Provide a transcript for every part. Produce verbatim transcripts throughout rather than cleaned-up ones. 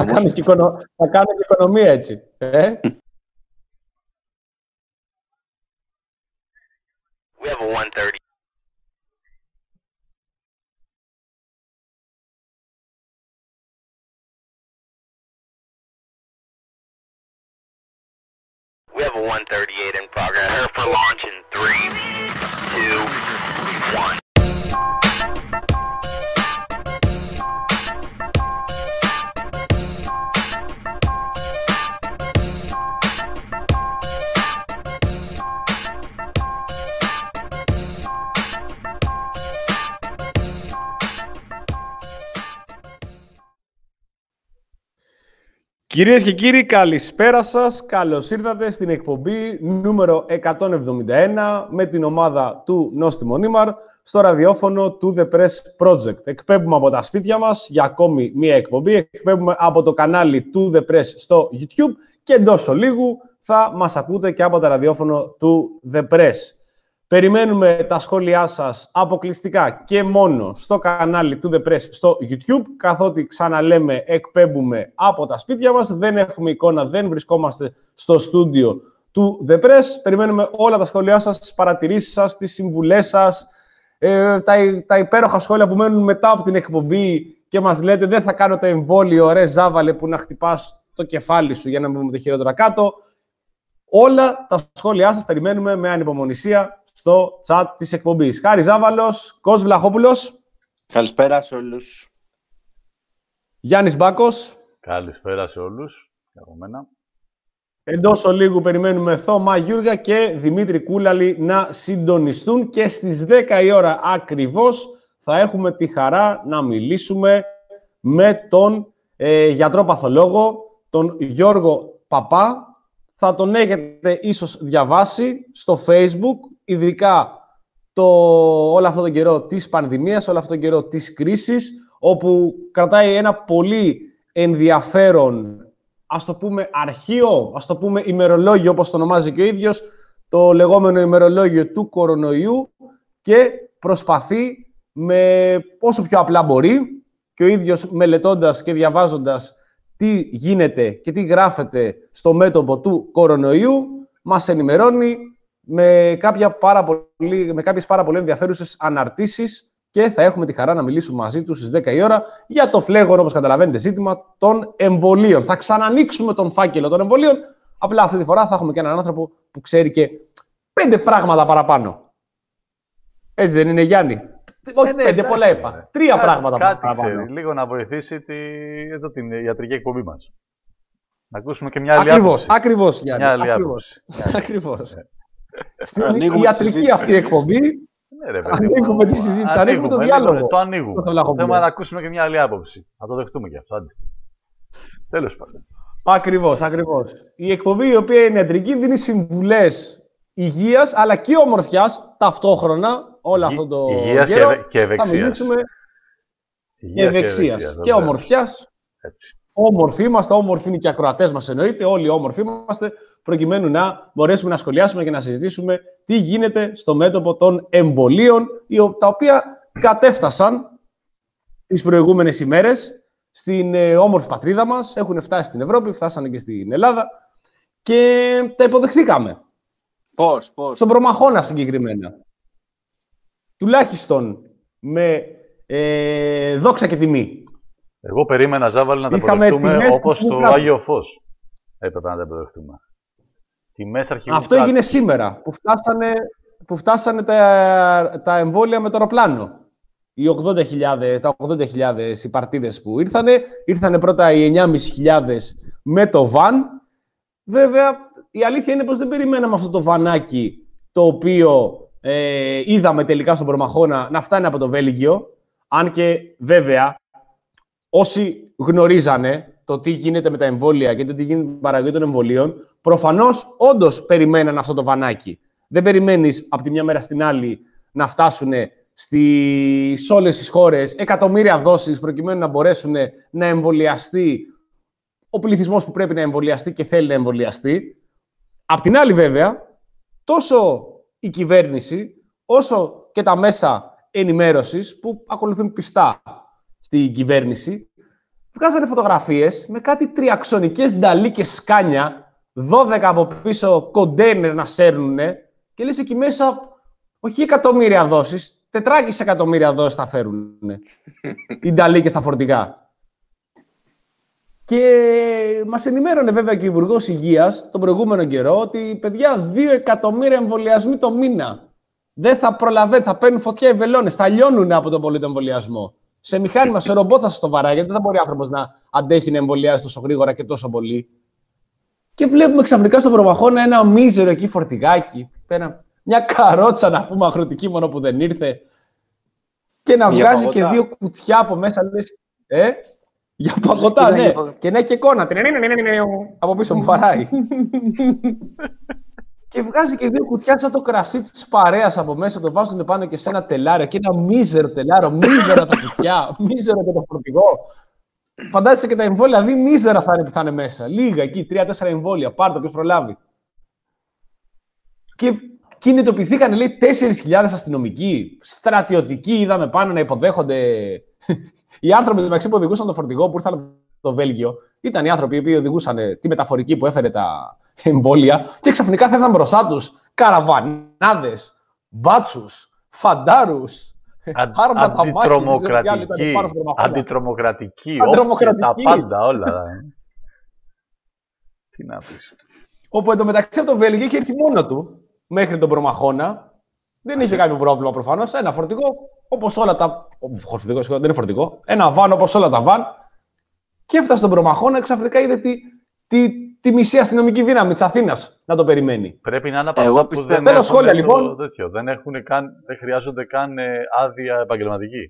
Θα κάνω και, οικονο... θα κάνω και οικονομία έτσι. Ε? We have a one thirty. We have a one thirty-eight in progress. Prepare for launch in three, two, one. Κυρίες και κύριοι, καλησπέρα σας. Καλώς ήρθατε στην εκπομπή νούμερο εκατόν εβδομήντα ένα με την ομάδα του Νόστιμο Νίμαρ στο ραδιόφωνο του The Press Project. Εκπέμπουμε από τα σπίτια μας για ακόμη μία εκπομπή. Εκπέμπουμε από το κανάλι του The Press στο YouTube και εντός ολίγου θα μας ακούτε και από το ραδιόφωνο του The Press. Περιμένουμε τα σχόλιά σας αποκλειστικά και μόνο στο κανάλι του The Press στο YouTube, καθότι ξαναλέμε εκπέμπουμε από τα σπίτια μας, δεν έχουμε εικόνα, δεν βρισκόμαστε στο στούντιο του The Press. Περιμένουμε όλα τα σχόλιά σας, τις παρατηρήσεις σας, τις συμβουλές σας, ε, τα, τα υπέροχα σχόλια που μένουν μετά από την εκπομπή και μας λέτε δεν θα κάνω το εμβόλιο, ρε Ζάβαλε, που να χτυπάς το κεφάλι σου για να μην πούμε τα χειρότερα κάτω. Όλα τα σχόλιά σας περιμένουμε με ανυπομονησία στο chat της εκπομπής. Χάρη Ζάβαλος, Κος Βλαχόπουλος. Καλησπέρα σε όλους. Γιάννης Μπάκος. Καλησπέρα σε όλους. Από μένα. Εντός ολίγου περιμένουμε Θωμά Γιούργα και Δημήτρη Κούλαλη να συντονιστούν και στις δέκα η ώρα ακριβώς θα έχουμε τη χαρά να μιλήσουμε με τον ε, γιατρό παθολόγο, τον Γιώργο Παπά. Θα τον έχετε ίσως διαβάσει στο Facebook, ειδικά το, όλο αυτόν τον καιρό της πανδημίας, όλο αυτόν τον καιρό της κρίσης, όπου κρατάει ένα πολύ ενδιαφέρον, ας το πούμε αρχείο, ας το πούμε ημερολόγιο, όπως το ονομάζει και ο ίδιος, το λεγόμενο ημερολόγιο του κορονοϊού και προσπαθεί με όσο πιο απλά μπορεί και ο ίδιος μελετώντας και διαβάζοντας τι γίνεται και τι γράφεται στο μέτωπο του κορονοϊού, μας ενημερώνει με, κάποια πάρα πολύ, με κάποιες πάρα πολύ ενδιαφέρουσες αναρτήσεις και θα έχουμε τη χαρά να μιλήσουμε μαζί του στις δέκα η ώρα για το φλέγονο, όπως καταλαβαίνετε, ζήτημα των εμβολίων. Θα ξανανοίξουμε τον φάκελο των εμβολίων, απλά αυτή τη φορά θα έχουμε και έναν άνθρωπο που ξέρει και πέντε πράγματα παραπάνω. Έτσι δεν είναι, Γιάννη? Όχι, ε, ναι, πέντε, πολλά είπα. Τρία κάτι, πράγματα κάτι παραπάνω. Ξέρει, λίγο να βοηθήσει τη, εδώ, την ιατρική εκπομπή μας. Να ακούσουμε και μια άλλη ακριβώς, άποψη. Ακριβώς, Γιάννη. Μια άλλη ακριβώς. άποψη. Ακριβώς. Στην ιατρική αυτή εκπομπή, ναι, ρε, ανοίγουμε τη συζήτηση, ανοίγουμε το διάλογο. Το ανοίγουμε. Το θέμα είναι να ακούσουμε και μια άλλη άποψη. Να το δεχτούμε κι αυτό. Τέλος πάντων. Ακριβώς, ακριβώς. Η εκπομπή, η οποία είναι ιατρική, δίνει συμβουλές υγείας αλλά και ομορφιάς ταυτόχρονα. Όλο αυτό το υγείας καιρό και, και ευεξίας. Θα μιλήσουμε υγείας και ευεξίας και, και ομορφιάς. Έτσι. Όμορφοι είμαστε, όμορφοι είναι και οι ακροατές μας εννοείται, όλοι όμορφοι είμαστε, προκειμένου να μπορέσουμε να σχολιάσουμε και να συζητήσουμε τι γίνεται στο μέτωπο των εμβολίων, τα οποία κατέφτασαν τις προηγούμενες ημέρες στην ε, όμορφη πατρίδα μας, έχουν φτάσει στην Ευρώπη, φτάσανε και στην Ελλάδα και τα υποδεχθήκαμε. Πώς, πώς. Στον Προμαχώνα συγκεκριμένα. Τουλάχιστον με ε, δόξα και τιμή. Εγώ περίμενα, Ζάβαλη, να τα Είχαμε υποδεχτούμε όπως το πλάτη. Άγιο Φως. Έπρεπε να τα υποδεχτούμε. Τιμές αρχηγού. Αυτό έγινε σήμερα, που φτάσανε, που φτάσανε τα, τα εμβόλια με το αεροπλάνο. Οι ογδόντα χιλιάδες, τα ογδόντα χιλιάδες οι παρτίδες που ήρθανε. Ήρθανε πρώτα οι εννιά χιλιάδες πεντακόσιες με το βαν. Βέβαια, η αλήθεια είναι πως δεν περιμέναμε αυτό το βανάκι το οποίο ε, είδαμε τελικά στον Προμαχώνα να φτάνει από το Βέλγιο. Αν και βέβαια, όσοι γνωρίζανε το τι γίνεται με τα εμβόλια και το τι γίνεται με την παραγωγή των εμβολίων, προφανώς όντως περιμέναν αυτό το βανάκι. Δεν περιμένεις από τη μια μέρα στην άλλη να φτάσουν στις όλες τις χώρες εκατομμύρια δόσεις προκειμένου να μπορέσουν να εμβολιαστεί ο πληθυσμός που πρέπει να εμβολιαστεί και θέλει να εμβολιαστεί. Απ' την άλλη, βέβαια, τόσο η κυβέρνηση όσο και τα μέσα ενημέρωσης που ακολουθούν πιστά στην κυβέρνηση βγάζανε φωτογραφίες με κάτι τριαξονικές νταλίκες σκάνια, δώδεκα από πίσω κοντέινερ να σέρνουνε και λες εκεί μέσα, όχι εκατομμύρια δόσεις, τετράκις εκατομμύρια δόσεις θα φέρουν οι νταλίκες στα φορτηγά. Και μας ενημέρωνε βέβαια και ο Υπουργός Υγείας τον προηγούμενο καιρό ότι παιδιά δύο εκατομμύρια εμβολιασμοί το μήνα. Δεν θα προλαβαίνει, θα παίρνουν φωτιά οι βελόνες, θα λιώνουν από τον πολύ τον εμβολιασμό. Σε μηχάνημα, σε ρομπότ θα σας το βαράει, γιατί δεν θα μπορεί ο άνθρωπος να αντέχει να εμβολιάζει τόσο γρήγορα και τόσο πολύ. Και βλέπουμε ξαφνικά στον προμαχώνα ένα μίζερο εκεί φορτηγάκι, πέρα, μια καρότσα να πούμε αγροτική μόνο που δεν ήρθε. Και να Για βγάζει παγωτά. και δύο κουτιά από μέσα, λες, ε, για παγωτά, και ναι. για παγωτά. Και να έχει και εικόνα. Από πίσω μου βαράει. Και βγάζει και δύο κουτιά σαν το κρασί της παρέας από μέσα, το βάζουν πάνω και σε ένα τελάριο και ένα μίζερο τελάριο, μίζερα τα κουτιά, μίζερο και το φορτηγό. Φαντάζεσαι και τα εμβόλια, δηλαδή μίζερα θα είναι που θα είναι μέσα. Λίγα εκεί, τρία-τέσσερα εμβόλια, πάρτε ποιος προλάβει. Και κινητοποιηθήκαν, λέει, τέσσερις χιλιάδες αστυνομικοί, στρατιωτικοί, είδαμε πάνω να υποδέχονται. Οι άνθρωποι μεταξύ που οδηγούσαν το φορτηγό που ήρθαν από το Βέλγιο, ήταν οι άνθρωποι που οδηγούσαν τη μεταφορική που έφερε τα εμβόλια και ξαφνικά θα ήταν μπροστά τους καραβανάδες, μπάτσους, φαντάρους, άρματα μάχης, Αντιτρομοκρατική, αντιτρομοκρατική, Αντιτρομοκρατική. όπλα, τα πάντα, όλα. ε. Τι να πεις. Όπου εντωμεταξύ από το Βέλγιο είχε έρθει μόνο του μέχρι τον Προμαχώνα. Δεν είχε κάποιο πρόβλημα προφανώς. Ένα φορτηγό όπως όλα τα. Φορτηγό, δεν είναι φορτηγό. Ένα βαν όπως όλα τα βαν. Και έφτασε στον Προμαχώνα, ξαφνικά είδε τη, τη, τη μισή αστυνομική δύναμη της Αθήνας να το περιμένει. Πρέπει να είναι από Εγώ αυτούς που πιστεύω- δεν Θέλω έχουν σχόλια, το λοιπόν. τέτοιο. Δεν, έχουν καν, δεν χρειάζονται καν ε, άδεια επαγγελματική.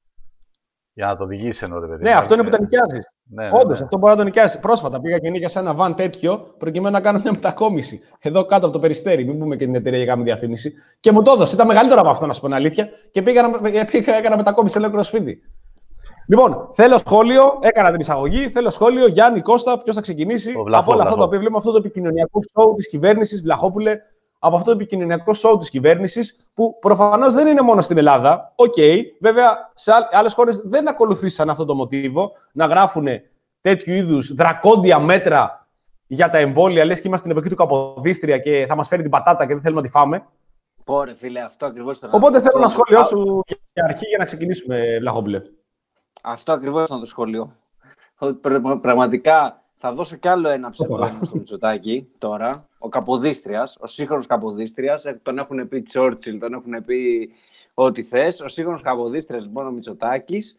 Για να το οδηγήσει εννοώ, ρε παιδί. Ναι, αυτό είναι που τα νοικιάζει. Ναι, ναι, Όντως, ναι. αυτό μπορεί να το νοικιάσει. Πρόσφατα πήγα και νοικιάσα ένα βαν τέτοιο, προκειμένου να κάνω μια μετακόμιση. Εδώ κάτω από το Περιστέρι, μην πούμε και την εταιρεία για κάνουμε διαφήμιση. Και μου το έδωσε. Ήταν μεγαλύτερο από αυτό, να σου πω την αλήθεια. Και πήγα, να- πήγα έκανα μετακόμιση σε ολόκληρο σπίτι. Λοιπόν, θέλω σχόλιο. Έκανα την εισαγωγή. Θέλω σχόλιο. Γιάννη, Κώστα, ποιο θα ξεκινήσει Ο Βλαχό, από όλα αυτά Βλαχό. τα οποία βλέπουμε, αυτό το επικοινωνιακό σοου τη κυβέρνηση, Βλαχόπουλε, από αυτό το επικοινωνιακό σοου τη κυβέρνηση, που προφανώς δεν είναι μόνο στην Ελλάδα. Οκ, okay, βέβαια, σε άλλες χώρες δεν ακολουθήσαν αυτό το μοτίβο να γράφουν τέτοιου είδους δρακόντια μέτρα για τα εμβόλια. Λες και είμαστε στην εποχή του Καποδίστρια και θα μας φέρει την πατάτα και δεν θέλουμε να τη φάμε. Πόρε, φίλε, αυτό ακριβώς το Οπότε θέλω ένα αυτό- σχόλιο σου για αρχή για να ξεκινήσουμε, Βλαχόπουλε. Αυτό ακριβώς ήταν το σχολείο. Ότι πρε- Πραγματικά θα δώσω κι άλλο ένα ψευδόνυμο στο Μητσοτάκη τώρα. Ο Καποδίστριας, ο σύγχρονος Καποδίστριας. ε, Τον έχουν πει Τσόρτσιλ, τον έχουν πει ό,τι θες. Ο σύγχρονος Καποδίστριας, λοιπόν, ο Μητσοτάκης,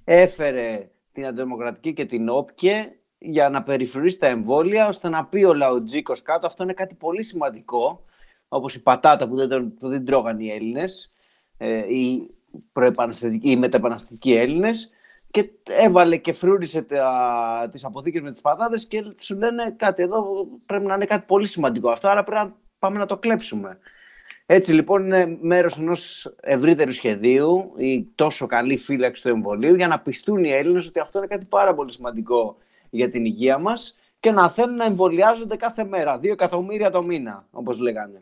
έφερε την αντιδημοκρατική και την όπκε για να περιφρουρήσει τα εμβόλια, ώστε να πει ο λαοτζίκος κάτω. Αυτό είναι κάτι πολύ σημαντικό, όπως η πατάτα που δεν, τον- που δεν τρώγαν οι Έλληνες, ε, οι, προεπαναστατικοί, οι μεταεπαναστατικοί Έλληνες, και έβαλε και φρούρισε τα, τις αποθήκες με τις πατάτες και σου λένε κάτι εδώ πρέπει να είναι κάτι πολύ σημαντικό αυτό, άρα πρέπει να πάμε να το κλέψουμε. Έτσι λοιπόν είναι μέρος ενός ευρύτερου σχεδίου, η τόσο καλή φύλαξη του εμβολίου, για να πιστούν οι Έλληνες ότι αυτό είναι κάτι πάρα πολύ σημαντικό για την υγεία μας και να θέλουν να εμβολιάζονται κάθε μέρα, δύο εκατομμύρια το μήνα, όπως λέγανε.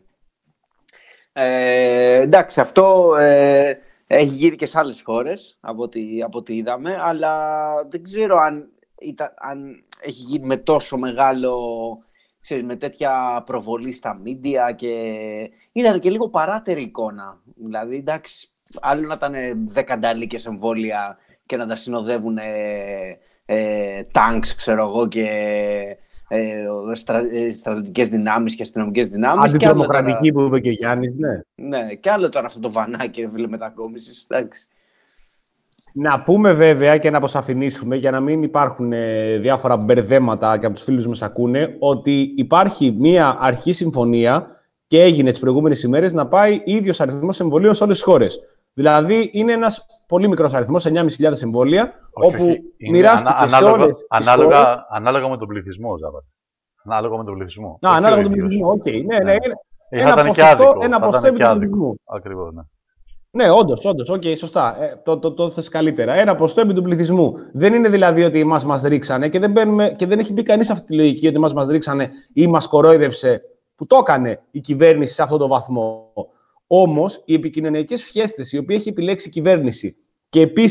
Ε, εντάξει, αυτό ε, έχει γίνει και σε άλλες χώρες, από ό,τι, από ό,τι είδαμε, αλλά δεν ξέρω αν, ήταν, αν έχει γίνει με τόσο μεγάλο, ξέρεις, με τέτοια προβολή στα media, και ήταν και λίγο παράτερη εικόνα. Δηλαδή, εντάξει, άλλο να ήταν δέκα νταλίκες εμβόλια και να τα συνοδεύουν ε, ε, tanks, ξέρω εγώ, και ε, στρα, ε, στρατιωτικές δυνάμεις και αστυνομικές δυνάμεις. Αντιτρομοκρατική που είπε και ο Γιάννης, ναι. Ναι, και άλλο τώρα αυτό το βανάκι, ρε φίλε, μετακόμισης, εντάξει. Να πούμε βέβαια και να αποσαφηνίσουμε, για να μην υπάρχουν ε, διάφορα μπερδέματα και από τους φίλους μας ακούνε, ότι υπάρχει μία αρχή συμφωνία και έγινε τις προηγούμενες ημέρες να πάει ίδιος αριθμός εμβολίων σε όλες τις χώρες. Δηλαδή είναι ένας πολύ μικρός αριθμός, εννιά χιλιάδες πεντακόσια εμβόλια, Όχι, όπου όχι, είναι μοιράστηκε ανα- σε ανάλογα, όλες τις ανάλογα, χώρες. ανάλογα με τον πληθυσμό, Ζάβα. Ανάλογα με τον πληθυσμό. Να, Όχι ανάλογα ο με τον ίδιος. πληθυσμό, οκ. Ναι, ναι, Ναι. είναι Ε, ένα θα ήταν και ποσοστό, άδικο. ένα θα ποσοστό ήταν επί και του άδικο. πληθυσμού. Ακριβώς, ναι. Ναι, όντως, όντως, οκ, σωστά. Ε, το, το, το θες καλύτερα. Ένα ποσοστό επί του πληθυσμού. Δεν είναι δηλαδή ότι εμάς μας ρίξανε και δεν, μπαίνουμε, και δεν έχει μπει κανείς σε αυτή τη λογική ότι εμάς μας ρίξανε ή μας κορόιδεψε, που το έκανε η κυβέρνηση σε αυτόν τον βαθμό. Όμως, οι επικοινωνιακές φιέστες, οι οποίες έχει επιλέξει η κυβέρνηση, και επίσης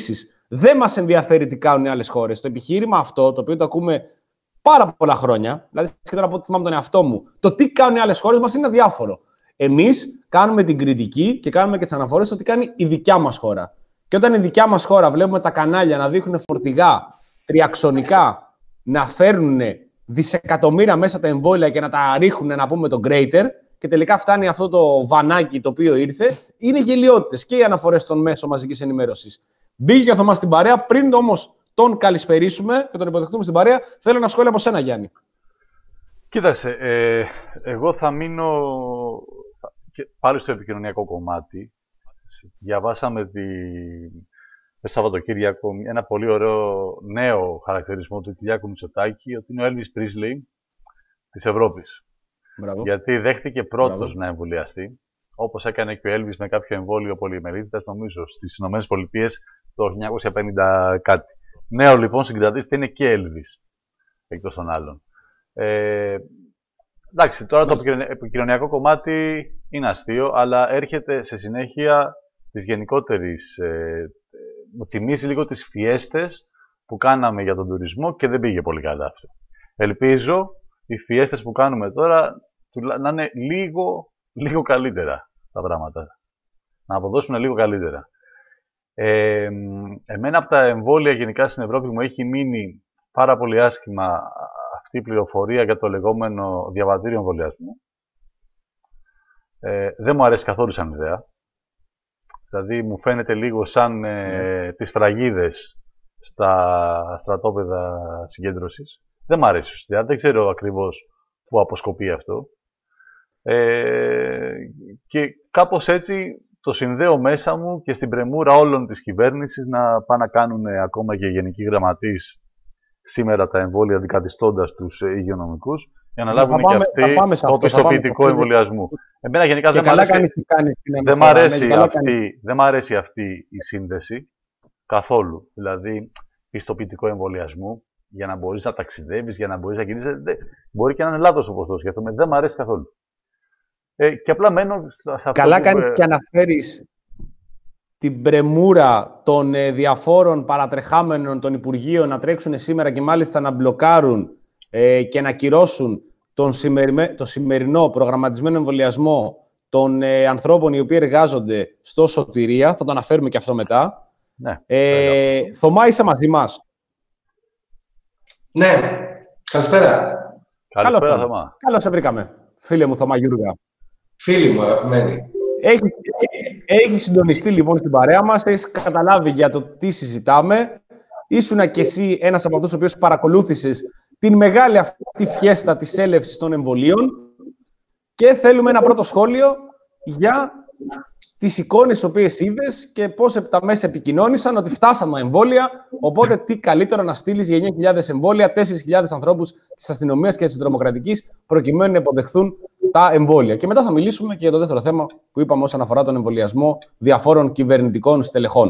Δεν μας ενδιαφέρει τι κάνουν οι άλλες χώρες. Το επιχείρημα αυτό, το οποίο το ακούμε πάρα πολλά χρόνια, δηλαδή και τώρα από ό,τι θυμάμαι τον εαυτό μου, το τι κάνουν οι άλλες χώρες μας είναι αδιάφορο. Εμείς κάνουμε την κριτική και κάνουμε και τις αναφορές στο τι κάνει η δικιά μας χώρα. Και όταν η δικιά μας χώρα βλέπουμε τα κανάλια να δείχνουν φορτηγά τριαξονικά, να φέρνουν δισεκατομμύρια μέσα τα εμβόλια και να τα ρίχνουν, να πούμε, τον Greater, και τελικά φτάνει αυτό το βανάκι το οποίο ήρθε, είναι γελιότητες και οι αναφορές των μέσων μαζικής ενημέρωσης. Μπήκε και ο Θωμάς στην παρέα. Πριν όμως τον καλησπερίσουμε και τον υποδεχτούμε στην παρέα, θέλω ένα σχόλιο από σένα, Γιάννη. Κοίταξε, ε, εγώ θα μείνω και πάλι στο επικοινωνιακό κομμάτι. Διαβάσαμε τη... το Σαββατοκύριακο ένα πολύ ωραίο νέο χαρακτηρισμό του Κυριάκου Μητσοτάκη, ότι είναι ο Elvis Presley της Ευρώπης. Μπράβο. Γιατί δέχτηκε πρώτος Μπράβο. να εμβολιαστεί, όπως έκανε και ο Elvis με κάποιο εμβόλιο πολυεμερίτητας, νομίζω, στις Ηνωμένες Πολιτείες το χίλια εννιακόσια πενήντα κάτι. Νέο λοιπόν συγκρατής είναι και Elvis, εκτός των άλλων. Ε, εντάξει, τώρα το επικοινωνιακό κομμάτι είναι αστείο, αλλά έρχεται σε συνέχεια της γενικότερης... Ε, μου θυμίζει λίγο τις φιέστες που κάναμε για τον τουρισμό και δεν πήγε πολύ καλά αυτό. Ελπίζω οι φιέστες που κάνουμε τώρα να είναι λίγο, λίγο καλύτερα τα πράγματα. Να αποδώσουν λίγο καλύτερα. Ε, εμένα από τα εμβόλια γενικά στην Ευρώπη μου έχει μείνει πάρα πολύ άσχημα αυτή η πληροφορία για το λεγόμενο διαβατήριο εμβολιασμού. Ε, δεν μου αρέσει καθόλου σαν ιδέα. Δηλαδή μου φαίνεται λίγο σαν ε, τις φραγίδες στα στρατόπεδα συγκέντρωσης. Δεν μου αρέσει ουσιαστικά, δεν ξέρω ακριβώς πού αποσκοπεί αυτό. Ε, και κάπως έτσι το συνδέω μέσα μου και στην πρεμούρα όλων της κυβέρνησης να πάνε να κάνουν ακόμα και γενικοί γραμματείς σήμερα τα εμβόλια αντικαθιστώντας τους υγειονομικούς για να λάβουν και αυτοί το πιστοποιητικό εμβολιασμού. Εμένα γενικά δεν μ' αρέσει, δεν μ' αρέσει, αυτή, δεν μ' αρέσει αυτή η σύνδεση καθόλου. Δηλαδή, πιστοποιητικό εμβολιασμού για να μπορείς να ταξιδεύεις, για να μπορείς να κινείσαι. Μπορεί και να είναι λάθος όπως το σκέφτομαι. Δεν μ' αρέσει καθόλου. Ε, και απλά μένω σε αυτό. Καλά που... κάνεις και αναφέρεις την πρεμούρα των ε, διαφόρων παρατρεχάμενων των Υπουργείων να τρέξουν σήμερα και μάλιστα να μπλοκάρουν ε, και να κυρώσουν τον σημερι... το σημερινό προγραμματισμένο εμβολιασμό των ε, ανθρώπων οι οποίοι εργάζονται στο Σωτηρία. Θα το αναφέρουμε και αυτό μετά. Ναι, ε, Θωμά, είσαι μαζί μας? Ναι, καλησπέρα. Καλησπέρα, Θωμά. Καλώς σε βρήκαμε, φίλε μου Θωμά Γιούργα. Φίλοι μου, αγαπημένοι. Έχει, έχει συντονιστεί λοιπόν στην παρέα μας, έχεις καταλάβει για το τι συζητάμε. Ήσουνα κι εσύ ένας από αυτούς ο οποίος παρακολούθησες την μεγάλη αυτή φιέστα της έλευσης των εμβολίων και θέλουμε ένα πρώτο σχόλιο για τις εικόνες τις οποίες είδες και πώς τα μέσα επικοινώνησαν ότι φτάσαμε εμβόλια, οπότε τι καλύτερο να στείλεις για εννιά χιλιάδες εμβόλια, τέσσερις χιλιάδες ανθρώπους της αστυνομίας και της τρομοκρατικής προκειμένου να υποδεχθούν τα εμβόλια. Και μετά θα μιλήσουμε και για το δεύτερο θέμα που είπαμε όσον αφορά τον εμβολιασμό διαφόρων κυβερνητικών στελεχών.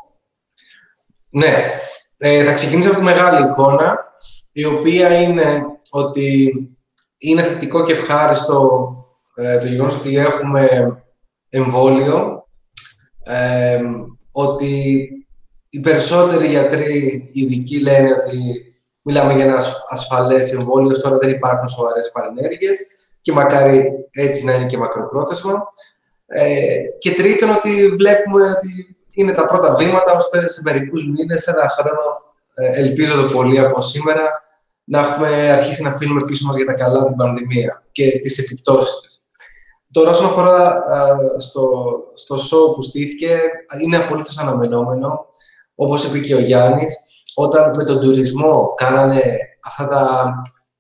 Ναι, ε, θα ξεκινήσω από τη μεγάλη εικόνα, η οποία είναι ότι είναι θετικό και ευχάριστο ε, το γεγονός ότι έχουμε εμβόλιο, ε, ότι οι περισσότεροι γιατροί ειδικοί λένε ότι μιλάμε για ένα ασφαλές εμβόλιο, τώρα δεν υπάρχουν σοβαρές παρενέργειες και μακάρι έτσι να είναι και μακροπρόθεσμα. Ε, και τρίτον, ότι βλέπουμε ότι είναι τα πρώτα βήματα, ώστε σε μερικούς μήνες, ένα χρόνο, ε, ελπίζω το πολύ από σήμερα, να έχουμε αρχίσει να αφήνουμε πίσω μας για τα καλά την πανδημία και τις επιπτώσεις της. Τώρα, όσον αφορά α, στο, στο show που στήθηκε, είναι απολύτως αναμενόμενο. Όπως είπε και ο Γιάννης, όταν με τον τουρισμό κάνανε αυτά τα...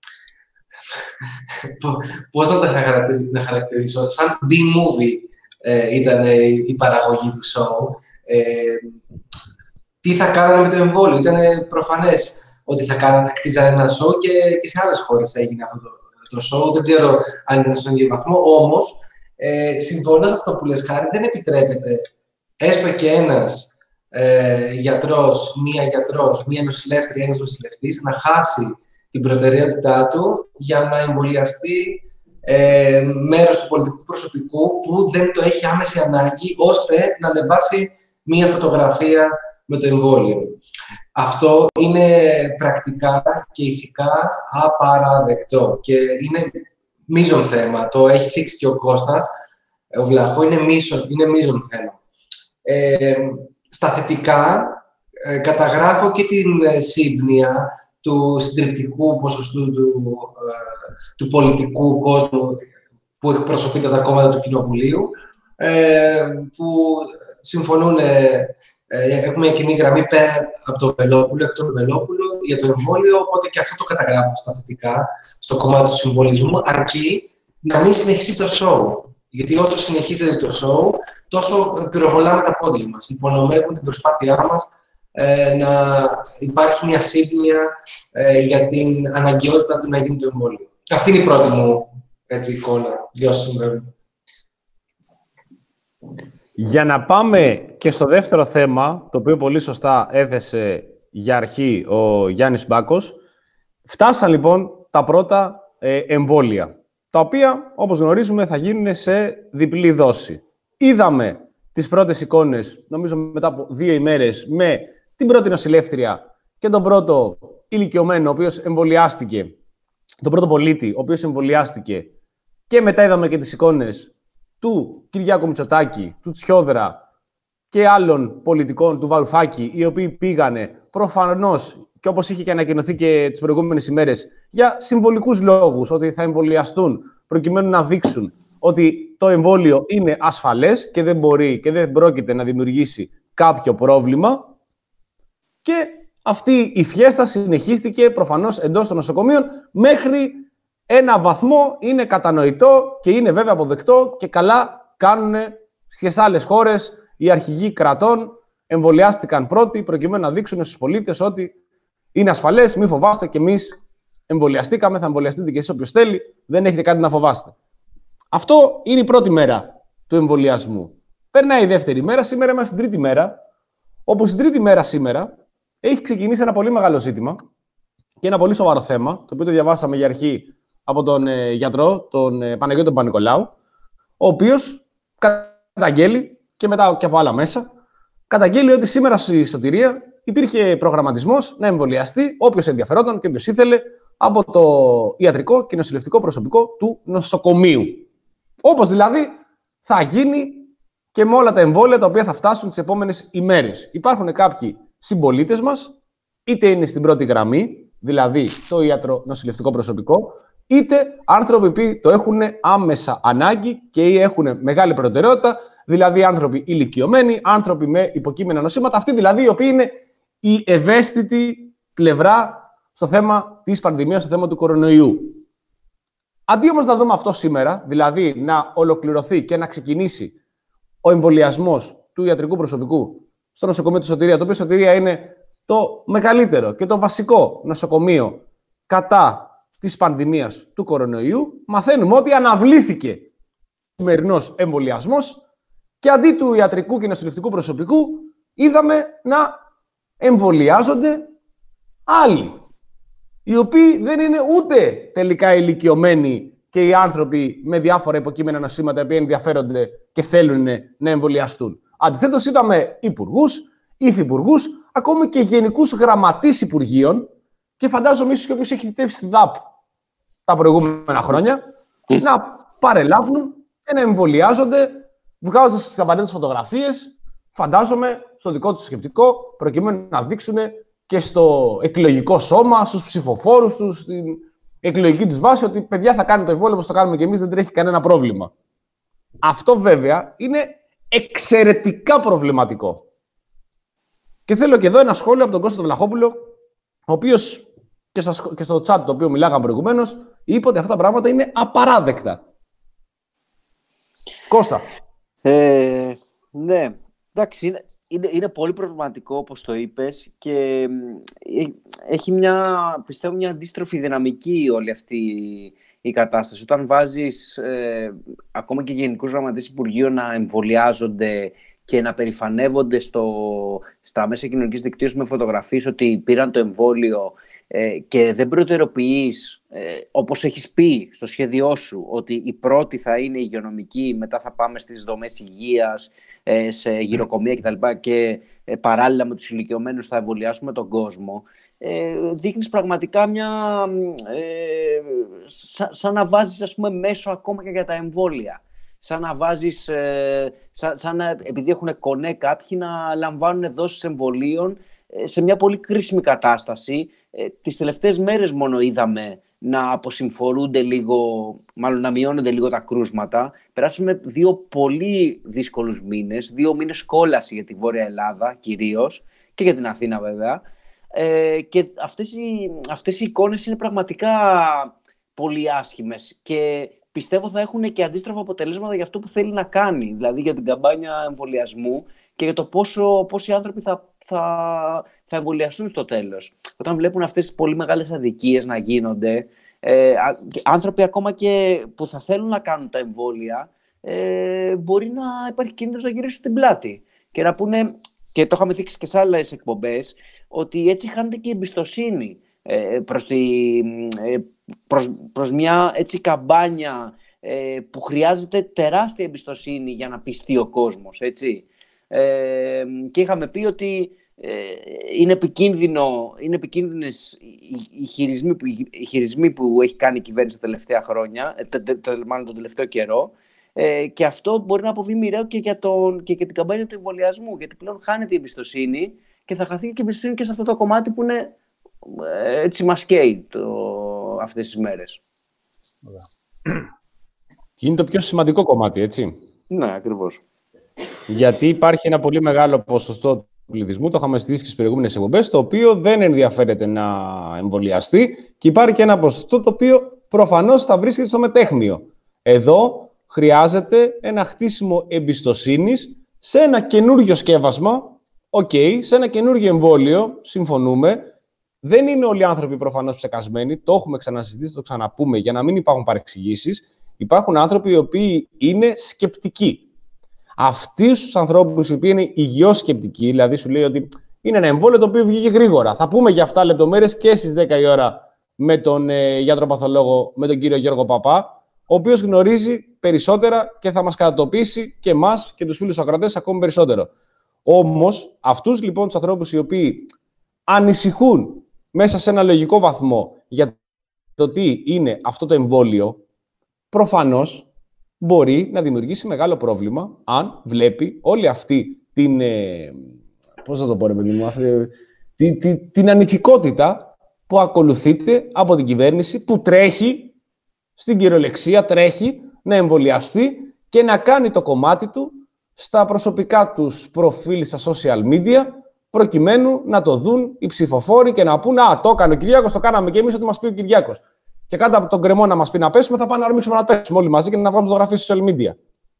Πώς να τα χαρακτηρίσω, σαν B-movie ε, ήταν η παραγωγή του show. Ε, τι θα κάνανε με το εμβόλιο, ήταν προφανές ότι θα, κάνανε, θα κτίζανε ένα show και, και σε άλλες χώρες έγινε αυτό το, το show. Δεν ξέρω αν είναι στον ίδιο βαθμό, όμως ε, συμφωνώ σε αυτό που λες, Χάρη, δεν επιτρέπεται έστω και ένας ε, γιατρός, μία γιατρός, μία νοσηλεύτρια, ένας νοσηλευτής να χάσει την προτεραιότητά του για να εμβολιαστεί ε, μέρος του πολιτικού προσωπικού που δεν το έχει άμεση ανάγκη, ώστε να ανεβάσει μία φωτογραφία με το εμβόλιο. Αυτό είναι πρακτικά και ηθικά απαραδεκτό και είναι μείζον θέμα. Το έχει θίξει και ο Κώστας, ο Βλαχό, είναι μείζον, είναι μείζον θέμα. Ε, στα θετικά, ε, καταγράφω και την ε, σύμπνοια του συντριπτικού ποσοστού του, ε, του πολιτικού κόσμου που εκπροσωπείται τα κόμματα του Κοινοβουλίου, ε, που συμφωνούν, ε, ε, έχουμε μια κοινή γραμμή πέρα από το Βελόπουλο, εκ του Βελόπουλου, για το εμβόλιο, οπότε και αυτό το καταγράφω στα θετικά, στο κομμάτι του συμβολισμού, αρκεί να μην συνεχίσει το show. Γιατί όσο συνεχίζεται το show, τόσο πυροβολάμε τα πόδια μας, υπονομεύουμε την προσπάθειά μας ε, να υπάρχει μια σύμπνοια ε, για την αναγκαιότητα του να γίνει το εμβόλιο. Αυτή είναι η πρώτη μου έτσι, εικόνα για όσους συμβαίνουν. Για να πάμε και στο δεύτερο θέμα, το οποίο πολύ σωστά έθεσε για αρχή ο Γιάννης Μπάκος, φτάσαν λοιπόν τα πρώτα ε, εμβόλια, τα οποία, όπως γνωρίζουμε, θα γίνουν σε διπλή δόση. Είδαμε τις πρώτες εικόνες, νομίζω μετά από δύο ημέρες, με την πρώτη νοσηλεύτρια και τον πρώτο ηλικιωμένο, ο οποίος εμβολιάστηκε, τον πρώτο πολίτη, ο οποίος εμβολιάστηκε, και μετά είδαμε και τις εικόνες του Κυριάκου Μητσοτάκη, του Τσιόδρα και άλλων πολιτικών, του Βαρουφάκη, οι οποίοι πήγανε προφανώς, και όπως είχε και ανακοινωθεί και τις προηγούμενες ημέρες, για συμβολικούς λόγους, ότι θα εμβολιαστούν προκειμένου να δείξουν ότι το εμβόλιο είναι ασφαλές και δεν μπορεί και δεν πρόκειται να δημιουργήσει κάποιο πρόβλημα. Και αυτή η φιέστα συνεχίστηκε προφανώς εντός των νοσοκομείων μέχρι ένα βαθμό. Είναι κατανοητό και είναι βέβαια αποδεκτό και καλά κάνουν στις άλλες χώρες οι αρχηγοί κρατών. Εμβολιάστηκαν πρώτοι προκειμένου να δείξουν στους πολίτες ότι είναι ασφαλές, μην φοβάστε, και εμείς εμβολιαστήκαμε, θα εμβολιαστείτε και εσείς όποιος θέλει, δεν έχετε κάτι να φοβάστε. Αυτό είναι η πρώτη μέρα του εμβολιασμού. Περνάει η δεύτερη μέρα, σήμερα είμαστε στην τρίτη μέρα, όπου στην τρίτη μέρα σήμερα έχει ξεκινήσει ένα πολύ μεγάλο ζήτημα και ένα πολύ σοβαρό θέμα, το οποίο το διαβάσαμε για αρχή από τον ε, γιατρό, τον ε, Παναγιώτη τον Πανικολάου, ο οποίος καταγγέλει, και μετά και από άλλα μέσα, καταγγέλει ότι σήμερα στη Σωτηρία υπήρχε προγραμματισμός να εμβολιαστεί όποιος ενδιαφερόταν και όποιος ήθελε από το ιατρικό και νοσηλευτικό προσωπικό του νοσοκομείου. Όπως δηλαδή θα γίνει και με όλα τα εμβόλια τα οποία θα φτάσουν τις επόμενες ημέρες. Υπάρχουν κάποιοι συμπολίτες μας, είτε είναι στην πρώτη γραμμή, δηλαδή το ιατρονοσηλευτικό προσωπικό, είτε άνθρωποι που το έχουν άμεσα ανάγκη και έχουν μεγάλη προτεραιότητα, δηλαδή άνθρωποι ηλικιωμένοι, άνθρωποι με υποκείμενα νοσήματα, αυτοί δηλαδή οι οποίοι είναι η ευαίσθητη πλευρά στο θέμα της πανδημίας, στο θέμα του κορονοϊού. Αντί όμως να δούμε αυτό σήμερα, δηλαδή να ολοκληρωθεί και να ξεκινήσει ο εμβολιασμός του ιατρικού προσωπικού στο νοσοκομείο του Σωτηρία, το οποίο Σωτηρία είναι το μεγαλύτερο και το βασικό νοσοκομείο κατά της πανδημίας του κορονοϊού, μαθαίνουμε ότι αναβλήθηκε ο σημερινός εμβολιασμός και αντί του ιατρικού και νοσηλευτικού προσωπικού είδαμε να εμβολιάζονται άλλοι, οι οποίοι δεν είναι ούτε τελικά ηλικιωμένοι και οι άνθρωποι με διάφορα υποκείμενα νοσήματα που ενδιαφέρονται και θέλουν να εμβολιαστούν. Αντιθέτως, είδαμε υπουργούς, υφυπουργούς, ακόμη και γενικούς γραμματείς υπουργείων, και φαντάζομαι ίσως και όποιος έχει θητεύσει στη ΔΑΠ τα προηγούμενα χρόνια, να παρελάβουν και να εμβολιάζονται, βγάζοντας τις απαραίτητες φωτογραφίες, φαντάζομαι στο δικό τους σκεπτικό, προκειμένου να δείξουν και στο εκλογικό σώμα, στους ψηφοφόρους τους, στην εκλογική τους βάση, ότι παιδιά θα κάνει το εμβόλιο όπως το κάνουμε και εμείς, δεν τρέχει κανένα πρόβλημα. Αυτό βέβαια είναι εξαιρετικά προβληματικό. Και θέλω και εδώ ένα σχόλιο από τον Κώστα τον Βλαχόπουλο, ο οποίος και στο, και στο chat το οποίο μιλάγαμε προηγουμένως, είπε ότι αυτά τα πράγματα είναι απαράδεκτα. Κώστα. Ε, ναι, εντάξει, είναι, είναι, είναι πολύ προβληματικό όπως το είπες και έχει μια, πιστεύω, μια αντίστροφη δυναμική όλη αυτή η κατάσταση. Όταν βάζεις ε, ακόμα και γενικούς γραμματείς υπουργείων να εμβολιάζονται και να περηφανεύονται στο, στα μέσα κοινωνικής δικτύωσης με φωτογραφίες ότι πήραν το εμβόλιο ε, και δεν προτεραιοποιείς, ε, όπως έχεις πει στο σχέδιό σου, ότι η πρώτη θα είναι η υγειονομική, μετά θα πάμε στις δομές υγείας, ε, σε γυροκομεία κτλ. Και ε, παράλληλα με τους ηλικιωμένους θα εμβολιάσουμε τον κόσμο, ε, δείχνεις πραγματικά μια... Ε, σαν, σαν να βάζεις, ας πούμε, μέσο ακόμα και για τα εμβόλια. Σαν να βάζεις, ε, σαν, σαν να, επειδή έχουν κονέ κάποιοι, να λαμβάνουν δόσεις εμβολίων ε, σε μια πολύ κρίσιμη κατάσταση. Ε, τις τελευταίες μέρες μόνο είδαμε να αποσυμφορούνται λίγο, μάλλον να μειώνονται λίγο τα κρούσματα. Περάσαμε δύο πολύ δύσκολους μήνες, δύο μήνες κόλαση για τη Βόρεια Ελλάδα κυρίως και για την Αθήνα βέβαια. Ε, και αυτές οι, αυτές οι εικόνες είναι πραγματικά πολύ άσχημες και πιστεύω θα έχουν και αντίστροφα αποτελέσματα για αυτό που θέλει να κάνει, δηλαδή για την καμπάνια εμβολιασμού και για το πόσο, πόσοι άνθρωποι θα, θα, θα εμβολιαστούν στο τέλος. Όταν βλέπουν αυτές τις πολύ μεγάλες αδικίες να γίνονται, ε, άνθρωποι ακόμα και που θα θέλουν να κάνουν τα εμβόλια, ε, μπορεί να υπάρχει κίνδυνος να γυρίσουν την πλάτη και να πούνε, και το είχαμε δείξει και σε άλλες εκπομπές, ότι έτσι χάνεται και η εμπιστοσύνη ε, προς, τη, ε, προς, προς μια έτσι καμπάνια ε, που χρειάζεται τεράστια εμπιστοσύνη για να πιστεί ο κόσμος, έτσι. Ε, και είχαμε πει ότι ε, είναι, επικίνδυνο, είναι επικίνδυνες οι, οι, χειρισμοί που, οι χειρισμοί που έχει κάνει η κυβέρνηση τα τελευταία χρόνια, τε, τε, τε, μάλλον τον τελευταίο καιρό, ε, και αυτό μπορεί να αποβεί μοιραίο και για, τον, και για την καμπάνια του εμβολιασμού, γιατί πλέον χάνεται η εμπιστοσύνη και θα χαθεί και η εμπιστοσύνη και σε αυτό το κομμάτι που είναι ε, έτσι μας καίει το, αυτές τις μέρες. Και είναι το πιο σημαντικό κομμάτι, έτσι. Ναι, ακριβώς. Γιατί υπάρχει ένα πολύ μεγάλο ποσοστό του πληθυσμού, το είχαμε συζητήσει και στις προηγούμενες εκπομπές, το οποίο δεν ενδιαφέρεται να εμβολιαστεί και υπάρχει και ένα ποσοστό το οποίο προφανώς θα βρίσκεται στο μετέχμιο. Εδώ χρειάζεται ένα χτίσιμο εμπιστοσύνης σε ένα καινούργιο σκεύασμα, okay, σε ένα καινούργιο εμβόλιο, συμφωνούμε. Δεν είναι όλοι οι άνθρωποι προφανώς ψεκασμένοι, το έχουμε ξανασυζητήσει, το ξαναπούμε για να μην υπάρχουν παρεξηγήσεις. Υπάρχουν άνθρωποι οι οποίοι είναι σκεπτικοί. Αυτοί τους ανθρώπους οι οποίοι είναι υγιώς σκεπτικοί, δηλαδή σου λέει ότι είναι ένα εμβόλιο το οποίο βγήκε γρήγορα. Θα πούμε για αυτά λεπτομέρειες και στις δέκα η ώρα με τον ε, γιατροπαθολόγο, με τον κύριο Γιώργο Παπά, ο οποίος γνωρίζει περισσότερα και θα μας κατατοπίσει και εμάς και τους φίλους ακροατές ακόμη περισσότερο. Όμως, αυτούς λοιπόν τους ανθρώπους οι οποίοι ανησυχούν μέσα σε ένα λογικό βαθμό για το τι είναι αυτό το εμβόλιο, προφανώς μπορεί να δημιουργήσει μεγάλο πρόβλημα αν βλέπει όλη αυτή την, ε, πώς θα το πω ρε παιδί μου, αυτή, την, την, την ανηθικότητα που ακολουθείται από την κυβέρνηση που τρέχει, στην κυριολεξία τρέχει να εμβολιαστεί και να κάνει το κομμάτι του στα προσωπικά τους προφίλ στα social media προκειμένου να το δουν οι ψηφοφόροι και να πούν «Α, το έκανε ο Κυριάκος, το κάναμε και εμείς ό,τι μας πει ο Κυριάκος». Και κάτω από τον κρεμό να μας πει να πέσουμε, θα πάνε να ορμήξουμε να πέσουμε όλοι μαζί και να βγάλουμε φωτογραφίες στο social media.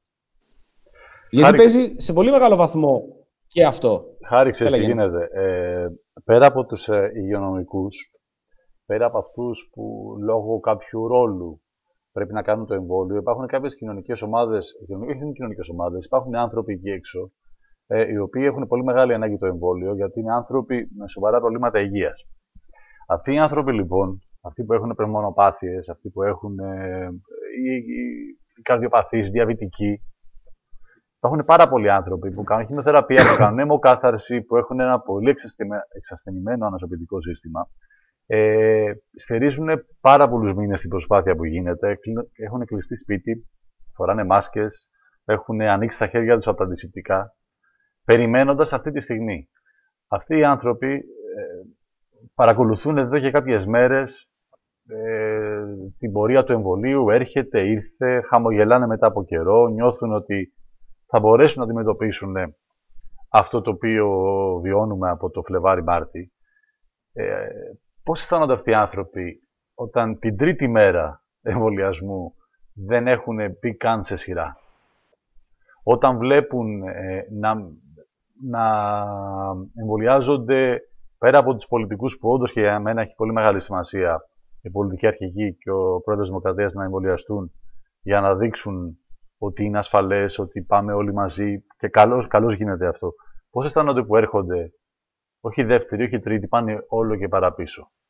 Γιατί Χάρη... παίζει σε πολύ μεγάλο βαθμό και αυτό. Χάρη, ξέρεις τι γίνεται. Ε, πέρα από τους ε, υγειονομικούς, πέρα από αυτούς που λόγω κάποιου ρόλου πρέπει να κάνουν το εμβόλιο, υπάρχουν κάποιες κοινωνικές ομάδες, όχι δεν είναι κοινωνικές ομάδες, υπάρχουν άνθρωποι εκεί έξω, ε, οι οποίοι έχουν πολύ μεγάλη ανάγκη το εμβόλιο, γιατί είναι άνθρωποι με σοβαρά προβλήματα υγείας. Αυτοί οι άνθρωποι λοιπόν, αυτοί που έχουν πνευμονοπάθειες, αυτοί που έχουν ε, οι, οι, οι καρδιοπαθείς, διαβητικοί, υπάρχουν πάρα πολλοί άνθρωποι που κάνουν χημειοθεραπεία, που κάνουν αιμοκάθαρση, που έχουν ένα πολύ εξασθενημένο ανασωπητικό σύστημα. Ε, στερίζουν πάρα πολλούς μήνες την προσπάθεια που γίνεται, έχουν κλειστεί σπίτι, φοράνε μάσκες, έχουν ανοίξει τα χέρια τους από τα αντισηπτικά, περιμένοντας αυτή τη στιγμή. Αυτοί οι άνθρωποι ε, παρακολουθούν εδώ και κάποιες μέρες ε, την πορεία του εμβολίου, έρχεται, ήρθε, χαμογελάνε μετά από καιρό, νιώθουν ότι θα μπορέσουν να αντιμετωπίσουν αυτό το οποίο βιώνουμε από το Φλεβάρι-Μάρτι. Ε, πώς αισθάνονται αυτοί οι άνθρωποι όταν την τρίτη μέρα εμβολιασμού δεν έχουν μπει καν σε σειρά. Όταν βλέπουν ε, να, να εμβολιάζονται πέρα από τους πολιτικούς που όντως και για μένα έχει πολύ μεγάλη σημασία η πολιτική αρχηγή και ο πρόεδρος της Δημοκρατίας να εμβολιαστούν για να δείξουν ότι είναι ασφαλές, ότι πάμε όλοι μαζί και καλώς, καλώς γίνεται αυτό. Πώς αισθάνονται που έρχονται, όχι δεύτερη, όχι τρίτη, πάνε όλο και παραπίσω.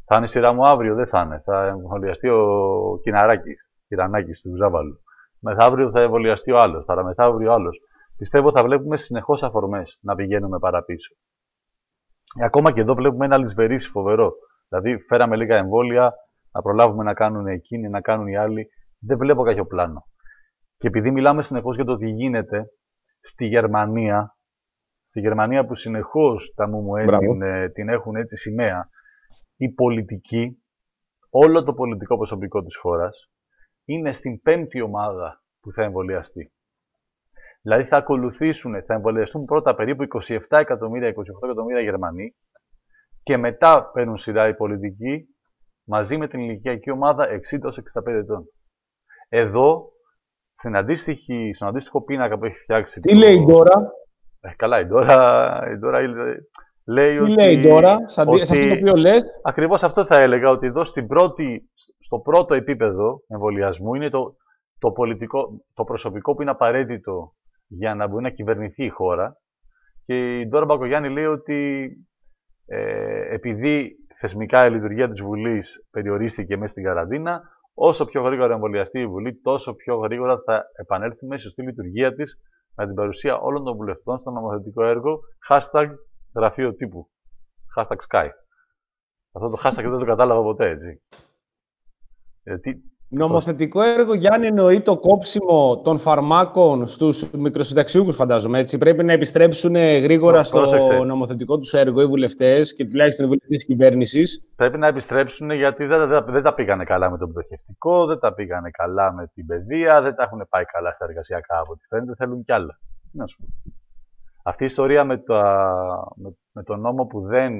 Θα είναι η σειρά μου αύριο, δεν θα είναι. Θα εμβολιαστεί ο Κιναράκης, Κυρανάκης του Ζάβαλου. Μεθαύριο θα εμβολιαστεί ο άλλος, παραμεθαύριο ο άλλος. Πιστεύω θα βλέπουμε συνεχώς αφορμές να πηγαίνουμε παραπίσω. Ακόμα και εδώ βλέπουμε ένα λησβερίσι φοβερό. Δηλαδή, φέραμε λίγα εμβόλια, να προλάβουμε να κάνουν εκείνοι, να κάνουν οι άλλοι. Δεν βλέπω κάποιο πλάνο. Και επειδή μιλάμε συνεχώς για το τι γίνεται στη Γερμανία, στη Γερμανία που συνεχώς τα μουμουέ την, την έχουν έτσι σημαία, οι πολιτικοί, όλο το πολιτικό προσωπικό της χώρας, είναι στην πέμπτη ομάδα που θα εμβολιαστεί. Δηλαδή θα ακολουθήσουν, θα εμβολιαστούν πρώτα περίπου είκοσι επτά εκατομμύρια, είκοσι οκτώ εκατομμύρια Γερμανοί και μετά παίρνουν σειρά οι πολιτικοί μαζί με την ηλικιακή ομάδα εξήντα έως εξήντα πέντε ετών. Εδώ, στην αντίστοιχη, στον αντίστοιχο πίνακα που έχει φτιάξει... Τι το... λέει τώρα? Ε, καλά, η Ντόρα, η Ντόρα λέει Τι ότι... λέει τώρα, σαν ότι... σε αυτό το οποίο λες? Ακριβώς αυτό θα έλεγα, ότι εδώ στην πρώτη, στο πρώτο επίπεδο εμβολιασμού είναι το, το, πολιτικό, το προσωπικό που είναι απαραίτητο για να μπορεί να κυβερνηθεί η χώρα. Και η Ντόρα Μπακογιάννη λέει ότι ε, επειδή θεσμικά η λειτουργία της Βουλής περιορίστηκε μέσα στην καραντίνα, όσο πιο γρήγορα εμβολιαστεί η Βουλή, τόσο πιο γρήγορα θα επανέλθουμε στη σωστή λειτουργία της με την παρουσία όλων των βουλευτών στο νομοθετικό έργο. Hashtag γραφείο τύπου. Hashtag Sky. Αυτό το hashtag δεν το κατάλαβα ποτέ, έτσι. Γιατί... Νομοθετικό έργο, Γιάννη, εννοεί το κόψιμο των φαρμάκων στους μικροσυνταξιούχους, φαντάζομαι, έτσι. Πρέπει να επιστρέψουν γρήγορα Προ, στο πρόσεξε. νομοθετικό τους έργο οι βουλευτές και τουλάχιστον οι βουλευτές της κυβέρνησης. Πρέπει να επιστρέψουν γιατί δεν, δεν, δεν τα πήγανε καλά με το πτωχευτικό, δεν τα πήγανε καλά με την παιδεία, δεν τα έχουν πάει καλά στα εργασιακά από ό,τι φαίνεται, θέλουν κι άλλα. Να σου πω. Αυτή η ιστορία με, τα, με, με τον νόμο που δεν,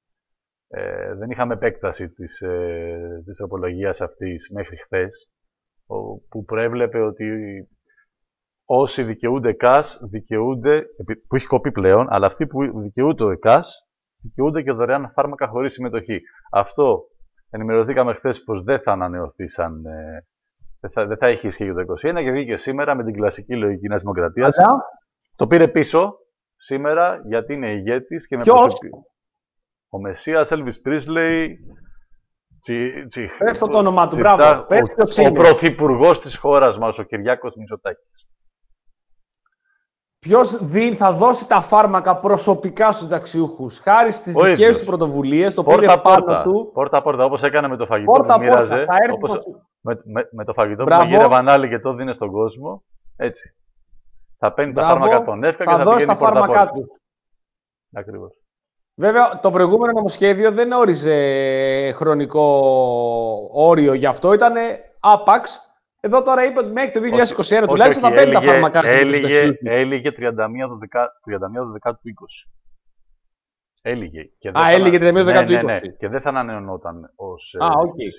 ε, δεν είχαμε επέκταση της, ε, της τροπολογίας αυτής μέχρι χθες, που προέβλεπε ότι όσοι δικαιούνται ΕΚΑΣ, δικαιούνται, που έχει κοπεί πλέον, αλλά αυτοί που δικαιούνται ο ΕΚΑΣ, δικαιούνται και δωρεάν φάρμακα χωρίς συμμετοχή. Αυτό ενημερωθήκαμε χθες πως δεν θα ανανεωθεί σαν... Ε, δεν, θα, δεν θα έχει ισχύει το είκοσι ένα και βγήκε σήμερα με την κλασική λογική Νέας Δημοκρατίας. Το πήρε πίσω σήμερα γιατί είναι ηγέτης και με προσωπικό. Ο Μεσσίας, Έλβις Πρίσλεϊ, Πες το όνομα του, μπράβο. Πες το ο πρωθυπουργός της χώρας μας, ο Κυριάκος Μητσοτάκης. Ποιος θα δώσει τα φάρμακα προσωπικά στους ταξιούχους, χάρη στις δικές του πρωτοβουλίες, το πήρε πάνω πόρτα, του. Πόρτα-πόρτα, όπως έκανε με το φαγητό πόρτα, που μοίραζε, πόρτα, όπως, το... με, με, με το φαγητό Μπράβο. που μαγείρευαν άλλοι και το δίνε στον κόσμο, έτσι. Θα παίρνει Μπράβο. τα φάρμακα των ΕΦΚΑ και θα, θα πηγαίνει τα φάρμακά του. Ακριβώς. Βέβαια, το προηγούμενο νομοσχέδιο δεν όριζε χρονικό όριο γι' αυτό, ήταν άπαξ. Εδώ τώρα είπε ότι μέχρι το δύο χιλιάδες είκοσι ένα τουλάχιστον θα παίρνει τα φάρμακά του. Έλυγε, έλυγε τριάντα μία Δεκάτου είκοσι. Έλυγε. Και Α, έλυγε τριάντα μία Δεκάτου είκοσι. Ναι, ναι, ναι. Και δεν θα ανανεωνόταν ως... Α, οκ. Okay.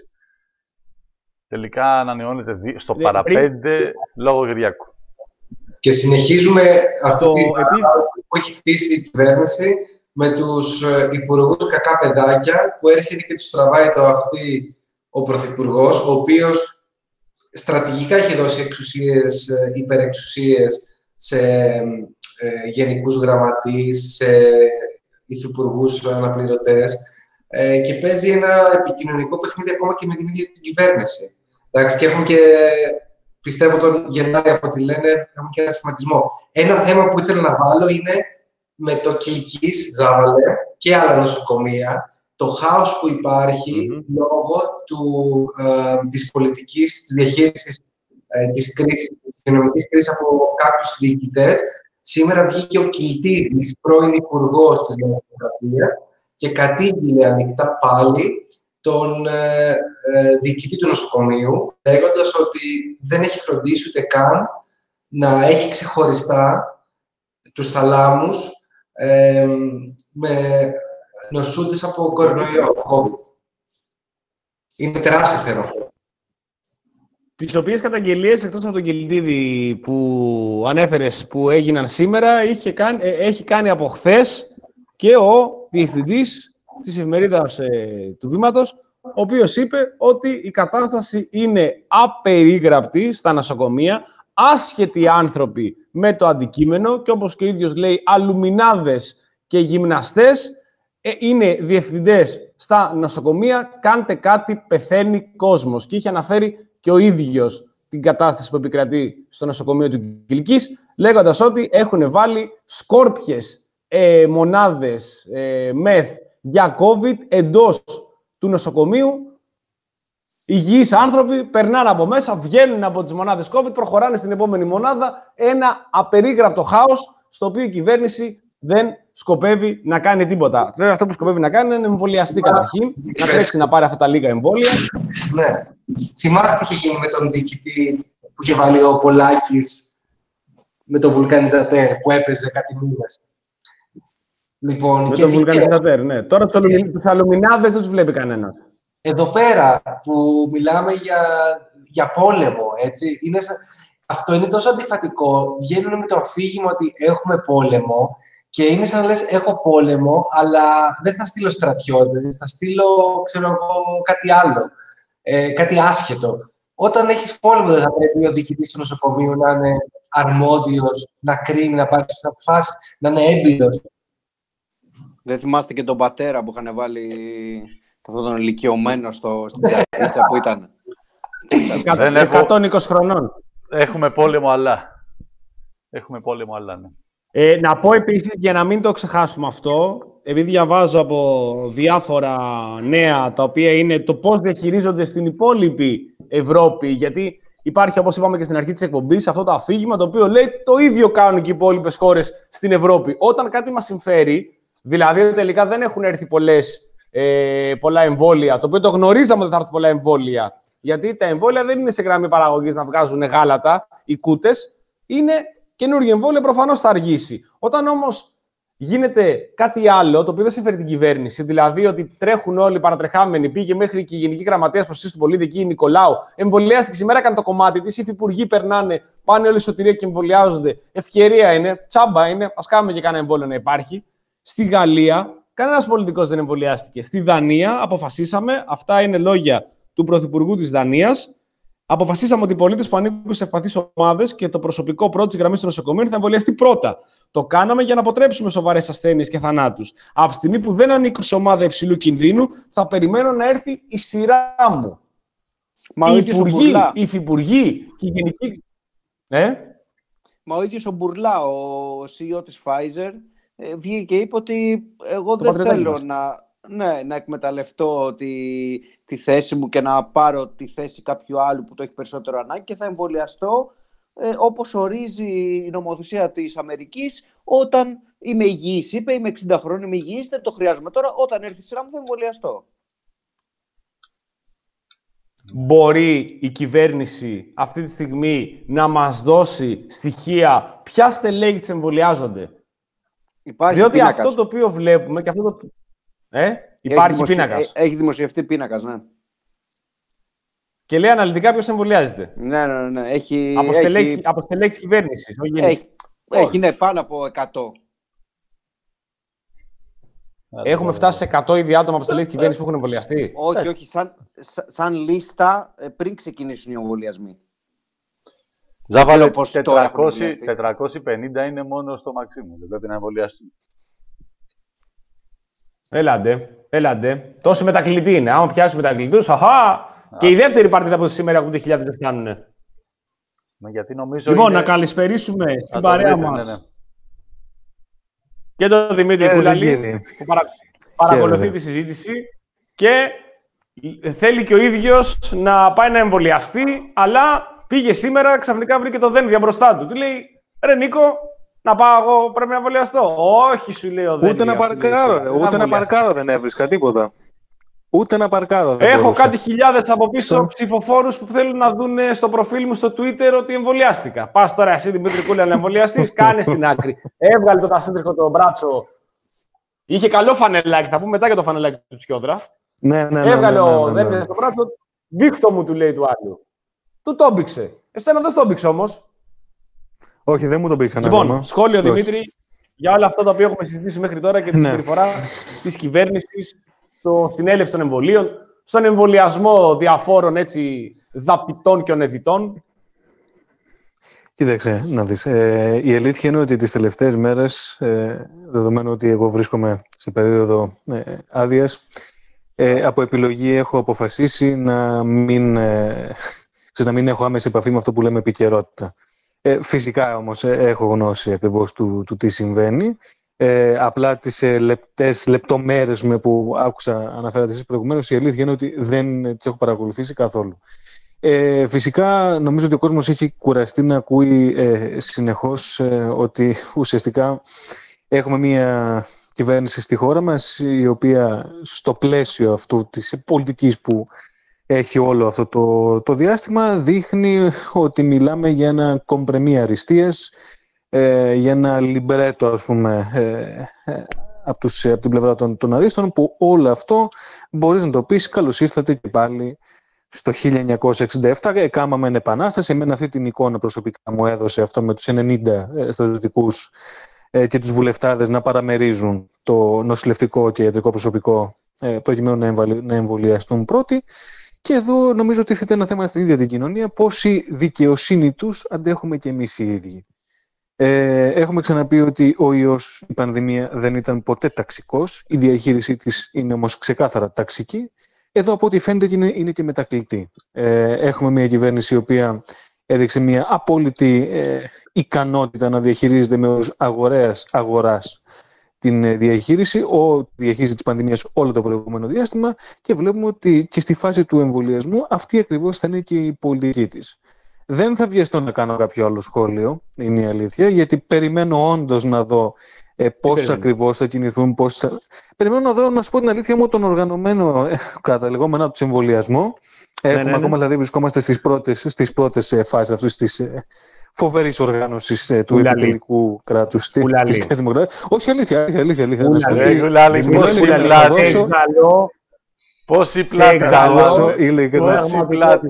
Τελικά ανανεώνεται στο ναι, παραπέντε πριν... λόγω Γυριακού. Και συνεχίζουμε αυτό που έχει χτίσει η κυβέρνηση με τους υπουργούς κακά παιδάκια που έρχεται και τους τραβάει το αυτή ο πρωθυπουργός, ο οποίος στρατηγικά έχει δώσει εξουσίες, υπερεξουσίες σε ε, γενικούς γραμματείς, σε υφυπουργούς αναπληρωτές ε, και παίζει ένα επικοινωνικό παιχνίδι ακόμα και με την ίδια την κυβέρνηση. Εντάξει, και έχουν και, πιστεύω τον Γενάρη από ό,τι λένε, έχουν και ένα σχηματισμό. Ένα θέμα που ήθελα να βάλω είναι με το Κιλκής, Ζάβαλε και άλλα νοσοκομεία, το χάος που υπάρχει mm-hmm. λόγω του, ε, της πολιτικής, της διαχείρισης ε, της κρίσης, της οικονομικής κρίσης από κάποιους διοικητές. Σήμερα βγήκε ο Κιλτίδης, πρώην υπουργός της Δημοκρατίας, και κατήγγειλε ανοιχτά πάλι τον ε, ε, διοικητή του νοσοκομείου, λέγοντας ότι δεν έχει φροντίσει ούτε καν να έχει ξεχωριστά τους θαλάμους ε, με νοσούντες από κορονοϊό, COVID. Είναι τεράστιο θέμα. Τις οποίες καταγγελίες, εκτός από τον Κιλτίδη που ανέφερες που έγιναν σήμερα, είχε κάνει, έχει κάνει από χθες και ο διευθυντής της εφημερίδας ε, του Βήματος, ο οποίος είπε ότι η κατάσταση είναι απερίγραπτη στα νοσοκομεία, άσχετοι άνθρωποι με το αντικείμενο και όπως και ο ίδιος λέει, αλουμινάδες και γυμναστές είναι διευθυντές στα νοσοκομεία, κάντε κάτι, πεθαίνει κόσμος. Και είχε αναφέρει και ο ίδιος την κατάσταση που επικρατεί στο νοσοκομείο του Κιλκής, λέγοντας ότι έχουν βάλει σκόρπιες ε, μονάδες ε, μεθ για COVID εντός του νοσοκομείου. Υγιείς άνθρωποι περνάνε από μέσα, βγαίνουν από τις μονάδες COVID, προχωράνε στην επόμενη μονάδα. Ένα απερίγραπτο χάος, στο οποίο η κυβέρνηση δεν σκοπεύει να κάνει τίποτα. Βέβαια, αυτό που σκοπεύει να κάνει είναι να εμβολιαστεί καταρχήν, να τρέξει να πάρει αυτά τα λίγα εμβόλια. Ναι. Θυμάστε τι είχε γίνει με τον διοικητή που είχε βάλει ο Πολάκης με το βουλκανιζατέρ που έπαιζε κάτι μήνες. Λοιπόν, με και το βουλκανιζατέρ, ναι. Τώρα τους αλουμινάδες δεν τους βλέπει κανένας. Εδώ πέρα που μιλάμε για, για πόλεμο, έτσι, είναι, αυτό είναι τόσο αντιφατικό. Βγαίνουν με το αφήγημα ότι έχουμε πόλεμο και είναι σαν να λες έχω πόλεμο, αλλά δεν θα στείλω στρατιώτες, θα στείλω, ξέρω εγώ, κάτι άλλο, ε, κάτι άσχετο. Όταν έχεις πόλεμο δεν θα πρέπει ο διοικητής του νοσοκομείου να είναι αρμόδιος, να κρίνει, να πάρει τις αποφάσεις, να είναι έμπειρος. Δεν θυμάστε και τον πατέρα που είχαν βάλει αυτόν τον ηλικιωμένο στο, στην Τζακίτσα που ήταν. εκατόν είκοσι χρονών. Έχουμε πόλεμο, αλλά. Έχουμε πόλεμο, αλλά, ναι. Ε, να πω επίσης, για να μην το ξεχάσουμε αυτό, επειδή διαβάζω από διάφορα νέα, τα οποία είναι το πώς διαχειρίζονται στην υπόλοιπη Ευρώπη, γιατί υπάρχει, όπως είπαμε και στην αρχή της εκπομπής, αυτό το αφήγημα, το οποίο λέει το ίδιο κάνουν και οι υπόλοιπες χώρες στην Ευρώπη. Όταν κάτι μας συμφέρει, δηλαδή ότι τελικά δεν έχουν έρθει πολλές, ε, πολλά εμβόλια, το οποίο το γνωρίζαμε ότι θα έρθουν πολλά εμβόλια, γιατί τα εμβόλια δεν είναι σε γραμμή παραγωγής να βγάζουν γάλατα ή κούτες, είναι καινούργιο εμβόλιο, προφανώς θα αργήσει. Όταν όμως γίνεται κάτι άλλο, το οποίο δεν συμφέρει την κυβέρνηση, δηλαδή ότι τρέχουν όλοι παρατρεχάμενοι, πήγε μέχρι και η Γενική Γραμματέα Προστασίας του Πολίτη, εκεί η Νικολάου, εμβολιάστηκε σήμερα, έκανε το κομμάτι της, οι υφυπουργοί περνάνε, πάνε όλοι σωτηρία και εμβολιάζονται. Ευκαιρία είναι, τσάμπα είναι, ας κάνουμε και κανένα εμβόλιο να υπάρχει. Στη Γαλλία, κανένας πολιτικός δεν εμβολιάστηκε. Στη Δανία, αποφασίσαμε, αυτά είναι λόγια του Πρωθυπουργού της Δανίας. Αποφασίσαμε ότι οι πολίτες που ανήκουν σε ευπαθείς ομάδες και το προσωπικό πρώτης γραμμής των νοσοκομείων θα εμβολιαστεί πρώτα. Το κάναμε για να αποτρέψουμε σοβαρές ασθένειες και θανάτους. Από τη στιγμή που δεν ανήκω σε ομάδα υψηλού κινδύνου, θα περιμένω να έρθει η σειρά μου. Μα οι υπουργοί, οι υφυπουργοί και η γενική. Ε? Μα ο ίδιος ο Μπουρλά, ο σι ι ο της Pfizer, βγήκε και είπε ότι εγώ το δεν θέλω να. Ναι, να εκμεταλλευτώ τη, τη θέση μου και να πάρω τη θέση κάποιου άλλου που το έχει περισσότερο ανάγκη και θα εμβολιαστώ ε, όπως ορίζει η νομοθεσία της Αμερικής όταν είμαι υγιής. Είπε, είμαι εξήντα χρόνων, είμαι υγιής, δεν το χρειάζομαι τώρα. Όταν έρθει η σειρά μου θα εμβολιαστώ. Μπορεί η κυβέρνηση αυτή τη στιγμή να μας δώσει στοιχεία ποια στελέχη της εμβολιάζονται? Υπάρχει Διότι πίνακας. αυτό το οποίο βλέπουμε και αυτό το... Ε, υπάρχει έχει πίνακας. Έχει δημοσιευτεί πίνακας, ναι. Και λέει αναλυτικά ποιος εμβολιάζεται. Ναι, ναι, ναι. Έχει, Από στελέχη, έχει, από στελέχη της κυβέρνησης. έχει, έχει, ναι, πάνω από εκατό. Έχουμε φτάσει σε εκατό ήδη άτομα από στελέχη της κυβέρνησης που έχουν εμβολιαστεί. Όχι, όχι. Σαν, σαν λίστα πριν ξεκινήσουν οι εμβολιασμοί. Ζάβαλε, πώς τώρα έχουν εμβολιαστεί. τετρακόσιοι πενήντα είναι μόνο στο Μαξίμου. Δεν πρέπει να εμβολιαστούν. Έλαντε, έλαντε. Τόσοι μετακλητοί είναι. Άμα πιάσουμε μετακλητούς, αχά! Και η δεύτερη παρτίδα που σήμερα έχουν χιλιάδες δεν φτάνουν. Μα γιατί νομίζω λοιπόν, είναι... να καλησπερίσουμε στην το παρέα βρείτε, μας ναι, ναι. και τον Δημήτρη Κούλαλη, που παρα... παρακολουθεί τη συζήτηση και θέλει και ο ίδιος να πάει να εμβολιαστεί, αλλά πήγε σήμερα, ξαφνικά βρήκε το δένδια μπροστά του. Του λέει, ρε Νίκο, να πάω εγώ, πρέπει να εμβολιαστώ. Όχι, σου λέει ο δένδια. Ούτε να παρκάρω, ρε. Ούτε να παρκάρω δεν έβρισκα τίποτα. Ούτε να παρκάρω δεν Έχω μπορούσα. κάτι χιλιάδες από πίσω Στο... ψηφοφόρους που θέλουν να δουν στο προφίλ μου στο Twitter ότι εμβολιάστηκα. Πας τώρα εσύ Δημήτρη Κούλα να εμβολιαστείς, κάνε στην άκρη. Έβγαλε το τασίντριχο το μπράτσο. Είχε καλό φανελάκι, θα πούμε μετά για το φανελάκι του Τσιόδρα. Ναι, ναι, ναι. Έβγαλε ναι, ναι, ο ναι, ναι. Δένδια στο μπράτσο, δείχτω μου του λέει του άλλου. Του το έμπηξε. Εσένα δεν το έμπηξε όμως. Όχι, δεν μου τον πήξαν Λοιπόν, ακόμα. σχόλιο Όχι. Δημήτρη για όλα αυτά τα οποία έχουμε συζητήσει μέχρι τώρα και τη Ναι. συμπεριφορά της κυβέρνησης στην έλευση των εμβολίων, στον εμβολιασμό διαφόρων έτσι, δαπητών και ονεδιτών. Κοίταξε, να δεις. Ε, η αλήθεια είναι ότι τις τελευταίες μέρες, ε, δεδομένου ότι εγώ βρίσκομαι σε περίοδο ε, άδειας, ε, από επιλογή έχω αποφασίσει να μην, ε, να μην έχω άμεση επαφή με αυτό που λέμε επικαιρότητα. Ε, φυσικά όμως ε, έχω γνώση ακριβώς του, του τι συμβαίνει. Ε, απλά τις ε, λεπτές λεπτομέρειες με που άκουσα αναφέρατε εσείς προηγουμένως, η αλήθεια είναι ότι δεν τις έχω παρακολουθήσει καθόλου. Ε, φυσικά νομίζω ότι ο κόσμος έχει κουραστεί να ακούει ε, συνεχώς ε, ότι ουσιαστικά έχουμε μια κυβέρνηση στη χώρα μας η οποία στο πλαίσιο αυτού της πολιτικής που έχει όλο αυτό το, το διάστημα δείχνει ότι μιλάμε για ένα κομπρεμί αριστείας, ε, για ένα λιμπρέτο ας πούμε ε, ε, από, τους, από την πλευρά των, των αρίστων, που όλο αυτό μπορείς να το πεις καλώς ήρθατε και πάλι στο χίλια εννιακόσια εξήντα επτά. Έκαναμε επανάσταση. Εμένα αυτή την εικόνα προσωπικά μου έδωσε αυτό με τους ενενήντα στρατιωτικούς ε, και τους βουλευτάδες να παραμερίζουν το νοσηλευτικό και ιατρικό προσωπικό ε, προκειμένου να, εμβαλ, να εμβολιαστούν πρώτοι. Και εδώ νομίζω ότι θέτει ένα θέμα στην ίδια την κοινωνία, πόση δικαιοσύνη τους αντέχουμε και εμείς οι ίδιοι. Ε, έχουμε ξαναπεί ότι ο ιός, η πανδημία δεν ήταν ποτέ ταξικός, η διαχείρισή της είναι όμως ξεκάθαρα ταξική. Εδώ από ό,τι φαίνεται είναι, είναι και μετακλητή. Ε, έχουμε μια κυβέρνηση η οποία έδειξε μια απόλυτη ε, ικανότητα να διαχειρίζεται με όρους αγορέας, αγοράς την ε, διαχείριση, ο διαχείριση της πανδημίας όλο το προηγούμενο διάστημα, και βλέπουμε ότι και στη φάση του εμβολιασμού αυτή ακριβώς θα είναι και η πολιτική της. Δεν θα βιαστώ να κάνω κάποιο άλλο σχόλιο, είναι η αλήθεια, γιατί περιμένω όντως να δω ε, πώς ακριβώς θα κινηθούν, πώς θα... Περιμένω να δω, να σου πω την αλήθεια μου, τον οργανωμένο ε, κατά λεγόμενα του εμβολιασμό. Ναι, Έχουμε ναι, ναι. ακόμα, δηλαδή βρισκόμαστε στις πρώτες, στις πρώτες ε, φάσεις αυτής της ε, φοβερής οργάνωσης ε, του Ουλαλή. επιτελικού κράτους της Νέας Δημοκρατίας. Όχι, αλήθεια, αλήθεια, αλήθεια. αλήθεια να σου πω. Ρε Γουλάλη, Συγγνώμη, πόση να πλάτη, δώσω- πόση πλάτη Σε θα καλό. δώσω, ειλικρινά. πόση πλάτη.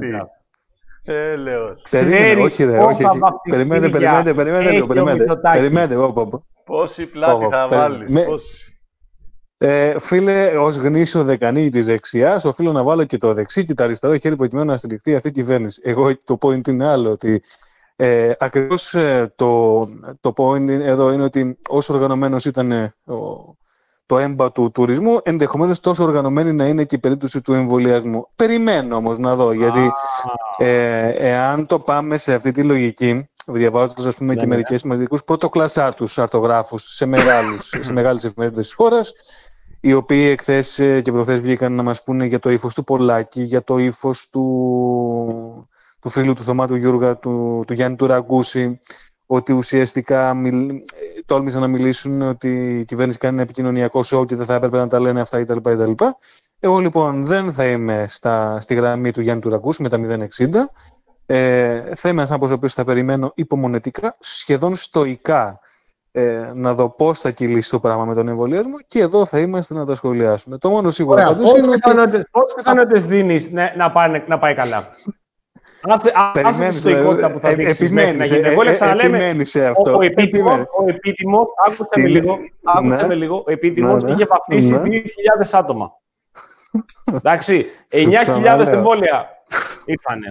Έλεος. Περίμενε, Ξέρει όχι ρε, πόσα όχι, όχι. Περιμένετε, βαφτιστήρια περιμένετε, περιμένετε, έχει λίγο, ο περιμένετε. Μητσοτάκης. Περιμένετε, όπα, όπα. Πόση πλάτη Ω, θα περίμενε. βάλεις, Με- πόση. Ε, φίλε, ως γνήσιο δεκανή της δεξιάς, οφείλω να βάλω και το δεξί και το αριστερό χέρι προκειμένου να στηριχθεί αυτή η κυβέρνηση. Εγώ το point είναι άλλο, ότι ε, ακριβώς ε, το, το point εδώ είναι ότι όσο οργανωμένος ήταν ε, ο, το έμπα του τουρισμού, ενδεχομένως τόσο οργανωμένη να είναι και η περίπτωση του εμβολιασμού. Περιμένω όμως να δω, γιατί ε, εάν το πάμε σε αυτή τη λογική, διαβάζοντας ας πούμε Ναι, και ναι. μερικές μερικούς πρωτοκλασσάτους αρθογράφους σε, μεγάλους, σε μεγάλες εφημερίδες της χώρας, οι οποίοι εχθές ε, και προχθές βγήκαν να μας πούνε για το ύφος του Πολάκη, για το ύφος του, του φίλου του Θωμά του Γιούργα, του, του Γιάννη του Ραγκούση, ότι ουσιαστικά μιλ... ε, τόλμησαν να μιλήσουν ότι η κυβέρνηση κάνει ένα επικοινωνιακό σοου και δεν θα έπρεπε να τα λένε αυτά κτλ. κτλ. Εγώ λοιπόν δεν θα είμαι στα, στη γραμμή του Γιάννη του Ραγκούση με τα μηδέν εξήντα. Ε, θα είμαι ένας άνθρωπος ο οποίος θα περιμένω υπομονετικά, σχεδόν στοικά, ε, να δω πώς θα κυλήσει το πράγμα με τον εμβολιασμό, και εδώ θα είμαστε να τα σχολιάσουμε. Το μόνο σίγουρο Ωραία. πάντως Πόσες είναι ότι... πιθανότητες- Πόσες πιθανότητες δίνεις ναι, να, πάνε, να πάει καλά? Άσε, άσε τη Περιμένεις, στοικότητα που θα ε, δείξεις μέχρι να επιμένεις, γίνει. ε, Εγώ ε, ξαναλέμε, επιμένεις σε ο, αυτό. ο επίτιμος, Επιμένεις. ο επίτιμος, άκουσε Στη- με λίγο, άκουσε Ναι. με λίγο, ο επίτιμος Ναι, ναι. είχε βαφτίσει Ναι. δύο χιλιάδες άτομα. Εντάξει, εννιά χιλιάδες ξαναλέω. εμβόλια ήρθανε.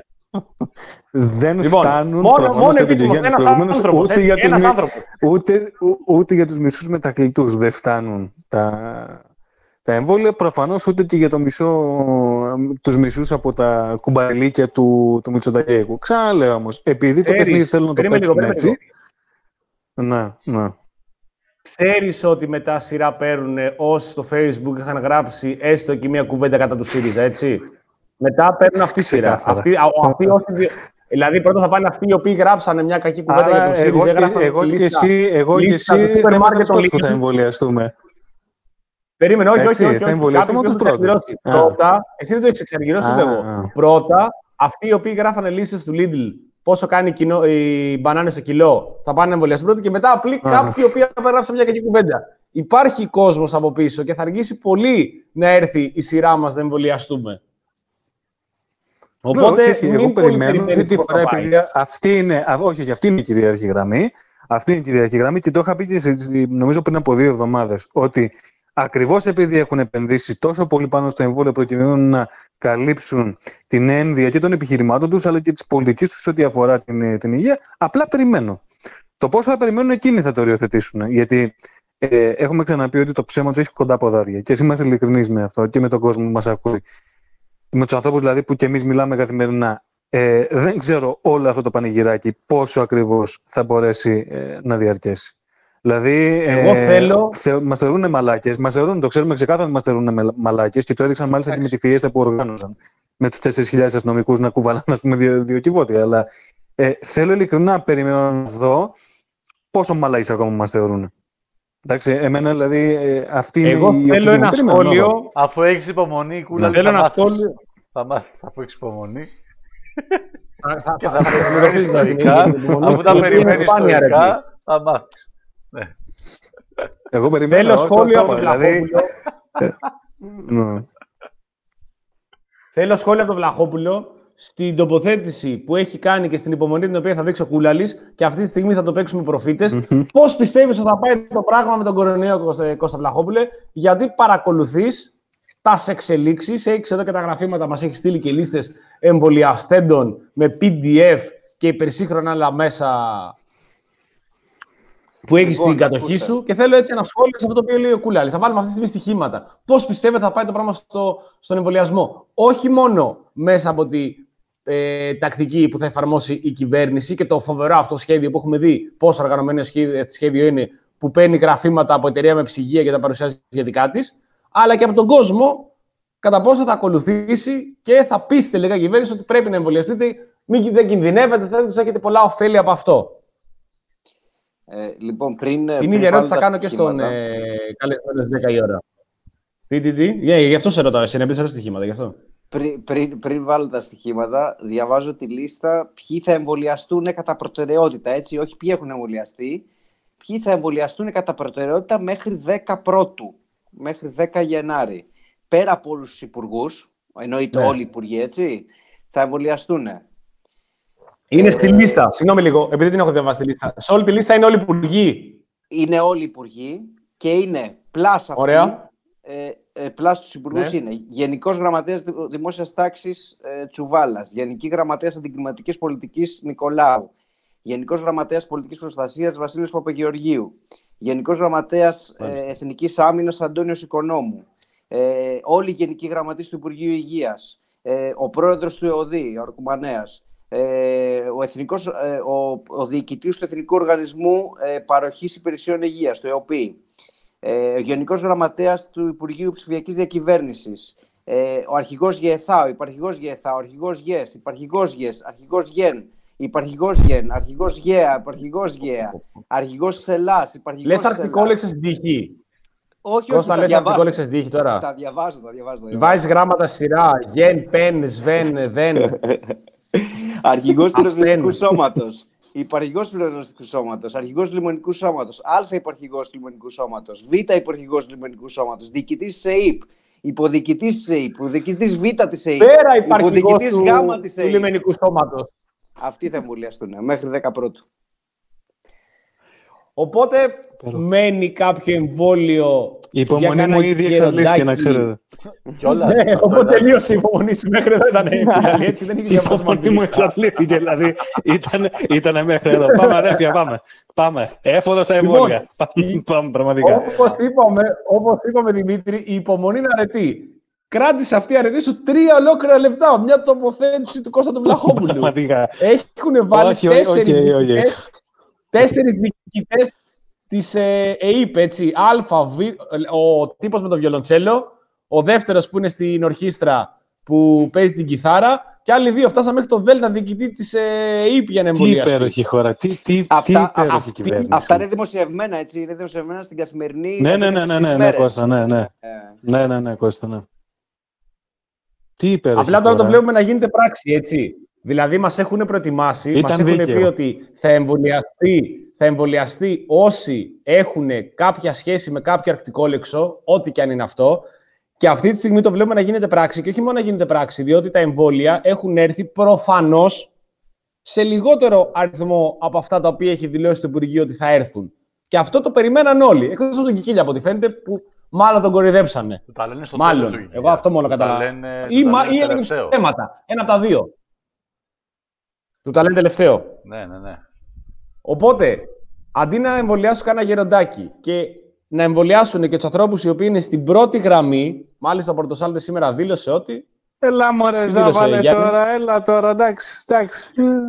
Δεν Λοιπόν, φτάνουν μόνο, προφανώς, μόνο το είπε και ο επίτιμος, Γιάννης ένας προηγουμένως, άνθρωπος, ούτε έτσι, για τους ένας μη- άνθρωπος. ούτε, ού- ούτε για τους μισούς μετακλητούς δεν φτάνουν τα, τα εμβόλια, προφανώς ούτε και για το μισό, τους μισούς από τα κουμπαριλίκια του, του Μητσοτακέικου. Ξαναλέω όμως, επειδή το Ξέρεις, παιχνίδι θέλουν να το περίμενε λίγο, παίξουν περίμενε έτσι. Ναι, ναι. Ξέρεις ότι μετά σειρά παίρνουν όσοι στο Facebook είχαν γράψει έστω και μια κουβέντα κατά του ΣΥΡΙΖΑ, έτσι. Μετά παίρνουν αυτή τη σειρά. Ξεκάθαρα. Αυτοί, α, αυτοί όσοι δι- δηλαδή πρώτα θα πάνε αυτοί οι οποίοι γράψανε μια κακή κουβέντα για Άρα τον εγώ ΣΥΡΙΖΑ. και, έγραφαν εγώ τη και λίστα- εσύ, εγώ και λίστα εσύ του δεν σούπερ είμαστε μάρκετ τους πρώτους που θα Lidl. εμβολιαστούμε. Περίμενε, όχι, Έτσι, όχι, όχι. θα όχι. εμβολιαστούμε Κάποιος τους το έχει πρώτους. εξαργυρώσει. Α. Πρώτα, εσύ δεν το έχει εξαργυρώσει, Α, ούτε εγώ. α. Πρώτα, αυτοί οι οποίοι γράφανε λίστες του Lidl, πόσο κάνει κοινό, οι μπανάνες στο κιλό, θα πάνε να εμβολιαστούν πρώτοι, και μετά απλοί Α. κάποιοι οι οποίοι έγραψαν μια κακή κουβέντα. Υπάρχει κόσμος από πίσω και θα αργήσει πολύ να έρθει η σειρά μας να εμβολιαστούμε. Οπότε, όχι, όχι, μην εγώ πολύ περιμένω αυτή τη περιμένεις φορά, πώς θα επειδή αυτή είναι, α, όχι, όχι, αυτή είναι η κυρίαρχη γραμμή. Αυτή είναι η κυρίαρχη γραμμή, και το είχα πει και σε- νομίζω πριν από δύο εβδομάδες, ότι ακριβώς επειδή έχουν επενδύσει τόσο πολύ πάνω στο εμβόλιο προκειμένου να καλύψουν την ένδυα και των επιχειρημάτων τους, αλλά και της πολιτικής τους ό,τι αφορά την, την υγεία, απλά περιμένω. Το πόσο θα περιμένουν εκείνοι θα το οριοθετήσουν. Γιατί ε, έχουμε ξαναπεί ότι το ψέμα τους έχει κοντά ποδάρια. Και ας είμαστε ειλικρινείς με αυτό και με τον κόσμο που μας ακούει. Με τους ανθρώπους δηλαδή που και εμείς μιλάμε καθημερινά. Ε, δεν ξέρω όλο αυτό το πανηγυράκι πόσο ακριβώς θα μπορέσει ε, να διαρκέσει. Δηλαδή, Εγώ ε, θέλω... θε, μας θεωρούν μαλάκες, μας θεωρούν, το ξέρουμε ξεκάθαρα ότι μας θεωρούν μαλάκες και το έδειξαν μάλιστα και με τη φιέστα που οργάνωσαν. Με τους τέσσερις χιλιάδες αστυνομικούς να κουβαλάνε, ας πούμε, δύο, δύο κυβότια. Αλλά ε, θέλω ειλικρινά να περιμένω να δω πόσο μαλάκες ακόμα μας θεωρούν. Εντάξει, εμένα δηλαδή ε, αυτή είναι Εγώ η θέλω ένα σχόλιο. Αφού έχεις υπομονή, Κούλα, θέλω ένα σχόλιο. Θα μάθεις, αφού έχεις υπομονή. Θα, και θα περιμένεις ιστορικά. Αφού τα περιμένεις ιστορικά, θα μάθεις. Ναι. Εγώ περιμένω. Θέλω σχόλιο από τον δηλαδή... Βλαχόπουλο. Θέλω σχόλιο από τον Βλαχόπουλο στην τοποθέτηση που έχει κάνει και στην υπομονή την οποία θα δείξει ο Κούλαλης και αυτή τη στιγμή θα το παίξουμε προφήτες. Mm-hmm. Πώς πιστεύεις ότι θα πάει το πράγμα με τον κορονοϊό, Κώστα Βλαχόπουλε, γιατί παρακολουθείς τας εξελίξεις, έχεις εδώ και τα γραφήματα, μας έχει στείλει και λίστες εμβολιαστέντων με πι ντι εφ και υπερσύγχρονα άλλα μέσα που έχεις λοιπόν, στην κατοχή ακούστε. Σου και θέλω έτσι ένα σχόλιο σε αυτό το οποίο λέει ο Κούλαλης. Θα βάλουμε αυτή τη στιγμή στοιχήματα. Πώς πιστεύετε θα πάει το πράγμα στο, στον εμβολιασμό. Όχι μόνο μέσα από τη ε, τακτική που θα εφαρμόσει η κυβέρνηση και το φοβερό αυτό σχέδιο που έχουμε δει πόσο οργανωμένο σχέδιο, σχέδιο είναι που παίρνει γραφήματα από εταιρεία με ψυγεία και τα παρουσιάζει για δικά της, αλλά και από τον κόσμο κατά πόσο θα ακολουθήσει και θα πείσετε λίγα κυβέρνηση ότι πρέπει να εμβολιαστείτε, μην δεν κινδυνεύετε, δεν τους έχετε πολλά ωφέλη από αυτό. Ε, λοιπόν, πριν, την ίδια ερώτηση θα κάνω και στον ε, καλεσμένο στις δέκα η ώρα. Τι, τι, τι. Yeah, γι' αυτό σε ρωτάω, εσύ να πεις άλλα στοιχήματα, γι' αυτό. Πριν, πριν, πριν βάλω τα στοιχήματα, διαβάζω τη λίστα ποιοι θα εμβολιαστούν κατά προτεραιότητα, έτσι, όχι ποιοι έχουν εμβολιαστεί, ποιοι θα εμβολιαστούν κατά προτεραιότητα μέχρι δέκα πρώτου, μέχρι δέκα Γενάρη. Πέρα από όλους τους υπουργούς, εννοείται ναι. όλοι οι υπουργοί, έτσι, θα εμβολιαστούν. Είναι στη λίστα. Συγγνώμη λίγο, επειδή την έχω διαβάσει τη λίστα. Σε όλη τη λίστα είναι όλοι οι υπουργοί. Είναι όλοι οι υπουργοί και είναι πλάς αυτοί. Ωραία. Ε, ε, πλάς τους υπουργούς ναι. είναι Γενικός Γραμματέας Δημόσιας Τάξης ε, Τσουβάλλας, Γενική Γραμματέας Αντικλιματικής Πολιτικής Νικολάου, Γενικός Γραμματέας Πολιτικής Προστασίας Βασίλειος Παπαγεωργίου, Γενικός Γραμματέας ε, Εθνικής Άμυνας Αντώνιος Οικονόμου, ε, όλοι οι Γενικοί Γραμματείς του Υπουργείου Υγείας, ε, ο Πρόεδρος του ΕΟΔΗ, ο Αρκουμανέας, Ε, ο, εθνικός, ε, ο, ο διοικητής του Εθνικού Οργανισμού ε, Παροχής Υπηρεσιών Υγείας, το ΕΟΠΗ, ε, ο Γενικός Γραμματέας του Υπουργείου Ψηφιακής Διακυβέρνησης, ε, ο Αρχηγός ΓΕΘΑ, ο Υπαρχηγός ΓΕΘΑ, ο Αρχηγός ΓΕΣ, Υπαρχηγός ΓΕΣ, Αρχηγός ΓΕΝ, Υπαρχηγός ΓΕΝ, Αρχηγός ΓΕΑ, Υπαρχηγός ΓΕΑ, Αρχηγός ΣΕΛΑΣ, Υπαρχηγός Λες αρχικό λέξες δίχη. Όχι, Κώστα, όχι, λες τα αρχικό λέξες δίχη τώρα. Τα διαβάζω, τα διαβάζω. Βάζεις γράμματα σειρά, γεν, πεν, σβεν, δεν. Αρχηγός Πυροσβεστικού Σώματος, Υπαρχηγός Πυροσβεστικού Σώματος, Αρχηγός Λιμενικού Σώματος, Α Υπαρχηγός Λιμενικού Σώματος, Β Υπαρχηγός Λιμενικού Σώματος, Διοικητής της ΕΕΠ, Υποδιοικητής της ΕΕΠ, Υποδιοικητής Β της ΕΕΠ, Πέρα Υπαρχηγός του, Γ της ΕΕΠ. Του Λιμενικού Σώματος. Αυτοί θα εμβολιαστούν μέχρι δέκα πρώτου. Οπότε Πέρα. μένει κάποιο εμβόλιο. Η υπομονή μου ήδη εξαντλήθηκε, να ξέρετε. Ναι, οπότε τελείωσε η υπομονή σου μέχρι εδώ. Ήταν έτσι, δεν είχε η υπομονή μου εξαντλήθηκε, δηλαδή ήταν μέχρι εδώ. Πάμε, αδέρφια, πάμε. Πάμε. Έφοδο στα εμβόλια. Πάμε, πραγματικά. Όπως είπαμε, Δημήτρη, η υπομονή είναι αρετή. Κράτησε αυτή η αρετή σου τρία ολόκληρα λεπτά. Μια τοποθέτηση του Κώστα του Βλαχόπουλου. Πραγματικά. Έχουν βάλει τέσσερις διοικητές της ε, ΕΕΠ, έτσι, Α, Β, ο τύπος με το βιολοντσέλο, ο δεύτερος που είναι στην ορχήστρα που παίζει την κιθάρα και άλλοι δύο φτάσαμε μέχρι το Δέλτα διοικητή της ε, ΕΕΠ για να εμβολιαστεί. Τι υπέροχη χώρα, τι, τι, αυτά, τι υπέροχη αυτή, κυβέρνηση. Αυτά είναι δημοσιευμένα, έτσι, είναι δημοσιευμένα στην καθημερινή... Ναι, ναι, ναι, ναι, ναι, ναι, Κώστα, ναι, ναι, ε. ναι, ναι, ναι, Κώστα, ναι. Τι υπέροχη Απλά τώρα χώρα. το βλέπουμε να γίνεται πράξη, έτσι. Δηλαδή μας έχουν προετοιμάσει, Ήταν μας έχουν δίκαιο. πει ότι θα εμβολιαστεί, θα εμβολιαστεί όσοι έχουν κάποια σχέση με κάποιο αρκτικόλεξο, ό,τι και αν είναι αυτό. Και αυτή τη στιγμή το βλέπουμε να γίνεται πράξη. Και όχι μόνο να γίνεται πράξη, διότι τα εμβόλια έχουν έρθει προφανώς σε λιγότερο αριθμό από αυτά τα οποία έχει δηλώσει το Υπουργείο ότι θα έρθουν. Και αυτό το περιμέναν όλοι. Εκτός από τον Κικίλια, από ό,τι φαίνεται, που μάλλον τον κορυδέψανε. Του τα λένε στο μάλλον. τέλος του Εγώ αυτό μόνο καταλαβαίνω. Ή, ή έλεγε θέματα. Ένα από τα δύο. Του τα λένε τελευταίο. Ναι, ναι, ναι. Οπότε, αντί να εμβολιάσουν κανένα γεροντάκι και να εμβολιάσουν και τους ανθρώπους οι οποίοι είναι στην πρώτη γραμμή, μάλιστα ο Πορτοσάλτε σήμερα δήλωσε ότι. Έλα μωρέ, Ζάβαλε τώρα, έλα τώρα, εντάξει, εντάξει.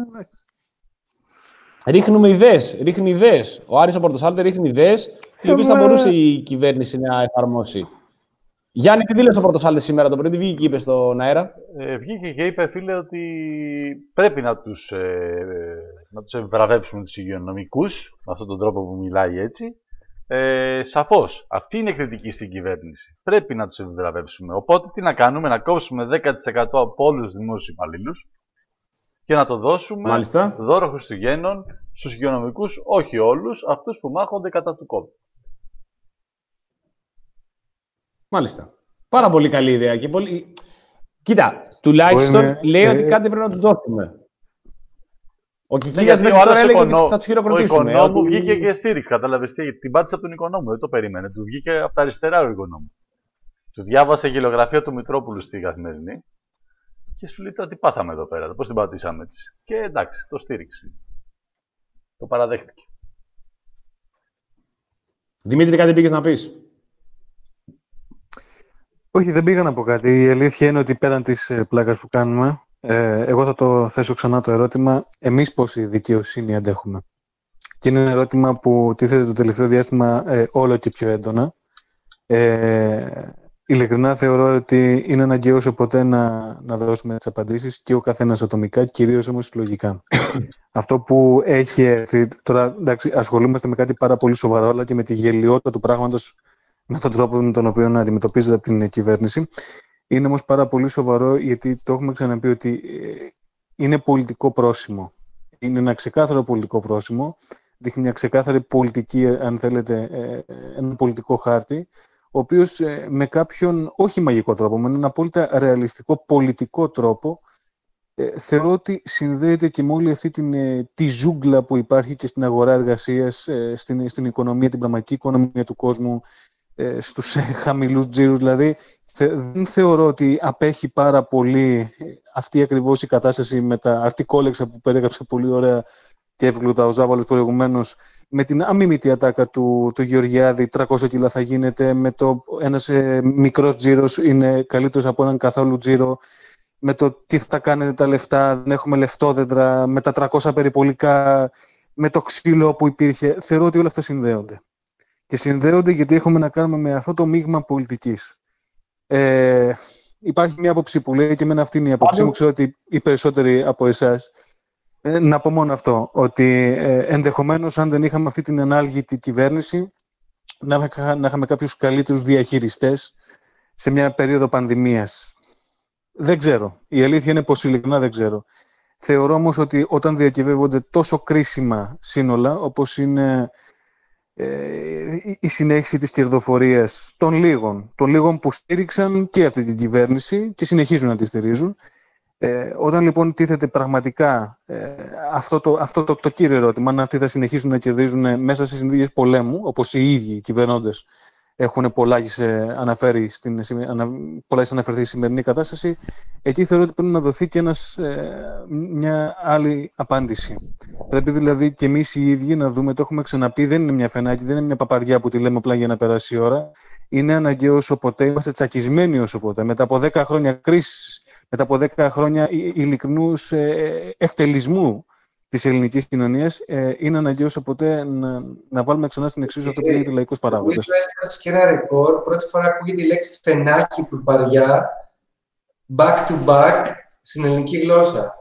Ρίχνουμε ιδέες, ρίχνει ιδέες. Ο Άρης ο Πορτοσάλτε ρίχνει ιδέες, οι οποίες θα μπορούσε η κυβέρνηση να εφαρμόσει. Γιάννη, τι δήλωσε ο Πορτοσάλτε σήμερα το πρωί, τι βγήκε και είπε στον αέρα? Ε, βγήκε και είπε, φίλε, ότι πρέπει να τους, ε, να τους εμβραβεύσουμε τους υγειονομικούς, με αυτόν τον τρόπο που μιλάει έτσι. Ε, σαφώς, αυτή είναι κριτική στην κυβέρνηση. Πρέπει να τους εμβραβεύσουμε. Οπότε, τι να κάνουμε, να κόψουμε δέκα τοις εκατό από όλους τους δημόσιους υπαλλήλους και να το δώσουμε Μάλιστα. δώρο Χριστουγέννων στους υγειονομικούς, όχι όλους, αυτούς που μάχονται κατά του COVID. Μάλιστα. Πάρα πολύ καλή ιδέα. Και πολύ... Κοίτα, τουλάχιστον είναι... λέει ε... ότι κάτι πρέπει να τους δώσουμε. Ο Κικίλιας ναι, μέχρι τώρα έλεγε οικονό... ότι θα τους χειροκροτήσουμε. Ο Οικονόμου ότι... βγήκε και στήριξε, καταλαβες, την πάτησε από τον Οικονόμου, δεν το περίμενε. Του βγήκε από τα αριστερά ο Οικονόμου. Του διάβασε γελιογραφία του Μητρόπουλου στη Καθημερινή και σου λέει τώρα τι πάθαμε εδώ πέρα, πώς την πατήσαμε έτσι. Και εντάξει, το στήριξε. Το παραδέχτηκε. Δημήτρη, κάτι πήγες να πεις? Όχι, δεν πήγα να πω κάτι. Η αλήθεια είναι ότι πέραν της πλάκας που κάνουμε, ε, εγώ θα το θέσω ξανά το ερώτημα, εμείς πόση δικαιοσύνη αντέχουμε. Και είναι ένα ερώτημα που τίθεται το τελευταίο διάστημα ε, όλο και πιο έντονα. Ε, ειλικρινά θεωρώ ότι είναι αναγκαίο όσο ποτέ να, να δώσουμε τις απαντήσεις και ο καθένας ατομικά, κυρίως όμως συλλογικά. Αυτό που έχει έρθει, τώρα εντάξει, ασχολούμαστε με κάτι πάρα πολύ σοβαρό, αλλά και με τη γελιότητα του πράγματος, με τον τρόπο με τον οποίο να αντιμετωπίζεται από την κυβέρνηση. Είναι όμως πάρα πολύ σοβαρό, γιατί το έχουμε ξαναπεί ότι είναι πολιτικό πρόσημο. Είναι ένα ξεκάθαρο πολιτικό πρόσημο. Δείχνει μια ξεκάθαρη πολιτική, αν θέλετε, ένα πολιτικό χάρτη, ο οποίος με κάποιον, όχι μαγικό τρόπο, με έναν απόλυτα ρεαλιστικό πολιτικό τρόπο, θεωρώ ότι συνδέεται και με όλη αυτή την, τη ζούγκλα που υπάρχει και στην αγορά εργασίας, στην, στην οικονομία, την πραγματική οικονομία του κόσμου, στους χαμηλούς τζίρους. Δηλαδή, δεν θεωρώ ότι απέχει πάρα πολύ αυτή ακριβώς η κατάσταση με τα αρτικόλεξα που περιέγραψε πολύ ωραία και εύγλωτα ο Ζάβαλος προηγουμένως, με την αμίμητη ατάκα του, του Γεωργιάδη, τριακόσια κιλά θα γίνεται, με το ένας ε, μικρός τζίρος είναι καλύτερος από έναν καθόλου τζίρο, με το τι θα κάνετε τα λεφτά, δεν έχουμε λεφτόδεντρα, με τα τριακόσια περιπολικά, με το ξύλο που υπήρχε. Θεωρώ ότι όλα αυτά συνδέονται. Και συνδέονται γιατί έχουμε να κάνουμε με αυτό το μείγμα πολιτικής. Ε, υπάρχει μια άποψη που λέει, και εμένα αυτή είναι η άποψή μου, ξέρω ότι οι περισσότεροι από εσάς, ε, να πω μόνο αυτό, ότι ε, ενδεχομένως αν δεν είχαμε αυτή την ανάλγητη κυβέρνηση, να, να είχαμε κάποιους καλύτερους διαχειριστές σε μια περίοδο πανδημίας. Δεν ξέρω. Η αλήθεια είναι πως ειλικρινά δεν ξέρω. Θεωρώ όμως ότι όταν διακυβεύονται τόσο κρίσιμα σύνολα, όπως είναι η συνέχιση της κερδοφορίας των λίγων, των λίγων που στήριξαν και αυτή την κυβέρνηση και συνεχίζουν να τη στηρίζουν. Ε, όταν λοιπόν τίθεται πραγματικά ε, αυτό, το, αυτό το, το κύριο ερώτημα, αν αυτοί θα συνεχίσουν να κερδίζουν μέσα σε συνθήκες πολέμου, όπως οι ίδιοι οι κυβερνώντες έχουν πολλάκις αναφέρει στην, ανα, αναφερθεί στη σημερινή κατάσταση, εκεί θεωρώ ότι πρέπει να δοθεί και ένας, ε, μια άλλη απάντηση. Πρέπει δηλαδή και εμείς οι ίδιοι να δούμε, το έχουμε ξαναπεί, δεν είναι μια φενάκι, δεν είναι μια παπαριά που τη λέμε απλά για να περάσει η ώρα. Είναι αναγκαίο όσο ποτέ, είμαστε τσακισμένοι όσο ποτέ. Μετά από δέκα χρόνια κρίσης, μετά από δέκα χρόνια ειλικρινούς ε, ευτελισμού της ελληνικής κοινωνίας, ε, είναι αναγκαίο όσο ποτέ να, να βάλουμε ξανά στην εξίσου αυτό που λέγεται λαϊκός παράγοντας. Εγώ έσκασα και ένα ρεκόρ. Πρώτη φορά ακούγεται η λέξη φενάκι παπαριά back to back στην ελληνική γλώσσα.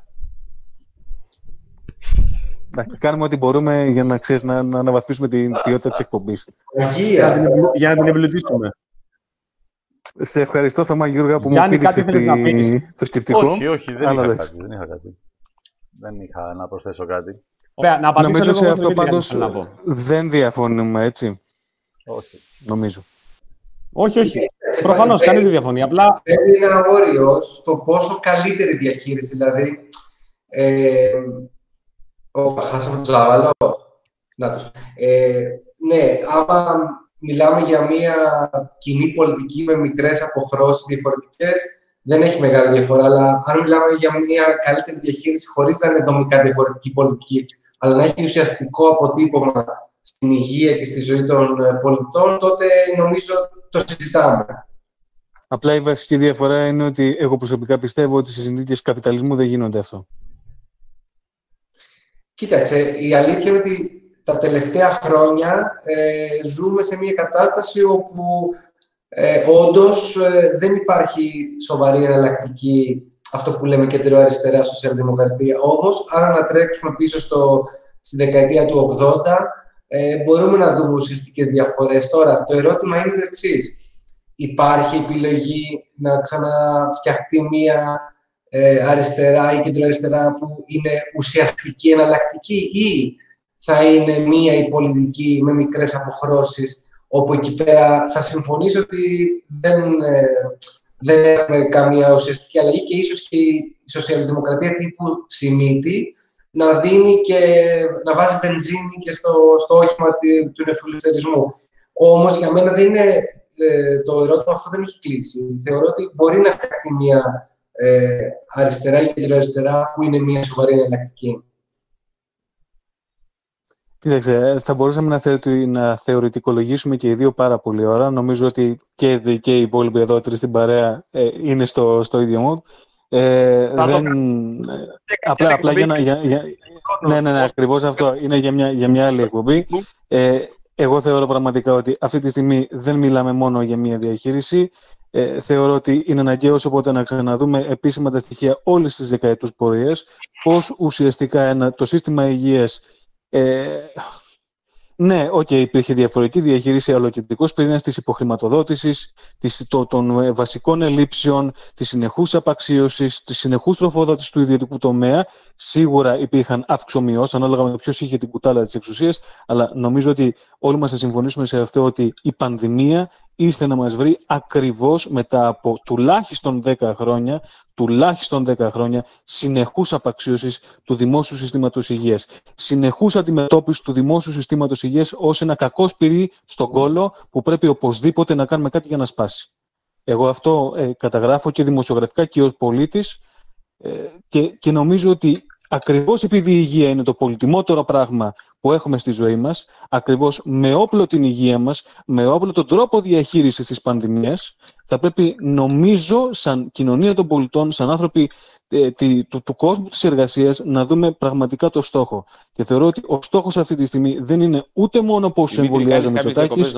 Να κάνουμε ό,τι μπορούμε για να, ξέρεις, να, να αναβαθμίσουμε την ποιότητα της εκπομπής. Αγία. Για να την εμπλουτίσουμε. Σε ευχαριστώ, Θωμά Γιώργα, που Γιάννη, μου πήδηξες τη... το σκεπτικό. Όχι, όχι, δεν, Αλλά είχα δεν. κάτι, δεν είχα κάτι. Δεν είχα να προσθέσω κάτι. Ωραία, να απαντήσω Νομίζω σε λίγο αυτό πάντως δεν διαφωνούμε, έτσι. Όχι. Νομίζω. Όχι, όχι. Προφανώς, κανείς δεν διαφωνεί. Απλά Πρέπει ένα όριο στο πόσο καλύτερη διαχείριση. Δηλαδή, ε, ο, χάσαμε τον Ζάβαλο. Να τους. Ε, ναι, άμα μιλάμε για μια κοινή πολιτική με μικρές αποχρώσεις διαφορετικές, δεν έχει μεγάλη διαφορά. Αλλά αν μιλάμε για μια καλύτερη διαχείριση χωρίς να είναι δομικά διαφορετική πολιτική, αλλά να έχει ουσιαστικό αποτύπωμα στην υγεία και στη ζωή των πολιτών, τότε νομίζω το συζητάμε. Απλά η βασική διαφορά είναι ότι εγώ προσωπικά πιστεύω ότι σε συνθήκες καπιταλισμού δεν γίνονται αυτό. Κοίταξε, η αλήθεια είναι ότι τα τελευταία χρόνια ε, ζούμε σε μια κατάσταση όπου ε, όντως ε, δεν υπάρχει σοβαρή εναλλακτική, αυτό που λέμε κεντροαριστερά σοσιαλδημοκρατία. Όμως, άρα να τρέξουμε πίσω στο, στη δεκαετία του ογδόντα, ε, μπορούμε να δούμε ουσιαστικές διαφορές. Τώρα, το ερώτημα είναι το εξής. Υπάρχει επιλογή να ξαναφτιαχτεί μια ε, αριστερά ή κεντροαριστερά που είναι ουσιαστική εναλλακτική, ή θα είναι μία η πολιτική με μικρές αποχρώσεις, όπου εκεί πέρα θα συμφωνήσω ότι δεν, ε, δεν έχουμε καμία ουσιαστική αλλαγή και ίσως και η σοσιαλδημοκρατία τύπου Σιμίτη να δίνει και να βάζει βενζίνη και στο, στο όχημα του νεφιλελευθερισμού. Όμως για μένα δεν είναι, ε, το ερώτημα αυτό δεν έχει κλείσει. Θεωρώ ότι μπορεί να φτιάξει μία ε, αριστερά ή κεντροαριστερά που είναι μία σοβαρή εναλλακτική. Κοίταξε, θα μπορούσαμε να, θε, να θεωρητικολογήσουμε και οι δύο πάρα πολύ ώρα. Νομίζω ότι και, και οι υπόλοιποι εδώ τρεις στην παρέα ε, είναι στο, στο ίδιο μου. Ε, δεν... Απλά, απλά για να... Για, για... Ναι, ναι, ναι, ακριβώς αυτό. Είναι για μια, για μια άλλη εκπομπή. Ε, εγώ θεωρώ πραγματικά ότι αυτή τη στιγμή δεν μιλάμε μόνο για μια διαχείριση. Ε, θεωρώ ότι είναι αναγκαίο οπότε να ξαναδούμε επίσημα τα στοιχεία όλες τις δεκαετούς πορείας, πώς ουσιαστικά ένα, το σύστημα υγείας. Ε, ναι, οκ, okay, υπήρχε διαφορετική διαχείριση, αλλά ο κεντρικός πυρήνας της υποχρηματοδότησης, της, το, των ε, βασικών ελλείψεων, της συνεχούς απαξίωσης, της συνεχούς τροφοδότησης του ιδιωτικού τομέα. Σίγουρα υπήρχαν αυξομοιώσεις, ανάλογα με ποιος είχε την κουτάλα της εξουσίας, αλλά νομίζω ότι όλοι μας θα συμφωνήσουμε σε αυτό ότι η πανδημία ήρθε να μας βρει ακριβώς μετά από τουλάχιστον δέκα χρόνια, τουλάχιστον δέκα χρόνια συνεχούς απαξίωσης του δημόσιου συστήματος υγείας. Συνεχούς αντιμετώπισης του δημόσιου συστήματος υγείας ως ένα κακό σπυρί στον κόλο που πρέπει οπωσδήποτε να κάνουμε κάτι για να σπάσει. Εγώ αυτό ε, καταγράφω και δημοσιογραφικά και ως πολίτης ε, και, και νομίζω ότι ακριβώς επειδή η υγεία είναι το πολυτιμότερο πράγμα που έχουμε στη ζωή μας, ακριβώς με όπλο την υγεία μας, με όπλο τον τρόπο διαχείρισης της πανδημίας, θα πρέπει, νομίζω, σαν κοινωνία των πολιτών, σαν άνθρωποι ε, τη, του, του κόσμου της εργασίας, να δούμε πραγματικά το στόχο. Και θεωρώ ότι ο στόχος αυτή τη στιγμή δεν είναι ούτε μόνο πώς εμβολιάζει ο Μητσοτάκης.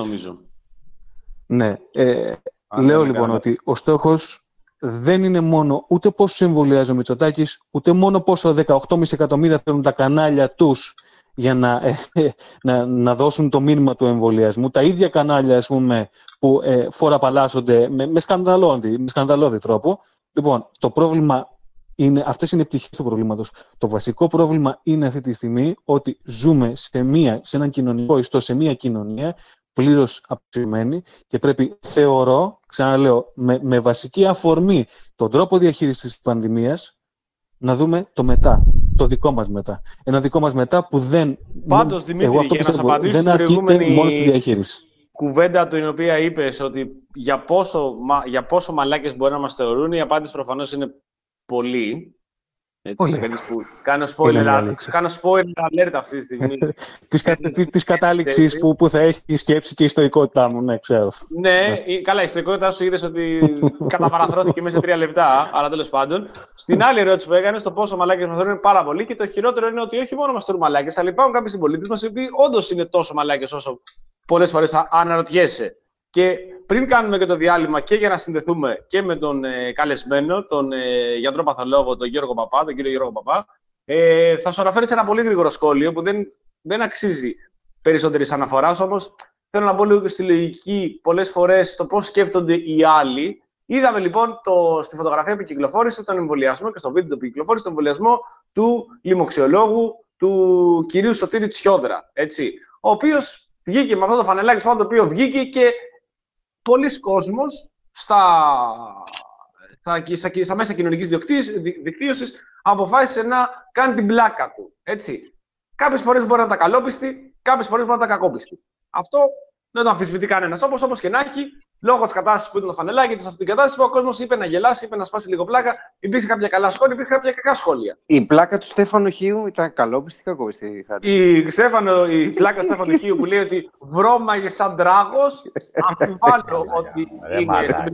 Ναι. Ε, λέω λοιπόν κάνω. ότι ο στόχος δεν είναι μόνο ούτε πόσο εμβολιάζει ο Μητσοτάκης, ούτε μόνο πόσο δεκαοκτώ κόμμα πέντε εκατομμύρια θέλουν τα κανάλια τους για να, ε, να, να δώσουν το μήνυμα του εμβολιασμού. Τα ίδια κανάλια, ας πούμε, που ε, φοραπαλλάσσονται με, με, σκανδαλώδη, με σκανδαλώδη τρόπο. Λοιπόν, το πρόβλημα είναι, αυτές είναι οι πτυχές του προβλήματος. Το βασικό πρόβλημα είναι αυτή τη στιγμή ότι ζούμε σε, μια, σε έναν κοινωνικό ιστό, σε μια κοινωνία πλήρως αποσυρωμένη και πρέπει, θεωρώ, ξαναλέω, με, με βασική αφορμή τον τρόπο διαχείρισης της πανδημίας, να δούμε το μετά, το δικό μας μετά. Ένα δικό μας μετά που δεν, Πάντως, Δημήτρη, εγώ αυτό πιστεύω, δεν αρκείται μόνο στη διαχείριση. Κουβέντα την οποία είπες ότι για πόσο, για πόσο μαλάκες μπορεί να μας θεωρούν, η απάντηση προφανώς είναι πολύ. Έτσι, που κάνω spoiler, κάνω spoiler alert αυτή τη στιγμή. Της κατάληξης που, που θα έχει η σκέψη και η στοικότητά μου, ναι, ξέρω. Ναι, ναι. Καλά, η στοικότητά σου είδες ότι καταπαραθρώθηκε μέσα σε τρία λεπτά, αλλά τέλος πάντων. Στην άλλη ερώτηση που έκανε, το πόσο μαλάκες μας θεωρούν είναι πάρα πολύ και το χειρότερο είναι ότι όχι μόνο μας θεωρούν μαλάκες, αλλά υπάρχουν κάποιοι συμπολίτες μας οι οποίοι όντως είναι τόσο μαλάκες όσο πολλές φορές θα αναρωτιέσαι. Και πριν κάνουμε και το διάλειμμα και για να συνδεθούμε και με τον ε, καλεσμένο, τον ε, γιατρό παθολόγο, τον Γιώργο Παπά, τον κύριο Γιώργο Παπά, ε, θα σου αναφέρω σε ένα πολύ γρήγορο σχόλιο που δεν, δεν αξίζει περισσότερης αναφοράς, όμως θέλω να πω λίγο και στη λογική πολλές φορές το πώς σκέφτονται οι άλλοι. Είδαμε λοιπόν το, στη φωτογραφία που κυκλοφόρησε τον εμβολιασμό και στο βίντεο που κυκλοφόρησε τον εμβολιασμό του λοιμοξιολόγου του κυρίου Σωτήρη Τσιόδρα, έτσι, ο οποίος βγήκε με αυτό το φανελάκι πάνω το οποίο βγήκε και πολλοί κόσμος στα, στα, στα, στα μέσα κοινωνικής δικτύωσης αποφάσισε να κάνει την πλάκα του. Έτσι. Κάποιες φορές μπορεί να τα καλόπιστη, κάποιες φορές μπορεί να τα κακόπιστη. Αυτό δεν το αμφισβητεί κανένας. Όπως όπως και να έχει, λόγω της κατάστασης που ήταν το φανελάκι, της αυτή την κατάσταση, ο κόσμος είπε να γελάσει, είπε να σπάσει λίγο πλάκα. Υπήρξε κάποια καλά σχόλια, υπήρχε κάποια κακά σχόλια. Η πλάκα του Στέφανου Χίου ήταν καλόπιστη ή κακόπιστη? Η, Στέφανο, η πλάκα του Στέφανου Χίου που λέει ότι βρώμαγε σαν τράγος, αμφιβάλλω ότι είναι στην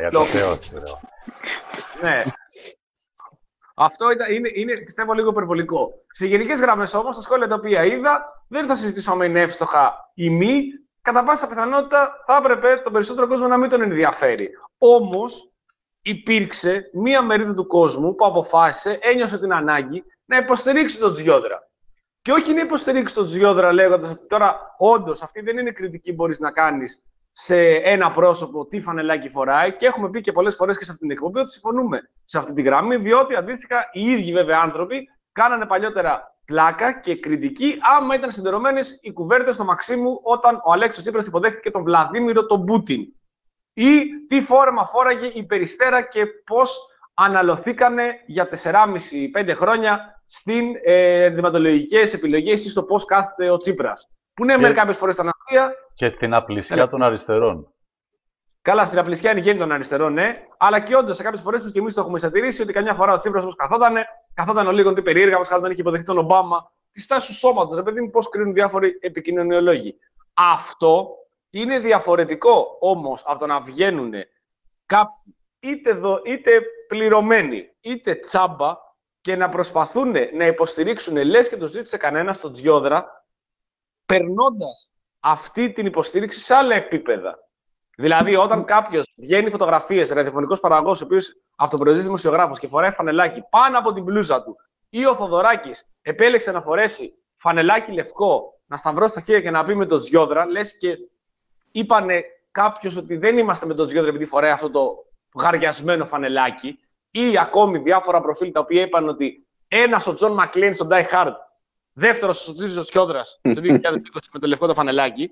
Ναι. Αυτό ήταν, είναι, είναι, πιστεύω, λίγο υπερβολικό. Σε γενικές γραμμές όμως, τα σχόλια τα οποία είδα, δεν θα συζητήσω αν είναι εύστοχα ή μη. Κατά πάσα πιθανότητα θα έπρεπε τον περισσότερο κόσμο να μην τον ενδιαφέρει. Όμως, υπήρξε μία μερίδα του κόσμου που αποφάσισε, ένιωσε την ανάγκη να υποστηρίξει τον Τζιόδρα. Και όχι να υποστηρίξει τον Τζιόδρα λέγοντας ότι τώρα, όντως, αυτή δεν είναι κριτική που μπορείς να κάνεις σε ένα πρόσωπο τι φανελάκι φοράει. Και έχουμε πει και πολλές φορές και σε αυτήν την εκπομπή ότι συμφωνούμε σε αυτή τη γραμμή, διότι αντίστοιχα οι ίδιοι βέβαια άνθρωποι κάνανε παλιότερα πλάκα και κριτική άμα ήταν συνδεδεμένες οι κουβέρτες στο Μαξίμου όταν ο Αλέξης Τσίπρας υποδέχθηκε τον Βλαδίμηρο τον Πούτιν. Ή τι φόρεμα φόραγε η Περιστέρα και πώς αναλωθήκανε για τεσσεράμισι πέντε χρόνια στις ε, ενδυματολογικές επιλογές ή στο πώς κάθεται ο Τσίπρας. Που ναι, μερικά κάποιες φορές ήταν αστεία. Και στην απλησιά των αριστερών. Καλά, στην απλησιά είναι γέννη των αριστερών, ναι. Αλλά και όντως σε κάποιες φορές που και εμείς το έχουμε σατηρήσει ότι καμιά φορά ο Τσίπρας όπως καθότανε, καθόταν λίγο τι περίεργα, όπως καθόταν είχε υποδεχτεί τον Ομπάμα. Τη στάση του σώματος, ρε παιδί μου, πώς κρίνουν διάφοροι επικοινωνιολόγοι. Αυτό είναι διαφορετικό όμως από το να βγαίνουν κάποιοι είτε, δο, είτε πληρωμένοι είτε τσάμπα και να προσπαθούν να υποστηρίξουν, λες και τους ζήτησε κανένα στον Τζιόδρα, περνώντας αυτή την υποστήριξη σε άλλα επίπεδα. Δηλαδή, όταν κάποιος βγαίνει φωτογραφίες, ραδιοφωνικός παραγωγός, ο οποίος αυτοπροεδρεύει δημοσιογράφος και φοράει φανελάκι πάνω από την μπλούζα του, ή ο Θοδωράκης επέλεξε να φορέσει φανελάκι λευκό, να σταυρώσει τα χέρια και να πει με τον Τζιόδρα, λες και είπανε κάποιος ότι δεν είμαστε με τον Τζιόδρα επειδή φοράει αυτό το γαριασμένο φανελάκι, ή ακόμη διάφορα προφίλ τα οποία είπαν ότι ένας ο Τζον Μακλέιν στον Die Hard, δεύτερος ο Τζίρις ο Τσιόδρας το δύο χιλιάδες είκοσι με το λευκό το φανελάκι,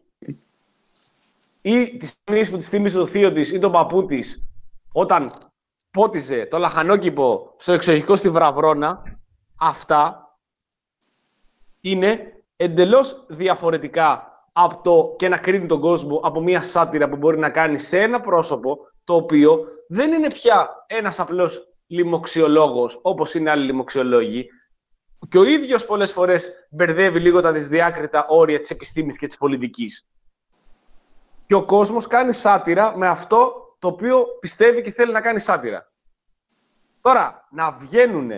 ή τις στιγμές που της θύμισε το θείο της ή τον παππού της όταν πότιζε το λαχανόκηπο στο εξοχικό στη Βραβρώνα, αυτά είναι εντελώς διαφορετικά από το και να κρίνει τον κόσμο από μια σάτυρα που μπορεί να κάνει σε ένα πρόσωπο το οποίο δεν είναι πια ένας απλός λοιμοξιολόγος όπως είναι άλλοι λοιμοξιολόγοι και ο ίδιος πολλές φορές μπερδεύει λίγο τα δυσδιάκριτα όρια της επιστήμης και της πολιτικής. Και ο κόσμος κάνει σάτυρα με αυτό το οποίο πιστεύει και θέλει να κάνει σάτυρα. Τώρα, να βγαίνουν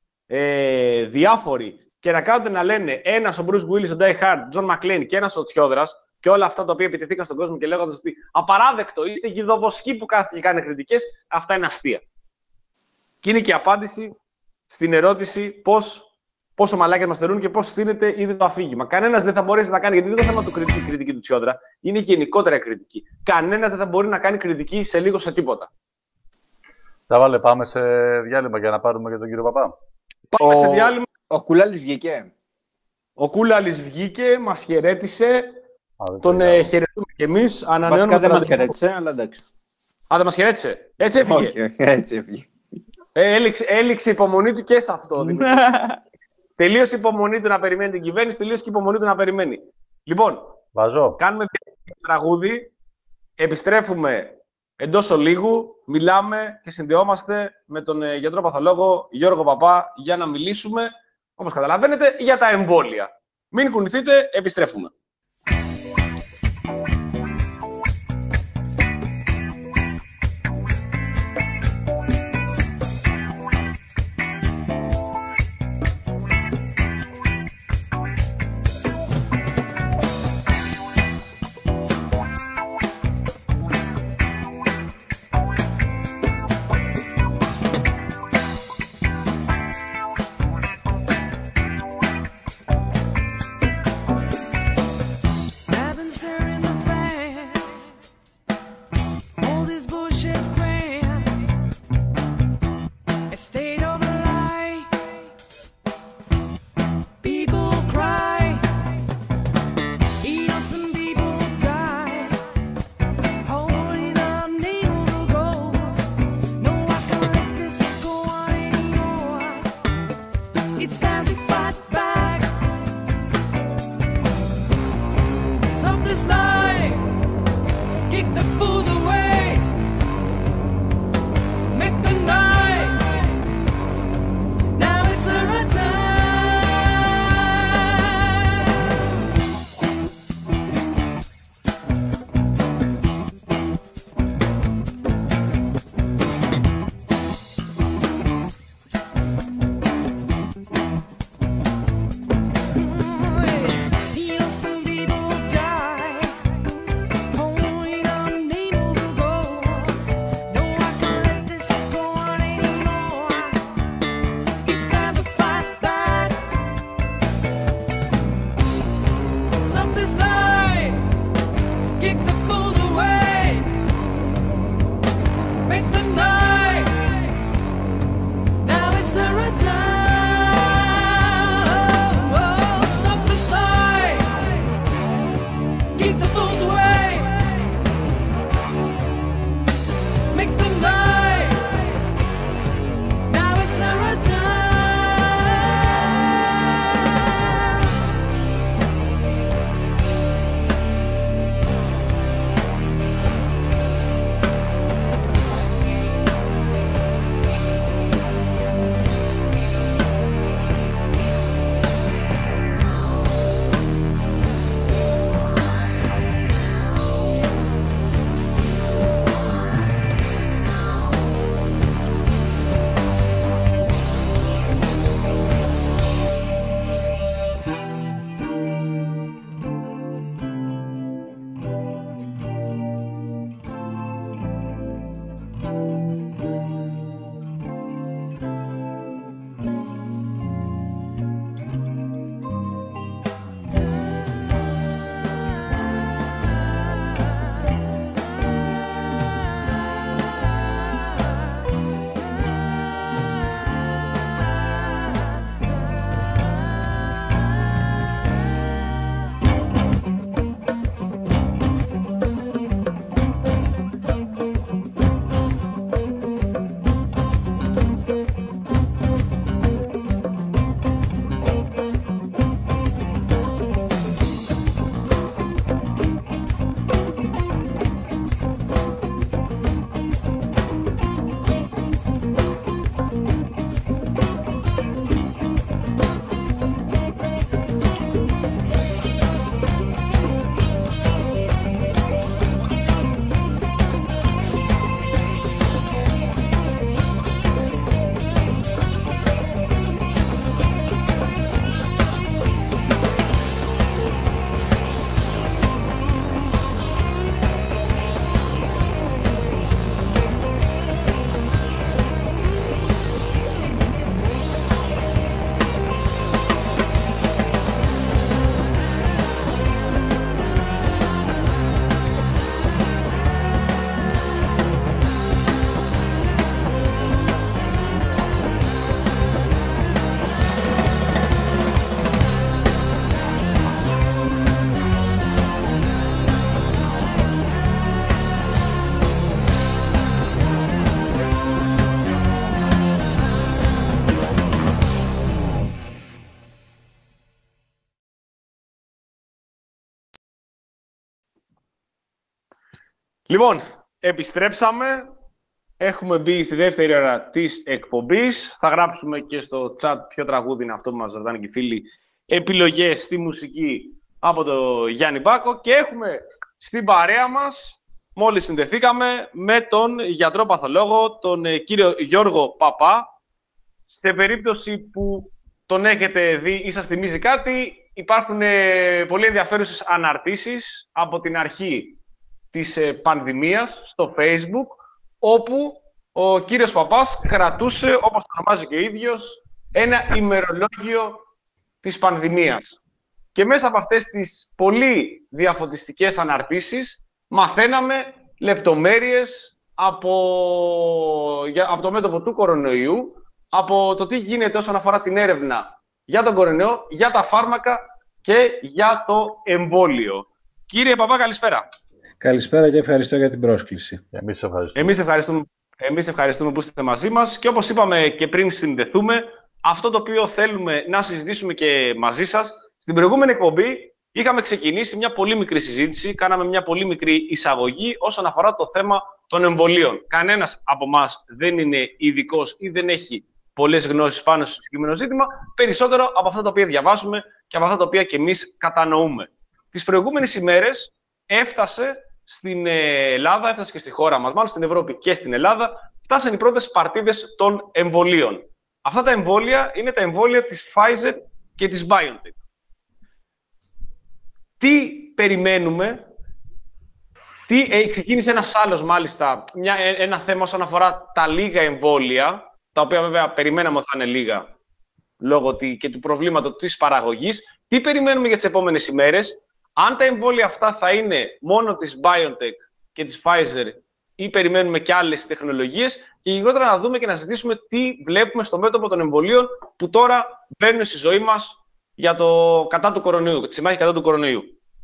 ε, διάφοροι και να κάνουν να λένε ένας ο Bruce Willis, ο Die Hard, John McClane και ένας ο Τσιόδρας και όλα αυτά τα οποία επιτεθήκαν στον κόσμο και λέγοντας ότι απαράδεκτο, είστε γιδοβοσκοί που κάθεται και κάνει κριτικές, αυτά είναι αστεία. Και είναι και η απάντηση στην ερώτηση πώς, πόσο μαλάκια μας θερούν και πώς στείνεται ήδη το αφήγημα. Κανένας δεν θα μπορέσει να κάνει, γιατί δεν είναι το θέμα του κριτική, κριτική του Τσιόδρα, είναι γενικότερα κριτική. Κανένας δεν θα μπορεί να κάνει κριτική σε λίγο σε τίποτα. Σάβαλε, πάμε σε διάλειμμα για να πάρουμε για τον κύριο Παπά. Πάμε ο... σε διάλειμμα. Ο Κούλαλης βγήκε. Ο Κούλαλης βγήκε, μας χαιρέτησε. Α, τον ε, χαιρετούμε κι εμείς. Βασικά δεν μας χαιρέτησε, αλλά εντάξει. Α, δεν μας χαιρέτησε. Έτσι έφυγε. Okay, έτσι έφυγε. Ε, έληξε, έληξε η υπομονή του και σε αυτό. Τελείωσε η υπομονή του να περιμένει την κυβέρνηση, τελείωσε και η υπομονή του να περιμένει. Λοιπόν, Βάζω. κάνουμε τραγούδι, επιστρέφουμε εντός ολίγου, μιλάμε και συνδεόμαστε με τον ε, γιατρό παθολόγο Γιώργο Παπά για να μιλήσουμε, όπως καταλαβαίνετε, για τα εμβόλια. Μην κουνηθείτε, επιστρέφουμε. Stop this lie. Λοιπόν, επιστρέψαμε. Έχουμε μπει στη δεύτερη ώρα της εκπομπής. Θα γράψουμε και στο chat ποιο τραγούδι είναι αυτό που μας ρωτάνε και οι φίλοι. Επιλογές στη μουσική από το Γιάννη Μπάκο. Και έχουμε στην παρέα μας, μόλις συνδεθήκαμε, με τον γιατρό παθολόγο, τον κύριο Γιώργο Παπά. Σε περίπτωση που τον έχετε δει ή σας θυμίζει κάτι, υπάρχουν πολύ ενδιαφέρουσες αναρτήσεις από την αρχή της πανδημίας στο Facebook, όπου ο κύριος Παπάς κρατούσε, όπως το ονομάζει και ο ίδιος, ένα ημερολόγιο της πανδημίας. Και μέσα από αυτές τις πολύ διαφωτιστικές αναρτήσεις μαθαίναμε λεπτομέρειες από, από το μέτωπο του κορονοϊού, από το τι γίνεται όσον αφορά την έρευνα για τον κορονοϊό, για τα φάρμακα και για το εμβόλιο. Κύριε Παπά, καλησπέρα. Καλησπέρα και ευχαριστώ για την πρόσκληση. Εμείς ευχαριστούμε. Εμείς ευχαριστούμε, εμείς ευχαριστούμε που είστε μαζί μας και όπως είπαμε και πριν συνδεθούμε, αυτό το οποίο θέλουμε να συζητήσουμε και μαζί σας, στην προηγούμενη εκπομπή είχαμε ξεκινήσει μια πολύ μικρή συζήτηση, κάναμε μια πολύ μικρή εισαγωγή όσον αφορά το θέμα των εμβολίων. Κανένας από εμάς δεν είναι ειδικός ή δεν έχει πολλές γνώσεις πάνω στο συγκεκριμένο ζήτημα, περισσότερο από αυτά τα οποία διαβάζουμε και από αυτά τα οποία και εμείς κατανοούμε. Τις προηγούμενες ημέρες έφτασε στην Ελλάδα, έφτασε και στη χώρα μας, μάλλον στην Ευρώπη και στην Ελλάδα, φτάσαν οι πρώτες παρτίδες των εμβολίων. Αυτά τα εμβόλια είναι τα εμβόλια της Pfizer και της BioNTech. Τι περιμένουμε, τι, ε, ξεκίνησε ένας άλλος μάλιστα, μια, ένα θέμα όσον αφορά τα λίγα εμβόλια, τα οποία βέβαια περιμέναμε ότι θα είναι λίγα, λόγω και του προβλήματος της παραγωγής. Τι περιμένουμε για τις επόμενες ημέρες, αν τα εμβόλια αυτά θα είναι μόνο της BioNTech και της Pfizer ή περιμένουμε και άλλες τεχνολογίες, και γενικότερα να δούμε και να συζητήσουμε τι βλέπουμε στο μέτωπο των εμβολίων που τώρα μπαίνουν στη ζωή μας για το κατά του κορονοϊού, τη συμμάχη κατά του κορονοϊού.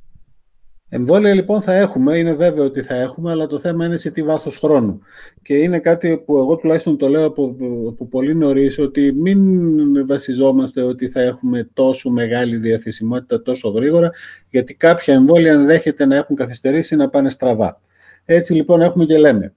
Εμβόλια λοιπόν θα έχουμε, είναι βέβαιο ότι θα έχουμε, αλλά το θέμα είναι σε τι βάθος χρόνου. Και είναι κάτι που εγώ τουλάχιστον το λέω από, από πολύ νωρίς, ότι μην βασιζόμαστε ότι θα έχουμε τόσο μεγάλη διαθεσιμότητα τόσο γρήγορα, γιατί κάποια εμβόλια ενδέχεται να έχουν καθυστερήσει να πάνε στραβά. Έτσι λοιπόν έχουμε και λέμε.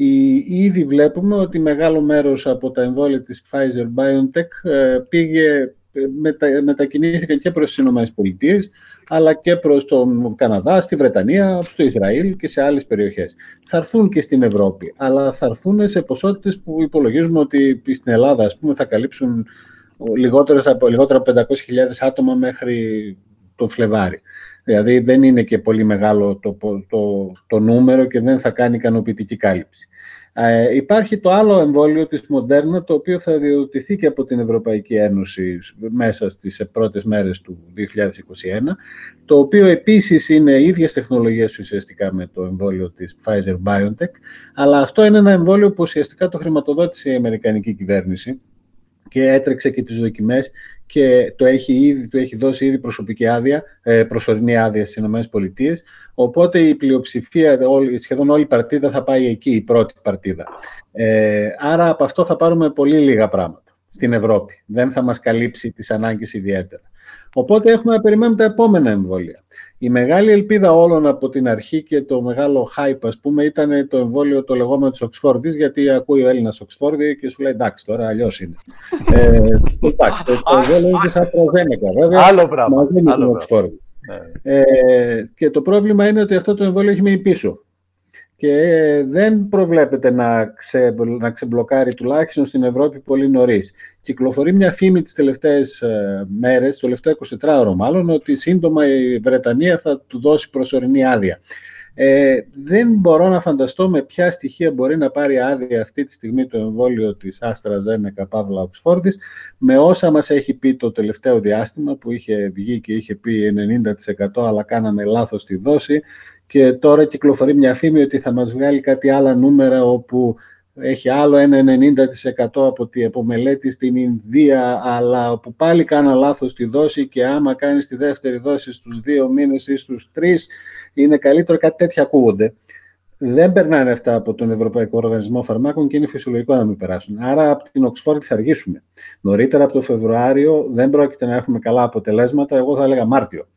Ήδη βλέπουμε ότι μεγάλο μέρος από τα εμβόλια της Pfizer-BioNTech πήγε, μετα, μετακινήθηκαν και προς τις ΗΠΑ, αλλά και προς τον Καναδά, στη Βρετανία, στο Ισραήλ και σε άλλες περιοχές. Θα έρθουν και στην Ευρώπη, αλλά θα έρθουν σε ποσότητες που υπολογίζουμε ότι στην Ελλάδα, ας πούμε, θα καλύψουν λιγότερο από, λιγότερο από πεντακόσιες χιλιάδες άτομα μέχρι τον Φλεβάρι. Δηλαδή δεν είναι και πολύ μεγάλο το, το, το νούμερο και δεν θα κάνει ικανοποιητική κάλυψη. Ε, υπάρχει το άλλο εμβόλιο της Moderna, το οποίο θα διοδοτηθεί και από την Ευρωπαϊκή Ένωση μέσα στις πρώτες μέρες του δύο χιλιάδες είκοσι ένα, το οποίο επίσης είναι ίδιες τεχνολογίες ουσιαστικά με το εμβόλιο της Pfizer-BioNTech, αλλά αυτό είναι ένα εμβόλιο που ουσιαστικά το χρηματοδότησε η Αμερικανική κυβέρνηση και έτρεξε και τις δοκιμές και το έχει, ήδη, το έχει δώσει ήδη προσωπική άδεια, προσωρινή άδεια στις ΗΠΑ. Οπότε η πλειοψηφία, σχεδόν όλη η παρτίδα θα πάει εκεί, η πρώτη παρτίδα. Ε, άρα από αυτό θα πάρουμε πολύ λίγα πράγματα στην Ευρώπη. Δεν θα μας καλύψει τις ανάγκες ιδιαίτερα. Οπότε έχουμε να περιμένουμε τα επόμενα εμβόλια. Η μεγάλη ελπίδα όλων από την αρχή και το μεγάλο hype, ας πούμε, ήταν το εμβόλιο το λεγόμενο της Οξφόρδης, γιατί ακούει ο Έλληνας Οξφόρδη και σου λέει εντάξει, τώρα αλλιώς είναι. ε, εντάξει, το, το εμβόλιο είναι σαν AstraZeneca, βέβαια. Άλλο πράγμα. Μαζί με την Οξφόρδη. Ε, και το πρόβλημα είναι ότι αυτό το εμβόλιο έχει μείνει πίσω. Και δεν προβλέπεται να, ξε, να ξεμπλοκάρει τουλάχιστον στην Ευρώπη πολύ νωρίς. Κυκλοφορεί μια φήμη τις τελευταίες ε, μέρες, το τελευταίο εικοσιτετράωρο μάλλον, ότι σύντομα η Βρετανία θα του δώσει προσωρινή άδεια. Ε, δεν μπορώ να φανταστώ με ποια στοιχεία μπορεί να πάρει άδεια αυτή τη στιγμή το εμβόλιο της AstraZeneca Παύλα Οξφόρδης, με όσα μας έχει πει το τελευταίο διάστημα, που είχε βγει και είχε πει ενενήντα τοις εκατό, αλλά κάναμε λάθος τη δόση. Και τώρα κυκλοφορεί μια φήμη ότι θα μας βγάλει κάτι άλλα νούμερα, όπου έχει άλλο ένα ενενήντα τοις εκατό από τη απομελέτη στην Ινδία, αλλά όπου πάλι κάνα λάθος τη δόση και άμα κάνεις τη δεύτερη δόση στους δύο μήνες ή στους τρεις, είναι καλύτερο, κάτι τέτοια ακούγονται. Δεν περνάνε αυτά από τον Ευρωπαϊκό Οργανισμό Φαρμάκων και είναι φυσιολογικό να μην περάσουν. Άρα από την Οξφόρδη θα αργήσουμε. Νωρίτερα από το Φεβρουάριο δεν πρόκειται να έχουμε καλά αποτελέσματα, εγώ θα έλεγα Μάρτιο.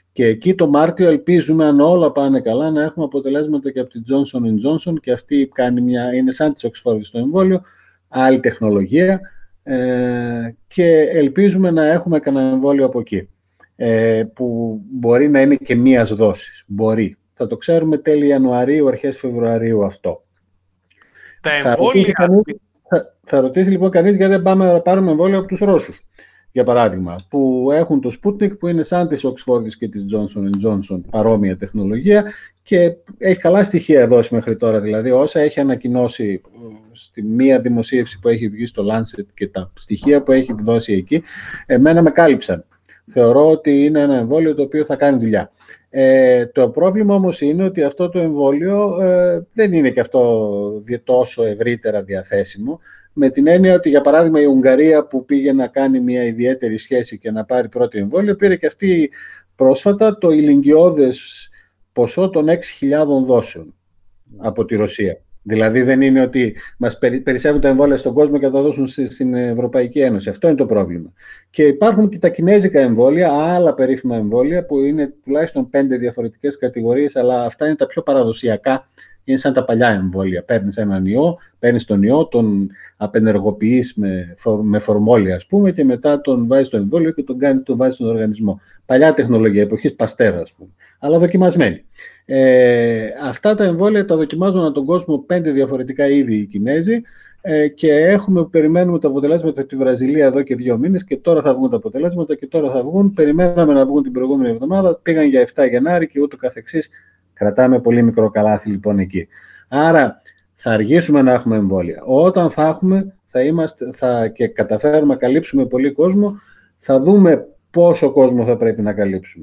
Και εκεί το Μάρτιο ελπίζουμε, αν όλα πάνε καλά, να έχουμε αποτελέσματα και από την Johnson εντ Johnson, και αυτή κάνει μια, είναι σαν της Oxford στο εμβόλιο, άλλη τεχνολογία, ε, και ελπίζουμε να έχουμε κανένα εμβόλιο από εκεί, ε, που μπορεί να είναι και μίας δόσης. Μπορεί. Θα το ξέρουμε τέλη Ιανουαρίου, αρχές Φεβρουαρίου αυτό. Τα εμβόλια... Θα ρωτήσει, κανείς, θα, θα ρωτήσει λοιπόν κανείς γιατί δεν πάμε να πάρουμε εμβόλιο από τους Ρώσους, για παράδειγμα, που έχουν το Sputnik, που είναι σαν της Oxford και της Johnson εντ Johnson, παρόμοια τεχνολογία, και έχει καλά στοιχεία δώσει μέχρι τώρα. Δηλαδή, όσα έχει ανακοινώσει στη μία δημοσίευση που έχει βγει στο Lancet και τα στοιχεία που έχει δώσει εκεί, εμένα με κάλυψαν. Θεωρώ ότι είναι ένα εμβόλιο το οποίο θα κάνει δουλειά. Ε, το πρόβλημα όμως είναι ότι αυτό το εμβόλιο ε, δεν είναι και αυτό τόσο ευρύτερα διαθέσιμο, με την έννοια ότι, για παράδειγμα, η Ουγγαρία που πήγε να κάνει μια ιδιαίτερη σχέση και να πάρει πρώτο εμβόλιο, πήρε και αυτή πρόσφατα το ηλικιώδες ποσό των έξι χιλιάδων δόσεων από τη Ρωσία. Δηλαδή δεν είναι ότι μας περισσεύουν τα εμβόλια στον κόσμο και θα τα δώσουν στην Ευρωπαϊκή Ένωση. Αυτό είναι το πρόβλημα. Και υπάρχουν και τα κινέζικα εμβόλια, άλλα περίφημα εμβόλια, που είναι τουλάχιστον πέντε διαφορετικές κατηγορίες, αλλά αυτά είναι τα πιο παραδοσιακά. Είναι σαν τα παλιά εμβόλια. Παίρνεις έναν ιό, παίρνεις τον ιό, τον απενεργοποιείς με, με φορμόλια, ας πούμε, και μετά τον βάζεις στο εμβόλιο και τον, κάνει, τον βάζεις στον οργανισμό. Παλιά τεχνολογία, εποχής Παστέρα, ας πούμε, αλλά δοκιμασμένη. Ε, αυτά τα εμβόλια τα δοκιμάζουν ανά τον κόσμο πέντε διαφορετικά είδη οι Κινέζοι, ε, και έχουμε, περιμένουμε τα αποτελέσματα από τη Βραζιλία εδώ και δύο μήνες, και τώρα θα βγουν τα αποτελέσματα και τώρα θα βγουν. Περιμέναμε να βγουν την προηγούμενη εβδομάδα, πήγαν για εφτά Γενάρη και ούτω καθεξής. Κρατάμε πολύ μικρό καλάθι λοιπόν εκεί. Άρα θα αργήσουμε να έχουμε εμβόλια. Όταν θα έχουμε, θα είμαστε, θα, και καταφέρουμε να καλύψουμε πολύ κόσμο, θα δούμε πόσο κόσμο θα πρέπει να καλύψουμε.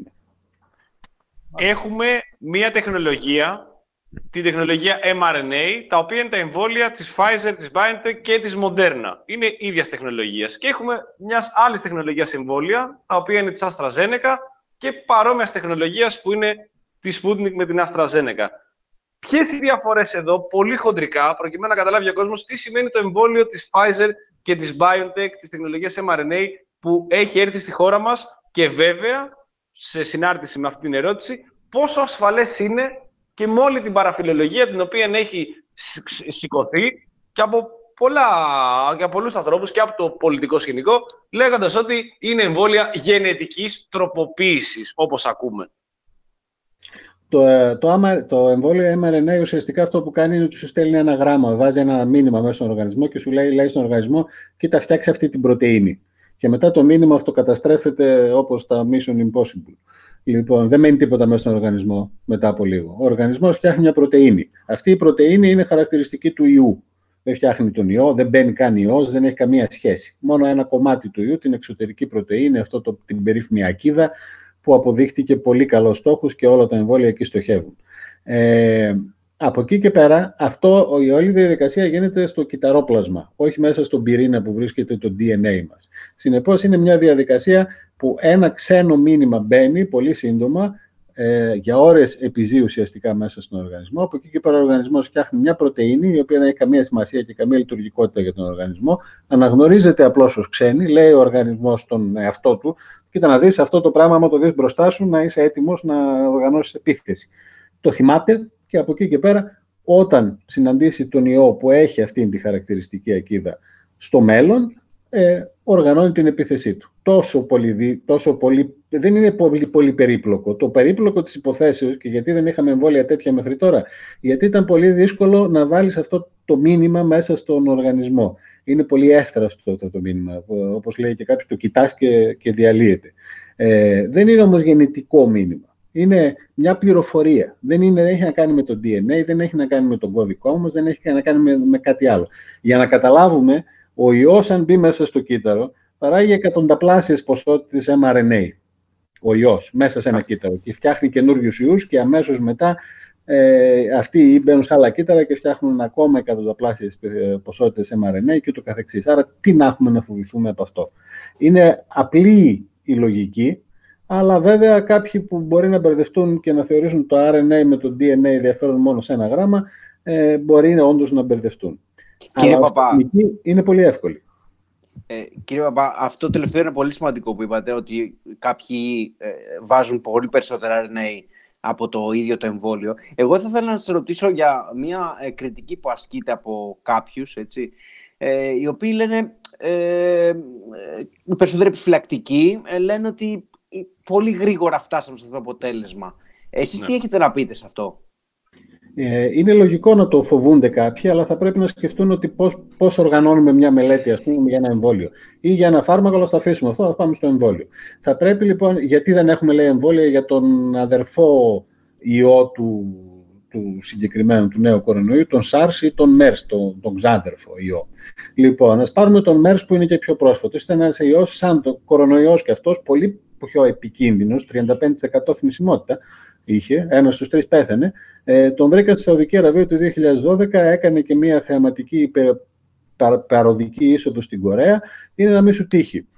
Έχουμε μία τεχνολογία, την τεχνολογία εμ αρ εν έι, τα οποία είναι τα εμβόλια της Pfizer, της BioNTech και της Moderna. Είναι ίδιας τεχνολογίας. Και έχουμε μιας άλλης τεχνολογίας εμβόλια, τα οποία είναι της AstraZeneca, και παρόμοιας τεχνολογίας που είναι τη Sputnik με την AstraZeneca. Ποιες οι διαφορές εδώ, πολύ χοντρικά, προκειμένου να καταλάβει ο κόσμος τι σημαίνει το εμβόλιο της Pfizer και της BioNTech, της τεχνολογίας εμ αρ εν έι, που έχει έρθει στη χώρα μας, και βέβαια, σε συνάρτηση με αυτή την ερώτηση, πόσο ασφαλές είναι, και με όλη την παραφιλολογία την οποία έχει σηκωθεί και από, πολλά, και από πολλούς ανθρώπους και από το πολιτικό σκηνικό, λέγοντας ότι είναι εμβόλια γενετικής τροποποίησης, όπως ακούμε. Το, το, το εμβόλιο εμ αρ εν έι ουσιαστικά αυτό που κάνει είναι ότι σου στέλνει ένα γράμμα, βάζει ένα μήνυμα μέσα στον οργανισμό και σου λέει, λέει στον οργανισμό, κοίτα, φτιάξει αυτή την πρωτεΐνη. Και μετά το μήνυμα αυτό καταστρέφεται όπως τα Mission Impossible. Λοιπόν, δεν μένει τίποτα μέσα στον οργανισμό μετά από λίγο. Ο οργανισμός φτιάχνει μια πρωτεΐνη. Αυτή η πρωτεΐνη είναι χαρακτηριστική του ιού. Δεν φτιάχνει τον ιό, δεν μπαίνει καν ιός, δεν έχει καμία σχέση. Μόνο ένα κομμάτι του ιού, την εξωτερική πρωτεΐνη, αυτό το, την περίφημη ακίδα, που αποδείχτηκε πολύ καλός στόχος και όλα τα εμβόλια εκεί στοχεύουν. Ε, από εκεί και πέρα, αυτό, η όλη διαδικασία γίνεται στο κυταρόπλασμα, όχι μέσα στον πυρήνα που βρίσκεται το ντι εν έι μας. Συνεπώς, είναι μια διαδικασία που ένα ξένο μήνυμα μπαίνει πολύ σύντομα, ε, για ώρες επιζεί ουσιαστικά μέσα στον οργανισμό. Από εκεί και πέρα ο οργανισμός φτιάχνει μια πρωτεΐνη, η οποία δεν έχει καμία σημασία και καμία λειτουργικότητα για τον οργανισμό. Αναγνωρίζεται απλώς ως ξένη, λέει ο οργανισμός στον εαυτό του, κοίτα να δεις αυτό το πράγμα, άμα το δεις μπροστά σου, να είσαι έτοιμος να οργανώσεις επίθεση. Το θυμάται, και από εκεί και πέρα, όταν συναντήσει τον ιό που έχει αυτή τη χαρακτηριστική ακίδα στο μέλλον, ε, οργανώνει την επίθεσή του. Τόσο πολύ, τόσο πολύ, δεν είναι πολύ, πολύ περίπλοκο. Το περίπλοκο της υποθέσεως, και γιατί δεν είχαμε εμβόλια τέτοια μέχρι τώρα, γιατί ήταν πολύ δύσκολο να βάλεις αυτό το μήνυμα μέσα στον οργανισμό. Είναι πολύ εύθραστο το, το μήνυμα, όπως λέει και κάποιος, το κοιτάς και, και διαλύεται. Ε, δεν είναι όμως γενετικό μήνυμα. Είναι μια πληροφορία. Δεν, είναι, δεν έχει να κάνει με το ντι εν έι, δεν έχει να κάνει με τον κώδικό μας, δεν έχει να κάνει με, με κάτι άλλο. Για να καταλάβουμε, ο ιός, αν μπει μέσα στο κύτταρο, παράγει εκατονταπλάσιες ποσότητες εμ αρ εν έι. Ο ιός, μέσα σε ένα κύτταρο. Και φτιάχνει καινούριους ιούς και αμέσως μετά ε, αυτοί μπαίνουν σε άλλα κύτταρα και φτιάχνουν ακόμα εκατονταπλάσιες ποσότητες εμ αρ εν έι και το καθεξής. Άρα, τι να έχουμε να φοβηθούμε από αυτό. Είναι απλή η λογική, αλλά βέβαια κάποιοι που μπορεί να μπερδευτούν και να θεωρήσουν το αρ εν έι με το ντι εν έι διαφέρουν μόνο σε ένα γράμμα, ε, μπορεί όντως να μπερδευτούν. Κύριε αλλά Παπά, η είναι πολύ εύκολη. Ε, κύριε Παπά, αυτό το τελευταίο είναι πολύ σημαντικό που είπατε, ότι κάποιοι ε, βάζουν πολύ περισσότερα αρ εν έι από το ίδιο το εμβόλιο. Εγώ θα ήθελα να σας ρωτήσω για μια ε, κριτική που ασκείται από κάποιους, έτσι, ε, οι οποίοι λένε, ε, ε, περισσότεροι επιφυλακτικοί, ε, λένε ότι πολύ γρήγορα φτάσαμε σε αυτό το αποτέλεσμα. Εσείς ναι. τι έχετε να πείτε σε αυτό? Ε, είναι λογικό να το φοβούνται κάποιοι, αλλά θα πρέπει να σκεφτούν ότι πώς, πώς οργανώνουμε μια μελέτη, ας πούμε, για ένα εμβόλιο ή για ένα φάρμακο, αλλά θα αφήσουμε αυτό, θα πάμε στο εμβόλιο. Θα πρέπει λοιπόν, γιατί δεν έχουμε λέει εμβόλια για τον αδερφό ιό του, του συγκεκριμένου, του νέου κορονοϊού, τον SARS ή τον MERS, τον, τον ξάδερφο ιό. Λοιπόν, ας πάρουμε τον MERS που είναι και πιο πρόσφατο. Ήταν ένας ιός σαν το κορονοϊός και αυτός, πολύ πιο επικίνδυνος, τριάντα πέντε τοις εκατό θνησιμότητα είχε, ένας στους τρεις πέθανε. Ε, τον βρήκα στη Σαουδική Αραβία το δύο χιλιάδες δώδεκα, έκανε και μια θεαματική πα, παροδική είσοδο στην Κορέα, είναι να μην σου τύχει.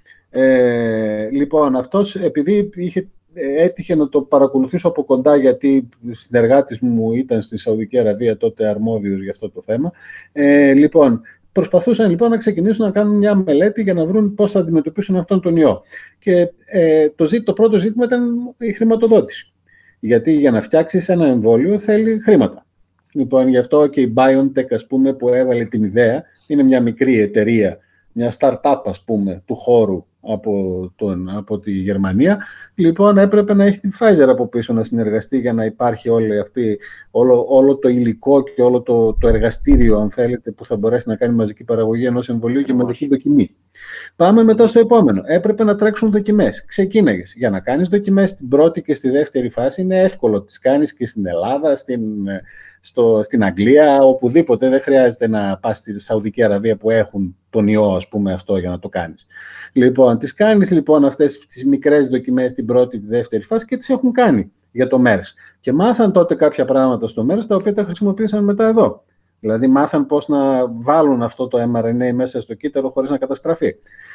Ε, λοιπόν, αυτός επειδή είχε, έτυχε να το παρακολουθήσω από κοντά, γιατί συνεργάτης μου ήταν στη Σαουδική Αραβία τότε αρμόδιος για αυτό το θέμα. Ε, λοιπόν, προσπαθούσαν λοιπόν να ξεκινήσουν να κάνουν μια μελέτη για να βρουν πώς θα αντιμετωπίσουν αυτόν τον ιό. Και ε, το, ζή, το πρώτο ζήτημα ήταν η χρηματοδότηση. Γιατί για να φτιάξεις ένα εμβόλιο θέλει χρήματα. Λοιπόν, γι' αυτό και η BioNTech, ας πούμε, που έβαλε την ιδέα, είναι μια μικρή εταιρεία, μια startup, ας πούμε, του χώρου από, τον, από τη Γερμανία. Λοιπόν, έπρεπε να έχει την Pfizer από πίσω να συνεργαστεί για να υπάρχει όλη αυτή, όλο, όλο το υλικό και όλο το, το εργαστήριο, αν θέλετε, που θα μπορέσει να κάνει μαζική παραγωγή ενός εμβολίου και μαζική δοκιμή. Πάμε μετά στο επόμενο. Έπρεπε να τρέξουν δοκιμές. Ξεκίναγες. Για να κάνεις δοκιμές στην πρώτη και στη δεύτερη φάση είναι εύκολο. Τις κάνεις και στην Ελλάδα, στην, στο, στην Αγγλία, οπουδήποτε. Δεν χρειάζεται να πας στη Σαουδική Αραβία που έχουν τον ιό, ας πούμε, αυτό για να το κάνεις. Λοιπόν, τις κάνεις λοιπόν αυτές τις μικρές δοκιμές στην πρώτη, τη δεύτερη φάση και τις έχουν κάνει για το MERS. Και μάθαν τότε κάποια πράγματα στο MERS τα οποία τα χρησιμοποίησαν μετά εδώ. Δηλαδή μάθαν πώς να βάλουν αυτό το εμ αρ εν έι μέσα στο κύτταρο χωρίς να καταστραφεί.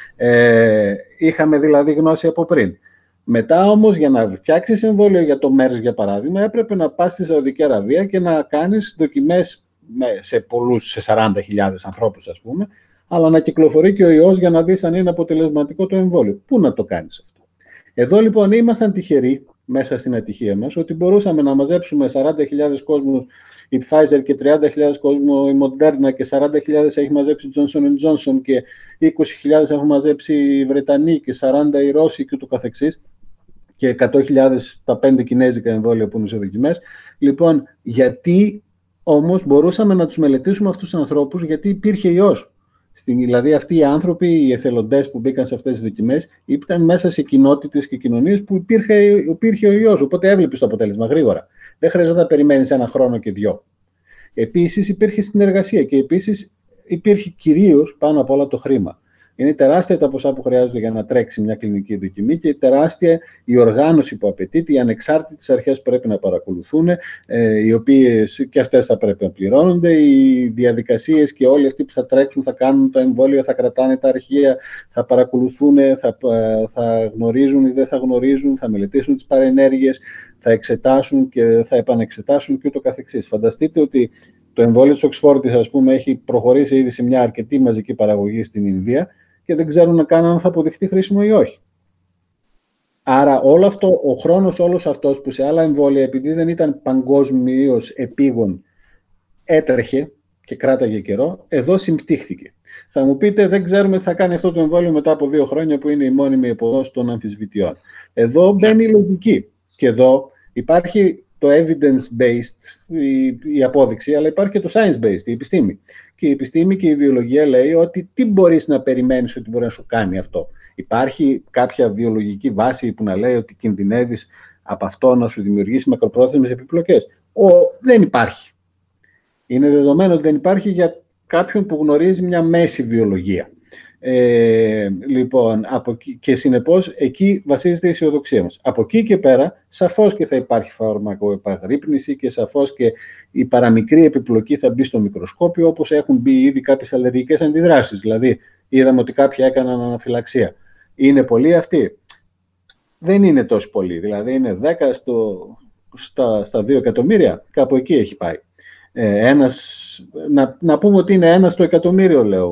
Ε, είχαμε δηλαδή γνώση από πριν. Μετά όμως για να φτιάξεις εμβόλιο για το MERS για παράδειγμα έπρεπε να πας στη Σαουδική Αραβία και να κάνεις δοκιμές σε πολλούς, σε σαράντα χιλιάδες ανθρώπους ας πούμε, αλλά να κυκλοφορεί και ο ιός για να δεις αν είναι αποτελεσματικό το εμβόλιο. Πού να το κάνεις αυτό? Εδώ λοιπόν ήμασταν τυχεροί μέσα στην ατυχία μας ότι μπορούσαμε να μαζέψουμε σαράντα χιλιάδες κόσμους η Pfizer και τριάντα χιλιάδες κόσμο η Moderna και σαράντα χιλιάδες έχει μαζέψει η Johnson εντ Johnson και είκοσι χιλιάδες έχουν μαζέψει οι Βρετανοί και σαράντα οι Ρώσοι και ούτω καθεξής και εκατό χιλιάδες τα πέντε κινέζικα εμβόλια που είναι σε δοκιμές. Λοιπόν, γιατί όμως μπορούσαμε να τους μελετήσουμε αυτούς τους ανθρώπους, γιατί υπήρχε ιός. Δηλαδή αυτοί οι άνθρωποι, οι εθελοντές που μπήκαν σε αυτές τις δοκιμές, ήταν μέσα σε κοινότητες και κοινωνίες που υπήρχε, υπήρχε ο ιός, οπότε έβλεπες το αποτέλεσμα γρήγορα. Δεν χρειάζεται να περιμένεις ένα χρόνο και δυο. Επίσης υπήρχε συνεργασία και επίσης υπήρχε κυρίως πάνω απ' όλα το χρήμα. Είναι τεράστια τα ποσά που χρειάζονται για να τρέξει μια κλινική δοκιμή και τεράστια η οργάνωση που απαιτείται, οι ανεξάρτητες αρχές που πρέπει να παρακολουθούν, ε, οι οποίες και αυτές θα πρέπει να πληρώνονται, οι διαδικασίες και όλοι αυτοί που θα τρέξουν, θα κάνουν το εμβόλιο, θα κρατάνε τα αρχεία, θα παρακολουθούν, θα, θα γνωρίζουν ή δεν θα γνωρίζουν, θα μελετήσουν τις παρενέργειες, θα εξετάσουν και θα επανεξετάσουν και ούτω καθεξής. Φανταστείτε ότι το εμβόλιο της Οξφόρδης, ας πούμε, έχει προχωρήσει ήδη σε μια αρκετή μαζική παραγωγή στην Ινδία και δεν ξέρουν καν αν θα αποδειχτεί χρήσιμο ή όχι. Άρα όλο αυτό, ο χρόνος όλος αυτός που σε άλλα εμβόλια, επειδή δεν ήταν παγκόσμιος επίγον, έτρεχε και κράταγε καιρό, εδώ συμπτύχθηκε. Θα μου πείτε, δεν ξέρουμε τι θα κάνει αυτό το εμβόλιο μετά από δύο χρόνια που είναι η μόνιμη αποδόση των αμφισβητειών. Εδώ μπαίνει η λογική. Και εδώ υπάρχει το evidence-based, η, η απόδειξη, αλλά υπάρχει και το science-based, η επιστήμη. Και η επιστήμη και η βιολογία λέει ότι τι μπορείς να περιμένεις ότι μπορεί να σου κάνει αυτό. Υπάρχει κάποια βιολογική βάση που να λέει ότι κινδυνεύεις από αυτό να σου δημιουργήσει μακροπρόθεσμες επιπλοκές. Ο, δεν υπάρχει. Είναι δεδομένο ότι δεν υπάρχει για κάποιον που γνωρίζει μια μέση βιολογία. Ε, λοιπόν, από, και συνεπώς εκεί βασίζεται η αισιοδοξία μας. Από εκεί και πέρα, σαφώς και θα υπάρχει φαρμακοεπαγρύπνηση και σαφώς και η παραμικρή επιπλοκή θα μπει στο μικροσκόπιο, όπως έχουν μπει ήδη κάποιες αλλεργικές αντιδράσεις. Δηλαδή, είδαμε ότι κάποιοι έκαναν αναφυλαξία. Είναι πολλοί αυτοί? Δεν είναι τόσο πολλοί. Δηλαδή, είναι δέκα στο, στα, στα δύο εκατομμύρια. Κάπου εκεί έχει πάει. Ε, ένας, να, να πούμε ότι είναι ένα στο εκατομμύριο, λέω εγώ.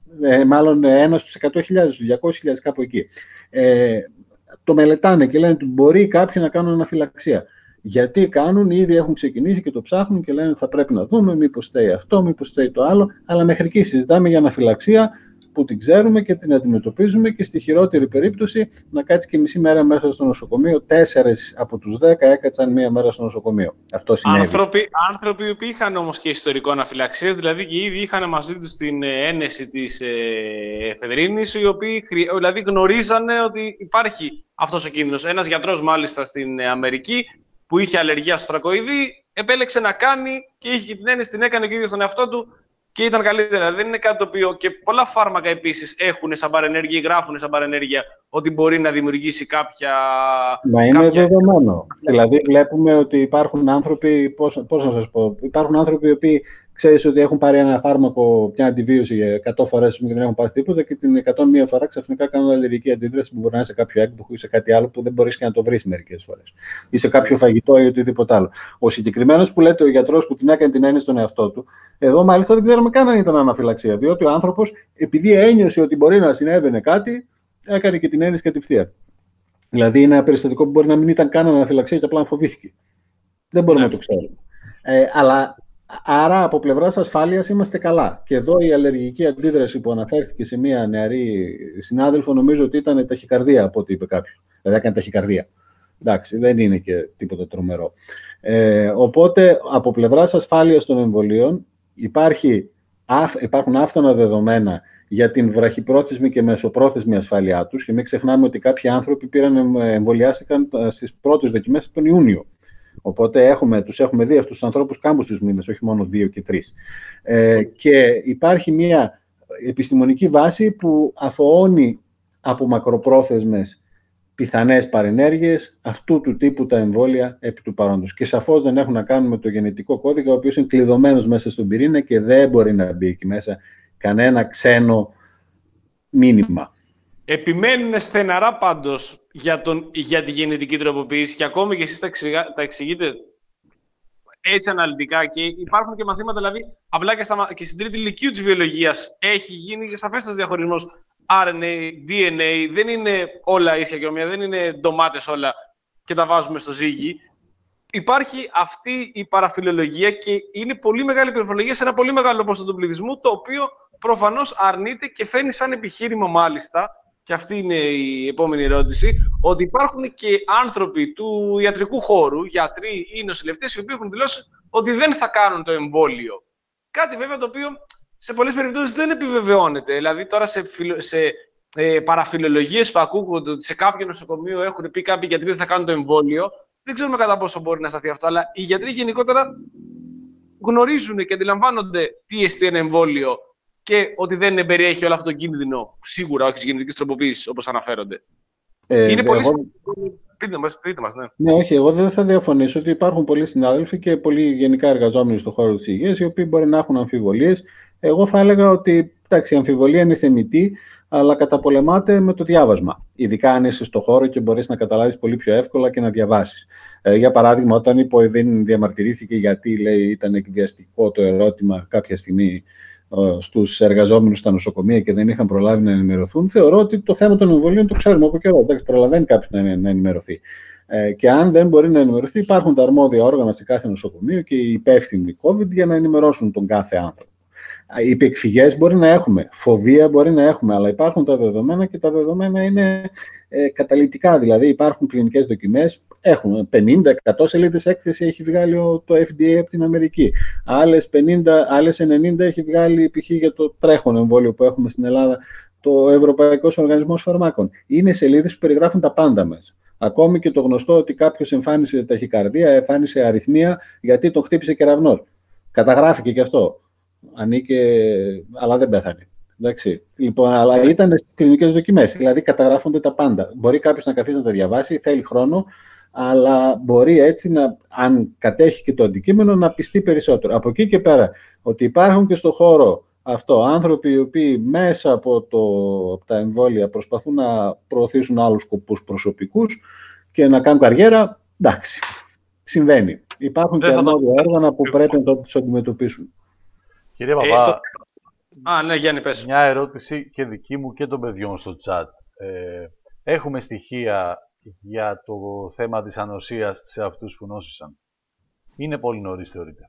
ε, μάλλον ένας στους εκατό χιλιάδες, στους διακόσιες χιλιάδες, κάπου εκεί. Ε, το μελετάνε και λένε ότι μπορεί κάποιοι να κάνουν αναφυλαξία. Γιατί κάνουν, ήδη έχουν ξεκινήσει και το ψάχνουν και λένε ότι θα πρέπει να δούμε μήπως φταίει αυτό, μήπως φταίει το άλλο. Αλλά μέχρι εκεί συζητάμε για αναφυλαξία που την ξέρουμε και την αντιμετωπίζουμε και στη χειρότερη περίπτωση να κάτσει και μισή μέρα μέσα στο νοσοκομείο. Τέσσερις από τους δέκα έκατσαν μία μέρα στο νοσοκομείο. Αυτό συνέβη. Άνθρωποι, άνθρωποι που είχαν όμως και ιστορικό αναφυλαξίας, δηλαδή και ήδη είχαν μαζί τους την ένεση της ε, εφεδρίνης, οι οποίοι δηλαδή γνωρίζανε ότι υπάρχει αυτός ο κίνδυνος. Ένας γιατρός μάλιστα στην Αμερική που είχε αλλεργία στο τρακοειδή, επέλεξε να κάνει και είχε την ένεση, την έκανε και ίδιο στον εαυτό του και ήταν καλύτερα. Δεν είναι κάτι το οποίο και πολλά φάρμακα επίσης έχουν σαν παρενέργεια ή γράφουν σαν παρενέργεια ότι μπορεί να δημιουργήσει κάποια... Μα είναι κάποια... δεδομένο. Δηλαδή βλέπουμε ότι υπάρχουν άνθρωποι, πώς, πώς να σας πω, υπάρχουν άνθρωποι οι οποίοι ξέρεις ότι έχουν πάρει ένα φάρμακο, μια αντιβίωση για εκατό φορές και δεν έχουν πάθει τίποτα και την εκατόν μία φορά ξαφνικά κάνουν αλλεργική αντίδραση που μπορεί να είναι σε κάποιο έκδοχο ή σε κάτι άλλο που δεν μπορείς και να το βρεις μερικές φορές. Ή σε κάποιο φαγητό ή οτιδήποτε άλλο. Ο συγκεκριμένος που λέτε ο γιατρός που την έκανε την έννοια στον εαυτό του, εδώ μάλιστα δεν ξέραμε καν αν ήταν αναφυλαξία. Διότι ο άνθρωπος, επειδή ένιωσε ότι μπορεί να συνέβαινε κάτι, έκανε και την έννοια κατευθείαν. Δηλαδή είναι ένα περιστατικό που μπορεί να μην ήταν καν αναφυλαξία και απλά φοβήθηκε. Δεν μπορούμε να το ξέρουμε. Ε, αλλά άρα από πλευράς ασφάλειας είμαστε καλά. Και εδώ η αλλεργική αντίδραση που αναφέρθηκε σε μια νεαρή συνάδελφο, νομίζω ότι ήταν ταχυκαρδία από ό,τι είπε κάποιος. Δηλαδή έκανε ταχυκαρδία. Εντάξει, δεν είναι και τίποτα τρομερό. Ε, οπότε από πλευράς ασφάλειας των εμβολίων υπάρχει, υπάρχουν άφθονα δεδομένα για την βραχυπρόθεσμη και μεσοπρόθεσμη ασφάλειά τους. Και μην ξεχνάμε ότι κάποιοι άνθρωποι πήραν, εμβολιάστηκαν στις πρώτες δοκιμές τον Ιούνιο. Οπότε έχουμε, τους έχουμε δει αυτούς τους ανθρώπους κάμπους τους μήνες, όχι μόνο δύο και τρεις. Ε, και υπάρχει μια επιστημονική βάση που αθωώνει από μακροπρόθεσμες πιθανές παρενέργειες αυτού του τύπου τα εμβόλια επί του παρόντος. Και σαφώς δεν έχουν να κάνουν με το γενετικό κώδικα, ο οποίος είναι κλειδωμένος μέσα στον πυρήνα και δεν μπορεί να μπει εκεί μέσα κανένα ξένο μήνυμα. Επιμένουν στεναρά πάντως για, τον, για τη γενετική τροποποίηση και ακόμη και εσείς τα, εξηγα, τα εξηγείτε έτσι αναλυτικά και υπάρχουν και μαθήματα, δηλαδή απλά και, στα, και στην τρίτη λυκείου της βιολογίας έχει γίνει σαφέστατος διαχωρισμός αρ εν έι, ντι εν έι, δεν είναι όλα ίσια και ομοία, δεν είναι ντομάτες όλα και τα βάζουμε στο ζύγι. Υπάρχει αυτή η παραφιλολογία και είναι πολύ μεγάλη πληροφορία σε ένα πολύ μεγάλο ποσοστό του πληθυσμού, το οποίο προφανώς αρνείται και φαίνει σαν επιχείρημα μάλιστα, και αυτή είναι η επόμενη ερώτηση, ότι υπάρχουν και άνθρωποι του ιατρικού χώρου, γιατροί ή νοσηλευτές, οι οποίοι έχουν δηλώσει ότι δεν θα κάνουν το εμβόλιο. Κάτι βέβαια το οποίο σε πολλές περιπτώσεις δεν επιβεβαιώνεται. Δηλαδή τώρα σε, φιλο, σε ε, παραφιλολογίες που ακούγονται ότι σε κάποιο νοσοκομείο έχουν πει κάποιοι γιατροί δεν θα κάνουν το εμβόλιο, δεν ξέρουμε κατά πόσο μπορεί να σταθεί αυτό, αλλά οι γιατροί γενικότερα γνωρίζουν και αντιλαμβάνονται τι εστί ένα εμβόλιο και ότι δεν περιέχει όλο αυτό το κίνδυνο, σίγουρα όχι της γενετικής τροποποίησης, όπως αναφέρονται. Ε, Είναι πολύ εγώ... πείτε μας, πείτε μας, ναι. Ναι, όχι, εγώ δεν θα διαφωνήσω ότι υπάρχουν πολλοί συνάδελφοι και πολλοί γενικά εργαζόμενοι στον χώρο της υγείας, οι οποίοι μπορεί να έχουν αμφιβολίες. Εγώ θα έλεγα ότι, εντάξει, η αμφιβολία είναι θεμιτή, αλλά καταπολεμάται με το διάβασμα. Ειδικά αν είσαι στον χώρο και μπορείς να καταλάβεις πολύ πιο εύκολα και να διαβάσεις. Ε, για παράδειγμα, όταν η ΠΟΕΔΗΝ διαμαρτυρήθηκε γιατί, λέει, ήταν εκβιαστικό το ερώτημα κάποια στιγμή στους εργαζόμενους στα νοσοκομεία και δεν είχαν προλάβει να ενημερωθούν, θεωρώ ότι το θέμα των εμβολίων το ξέρουμε από καιρό. Εντάξει, προλαβαίνει κάποιος να, να ενημερωθεί. Ε, και αν δεν μπορεί να ενημερωθεί, υπάρχουν τα αρμόδια όργανα σε κάθε νοσοκομείο και οι υπεύθυνοι COVID για να ενημερώσουν τον κάθε άνθρωπο. Υπεκφυγές μπορεί να έχουμε, φοβία μπορεί να έχουμε, αλλά υπάρχουν τα δεδομένα και τα δεδομένα είναι ε, καταλυτικά. Δηλαδή υπάρχουν κλινικές δοκιμές, έχουν πενήντα εκατό σελίδες έκθεση έχει βγάλει το εφ ντι έι από την Αμερική. Άλλες, πενήντα, άλλες ενενήντα έχει βγάλει π.χ. για το τρέχον εμβόλιο που έχουμε στην Ελλάδα το Ευρωπαϊκός Οργανισμός Φαρμάκων. Είναι σελίδες που περιγράφουν τα πάντα μέσα. Ακόμη και το γνωστό ότι κάποιος εμφάνισε ταχυκαρδία, εμφάνισε αριθμία γιατί τον χτύπησε κεραυνός. Καταγράφηκε και αυτό. Ανήκε, αλλά δεν πέθανε. Εντάξει. Λοιπόν, αλλά ήταν στις κλινικές δοκιμές. Δηλαδή καταγράφονται τα πάντα. Μπορεί κάποιος να καθίσει να τα διαβάσει, θέλει χρόνο, αλλά μπορεί έτσι, να, αν κατέχει και το αντικείμενο, να πιστεί περισσότερο. Από εκεί και πέρα, ότι υπάρχουν και στον χώρο αυτό άνθρωποι οι οποίοι μέσα από, το, από τα εμβόλια προσπαθούν να προωθήσουν άλλους σκοπούς προσωπικούς και να κάνουν καριέρα, εντάξει, συμβαίνει. Υπάρχουν δεν και αρμόδια το... έργανα που πρέπει να τους αντιμετωπίσουν. Κύριε Παπά, Α, ναι, Γιάννη, πες. Μια ερώτηση και δική μου και των παιδιών στο chat. Ε, έχουμε στοιχεία για το θέμα της ανοσίας σε αυτούς που νόσησαν? Είναι πολύ νωρίς, θεωρείτε?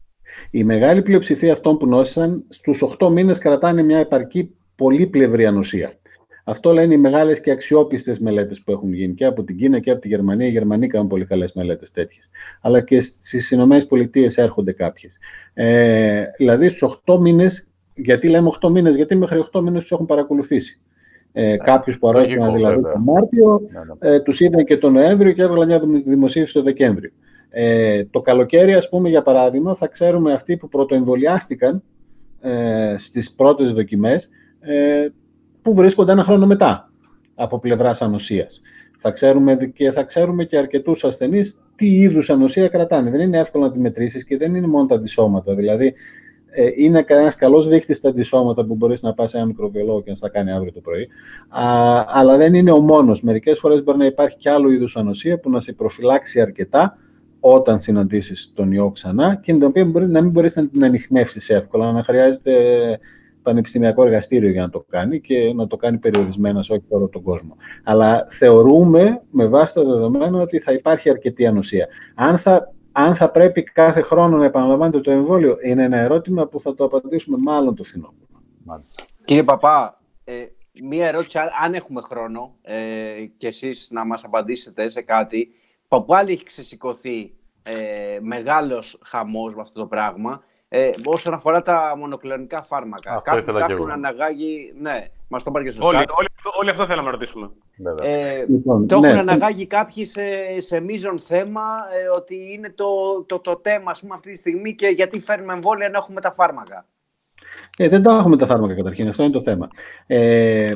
Η μεγάλη πλειοψηφία αυτών που νόσησαν στους οκτώ μήνες κρατάνε μια επαρκή πολύπλευρη ανοσία. Αυτό λένε οι μεγάλες και αξιόπιστες μελέτες που έχουν γίνει και από την Κίνα και από τη Γερμανία. Οι Γερμανοί κάνουν πολύ καλές μελέτες τέτοιες. Αλλά και στις Ηνωμένες Πολιτείες έρχονται κάποιες. Ε, δηλαδή στους οκτώ μήνες, γιατί λέμε οκτώ μήνες, γιατί μέχρι οκτώ μήνες τους έχουν παρακολουθήσει. Ε, κάποιους που αρρώστηκαν δηλαδή τον Μάρτιο, ε, τους είδαν και τον Νοέμβριο και έβγαλαν μια δημοσίευση το Δεκέμβριο. Ε, το καλοκαίρι, ας πούμε, για παράδειγμα, θα ξέρουμε αυτοί που πρωτοεμβολιάστηκαν ε, στις πρώτες δοκιμές, ε, που βρίσκονται ένα χρόνο μετά από πλευράς ανοσίας. Θα ξέρουμε και, θα ξέρουμε και αρκετούς ασθενείς τι είδους ανοσία κρατάνε. Δεν είναι εύκολο να τη μετρήσεις και δεν είναι μόνο τα αντισώματα. Δηλαδή, ε, είναι ένας καλός δείκτης τα αντισώματα που μπορείς να πας σε ένα μικροβιολόγο και να στα κάνει αύριο το πρωί. Α, αλλά δεν είναι ο μόνος. Μερικές φορές μπορεί να υπάρχει και άλλο είδους ανοσία που να σε προφυλάξει αρκετά όταν συναντήσεις τον ιό ξανά και την οποία μπορεί, να μην μπορείς να την ανιχνεύσεις εύκολα, να χρειάζεται πανεπιστημιακό εργαστήριο για να το κάνει και να το κάνει περιορισμένα σε όχι όλο τον κόσμο. Αλλά θεωρούμε με βάση τα δεδομένα ότι θα υπάρχει αρκετή ανοσία. Αν θα, αν θα πρέπει κάθε χρόνο να επαναλαμβάνεται το εμβόλιο, είναι ένα ερώτημα που θα το απαντήσουμε μάλλον το φθινόπωρο. Κύριε Παπά, ε, μία ερώτηση, αν έχουμε χρόνο ε, και εσείς να μας απαντήσετε σε κάτι. Πάλι έχει ξεσηκωθεί ε, μεγάλος χαμός με αυτό το πράγμα. Ε, όσον αφορά τα μονοκλονικά φάρμακα. Αυτό Κάποιοι τα έχουν εγώ. αναγάγει. Ναι, μας το πάρει και στο Όλοι, chat. όλοι, όλοι αυτό θέλαμε να ρωτήσουμε. Ε, Λοιπόν, το ναι, έχουν ναι. αναγάγει κάποιοι σε, σε μείζον θέμα ε, ότι είναι το, το, το θέμα, ας πούμε, αυτή τη στιγμή και γιατί φέρνουμε εμβόλια αν έχουμε τα φάρμακα. Ε, δεν τα έχουμε τα φάρμακα καταρχήν, αυτό είναι το θέμα. Ε,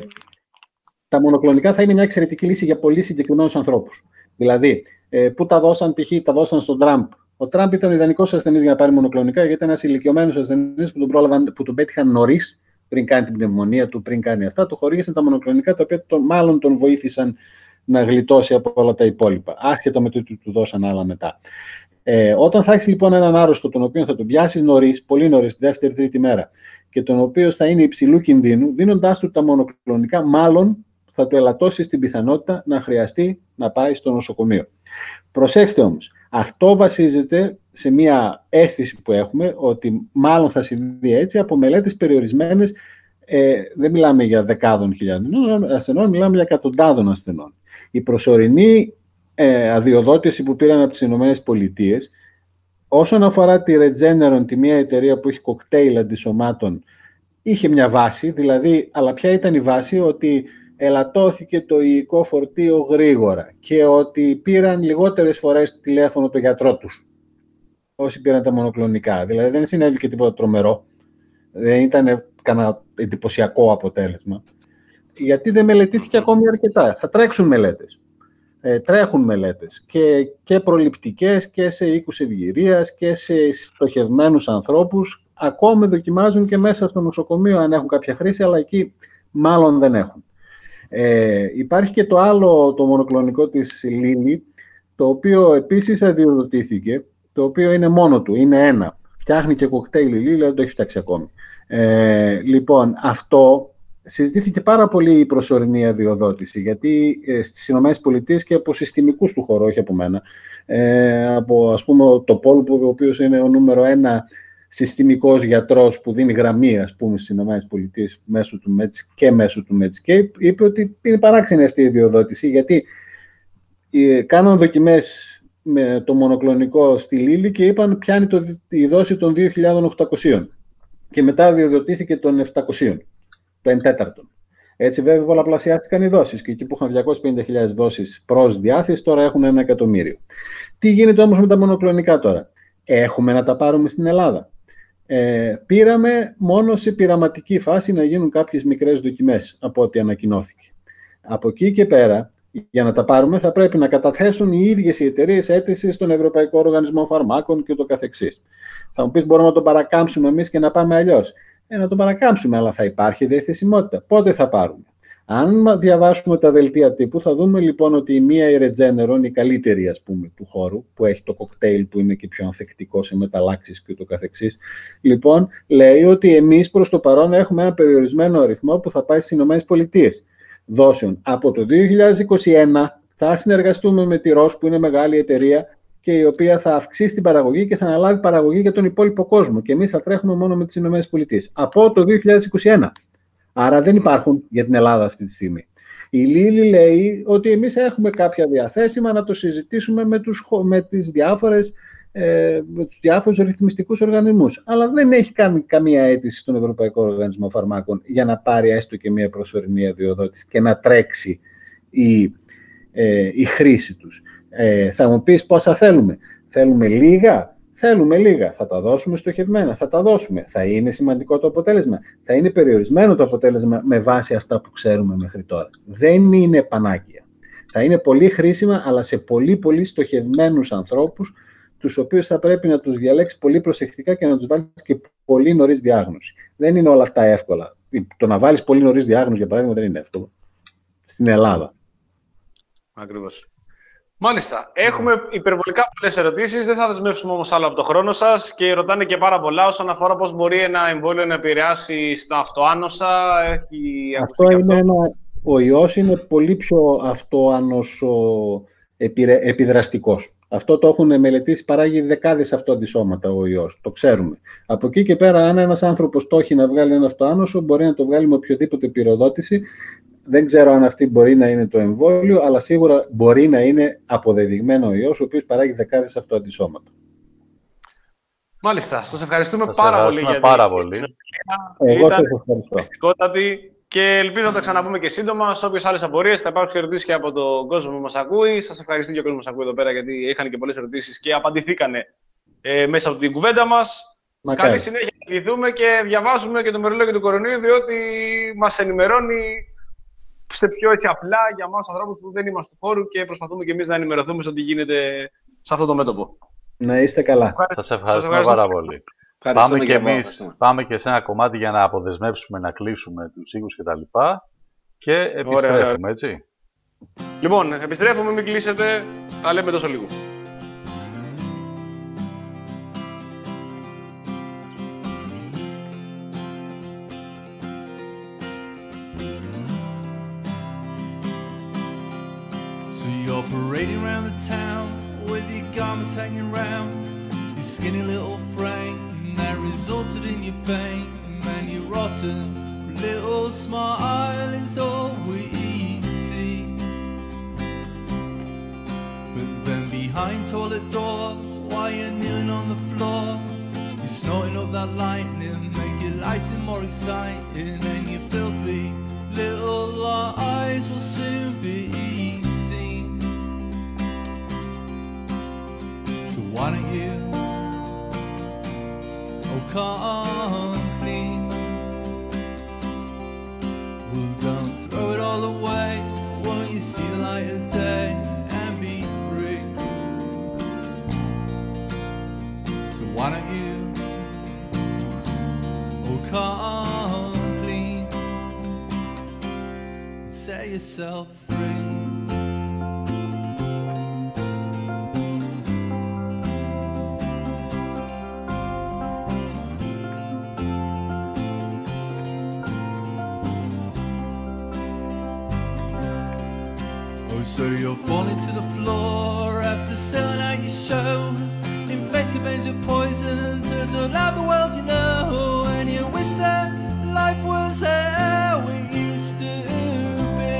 τα μονοκλονικά θα είναι μια εξαιρετική λύση για πολύ συγκεκριμένους ανθρώπους. Δηλαδή, ε, πού τα δώσαν, π.χ. τα δώσαν στον Τραμπ. Ο Τραμπ ήταν ο ιδανικός ασθενής για να πάρει μονοκλονικά, γιατί ήταν ένας ηλικιωμένος ασθενής που τον, πρόλαβαν, που τον πέτυχαν νωρίς, πριν κάνει την πνευμονία του, πριν κάνει αυτά. Του χορήγησαν τα μονοκλονικά, τα οποία τον, μάλλον τον βοήθησαν να γλιτώσει από όλα τα υπόλοιπα, άσχετα με το ότι του δώσαν άλλα μετά. Ε, όταν θα έχεις λοιπόν έναν άρρωστο, τον οποίο θα τον πιάσεις νωρίς, πολύ νωρίς, τη δεύτερη-τρίτη μέρα, και τον οποίο θα είναι υψηλού κινδύνου, δίνοντάς του τα μονοκλονικά, μάλλον θα του ελαττώσει την πιθανότητα να χρειαστεί να πάει στο νοσοκομείο. Προσέξτε όμως, αυτό βασίζεται σε μια αίσθηση που έχουμε ότι μάλλον θα συμβεί έτσι από μελέτες περιορισμένες. Ε, δεν μιλάμε για δεκάδων χιλιάδων ασθενών, μιλάμε για εκατοντάδων ασθενών. Η προσωρινή ε, αδειοδότηση που πήραν από τις Ηνωμένες Πολιτείες, όσον αφορά τη Regeneron, τη μία εταιρεία που έχει κοκτέιλ αντισωμάτων, είχε μια βάση, δηλαδή, αλλά ποια ήταν η βάση? Ότι ελαττώθηκε το ιικό φορτίο γρήγορα και ότι πήραν λιγότερες φορές τηλέφωνο το γιατρό τους όσοι πήραν τα μονοκλονικά. Δηλαδή δεν συνέβη και τίποτα τρομερό. Δεν ήταν κανένα εντυπωσιακό αποτέλεσμα. Γιατί δεν μελετήθηκε ακόμη αρκετά. Θα τρέξουν μελέτες. Ε, τρέχουν μελέτες και, και προληπτικές και σε οίκους ευγυρίας και σε στοχευμένους ανθρώπους. Ακόμη δοκιμάζουν και μέσα στο νοσοκομείο αν έχουν κάποια χρήση, αλλά εκεί μάλλον δεν έχουν. Ε, υπάρχει και το άλλο, το μονοκλονικό της Lilly, το οποίο επίσης αδειοδοτήθηκε, το οποίο είναι μόνο του, είναι ένα. Φτιάχνει και κοκτέιλ η Lilly, δεν το έχει φτιάξει ακόμη. Ε, λοιπόν, αυτό συζητήθηκε πάρα πολύ η προσωρινή αδειοδότηση, γιατί ε, στις Ηνωμένες Πολιτείες και από συστημικούς του χώρου, όχι από μένα, ε, από ας πούμε το Πόλ, ο οποίος είναι ο νούμερο ένα συστημικός γιατρός που δίνει γραμμή, ας πούμε, στις ΗΠΑ μέσω του Medscape και μέσω του Medscape, είπε ότι είναι παράξενη αυτή η ιδιοδότηση, γιατί ε, κάναν δοκιμές με το μονοκλονικό στη Lilly και είπαν πιάνει το, η δόση των δύο χιλιάδες οκτακόσια και μετά ιδιοδοτήθηκε των επτακόσια, το εν τέταρτον. Έτσι βέβαια πολλαπλασιάστηκαν οι δόσεις και εκεί που είχαν διακόσιες πενήντα χιλιάδες δόσεις προς διάθεση τώρα έχουν ένα εκατομμύριο. Τι γίνεται όμως με τα μονοκλονικά τώρα? Έχουμε να τα πάρουμε στην Ελλάδα? Ε, πήραμε μόνο σε πειραματική φάση να γίνουν κάποιες μικρές δοκιμές από ό,τι ανακοινώθηκε. Από εκεί και πέρα, για να τα πάρουμε θα πρέπει να καταθέσουν οι ίδιες οι εταιρείες αίτηση στον Ευρωπαϊκό Οργανισμό Φαρμάκων και το καθεξής. Θα μου πεις, μπορούμε να το παρακάμψουμε εμείς και να πάμε αλλιώς? Ε, να το παρακάμψουμε, αλλά θα υπάρχει διαθεσιμότητα. Πότε θα πάρουμε? Αν διαβάσουμε τα δελτία τύπου, θα δούμε λοιπόν ότι η μία η Regeneron, η καλύτερη ας πούμε του χώρου, που έχει το κοκτέιλ που είναι και πιο ανθεκτικό σε μεταλλάξεις και ούτω καθεξής, λοιπόν, λέει ότι εμείς προς το παρόν έχουμε ένα περιορισμένο αριθμό που θα πάει στις ΗΠΑ δόσεων. Από το δύο χιλιάδες είκοσι ένα θα συνεργαστούμε με τη Roche, που είναι μεγάλη εταιρεία και η οποία θα αυξήσει την παραγωγή και θα αναλάβει παραγωγή για τον υπόλοιπο κόσμο. Και εμείς θα τρέχουμε μόνο με τις ΗΠΑ. Από το δύο χιλιάδες είκοσι ένα. Άρα δεν υπάρχουν για την Ελλάδα αυτή τη στιγμή. Η Λίλη λέει ότι εμείς έχουμε κάποια διαθέσιμα να το συζητήσουμε με τους, με τις διάφορες, ε, με τους διάφορους ρυθμιστικούς οργανισμούς. Αλλά δεν έχει κάνει καμία αίτηση στον Ευρωπαϊκό Οργανισμό Φαρμάκων για να πάρει έστω και μία προσωρινή αδειοδότηση και να τρέξει η, ε, η χρήση τους. Ε, θα μου πεις πόσα θέλουμε. Θέλουμε λίγα. Θέλουμε λίγα. Θα τα δώσουμε στοχευμένα. Θα τα δώσουμε. Θα είναι σημαντικό το αποτέλεσμα. Θα είναι περιορισμένο το αποτέλεσμα με βάση αυτά που ξέρουμε μέχρι τώρα. Δεν είναι πανάκια. Θα είναι πολύ χρήσιμα, αλλά σε πολύ πολύ στοχευμένους ανθρώπους, τους οποίους θα πρέπει να τους διαλέξει πολύ προσεκτικά και να τους βάλει και πολύ νωρίς διάγνωση. Δεν είναι όλα αυτά εύκολα. Το να βάλεις πολύ νωρίς διάγνωση, για παράδειγμα, δεν είναι εύκολο. Στην Ελλάδα. Ακριβώς. Μάλιστα. Έχουμε υπερβολικά πολλές ερωτήσεις. Δεν θα δεσμεύσουμε όμως άλλο από το χρόνο σας και ρωτάνε και πάρα πολλά όσον αφορά πώς μπορεί ένα εμβόλιο να επηρεάσει στα αυτοάνοσα. Έχει αυτό είναι αυτό. Ένα, ο ιός είναι πολύ πιο αυτοάνωσο επιδραστικός. Αυτό το έχουν μελετήσει, παράγει δεκάδες αυτοαντισώματα ο ιός. Το ξέρουμε. Από εκεί και πέρα, αν ένας άνθρωπος το έχει να βγάλει ένα αυτοάνωσο, μπορεί να το βγάλει με οποιοδήποτε πυροδότηση. Δεν ξέρω αν αυτή μπορεί να είναι το εμβόλιο, αλλά σίγουρα μπορεί να είναι αποδεδειγμένο ο ιός, ο οποίος παράγει δεκάδες αυτοαντισώματα. Μάλιστα. Σας ευχαριστούμε σας πάρα πολύ. Για πάρα πολύ. Εγώ σας ευχαριστώ. Πιστικότατη και ελπίζω να τα ξαναπούμε και σύντομα. Σε όποιες άλλες απορίες θα υπάρξουν ερωτήσεις και από τον κόσμο που μας ακούει. Σας ευχαριστώ και ο κόσμος που μας ακούει εδώ πέρα, γιατί είχαν και πολλές ερωτήσεις και απαντηθήκανε ε, μέσα από την κουβέντα μας. Μακάρι. Καλή συνέχεια να ευχηθούμε και διαβάζουμε και το μερολόγιο του κορονοϊού, διότι μας ενημερώνει σε πιο έτσι απλά για εμάς ανθρώπους που δεν είμαστε του χώρου και προσπαθούμε και εμείς να ενημερωθούμε σε ό,τι γίνεται σε αυτό το μέτωπο. Να είστε καλά. Σας ευχαριστούμε πάρα πολύ. Πάμε και εμείς πάμε και σε ένα κομμάτι για να αποδεσμεύσουμε, να κλείσουμε τους οίκους κτλ. Και, και επιστρέφουμε, ωραία, ωραία. Έτσι. Λοιπόν, επιστρέφουμε, μην κλείσετε. Τα λέμε τόσο λίγο. So you're parading around the town with your garments hanging round, your skinny little frame that resulted in your fame, and your rotten little smile is all we see. But then behind toilet doors, while you're kneeling on the floor, you're snorting up that lightning, make your life seem more exciting, and your filthy little eyes will soon be seen. So why don't you, oh come clean? Well, don't throw it all away, won't you see the light of day and be free? So why don't you, oh come clean, set yourself free? So you're falling to the floor after selling out your show, infected veins with poison to dull out the world you know, and you wish that life was how it used to be.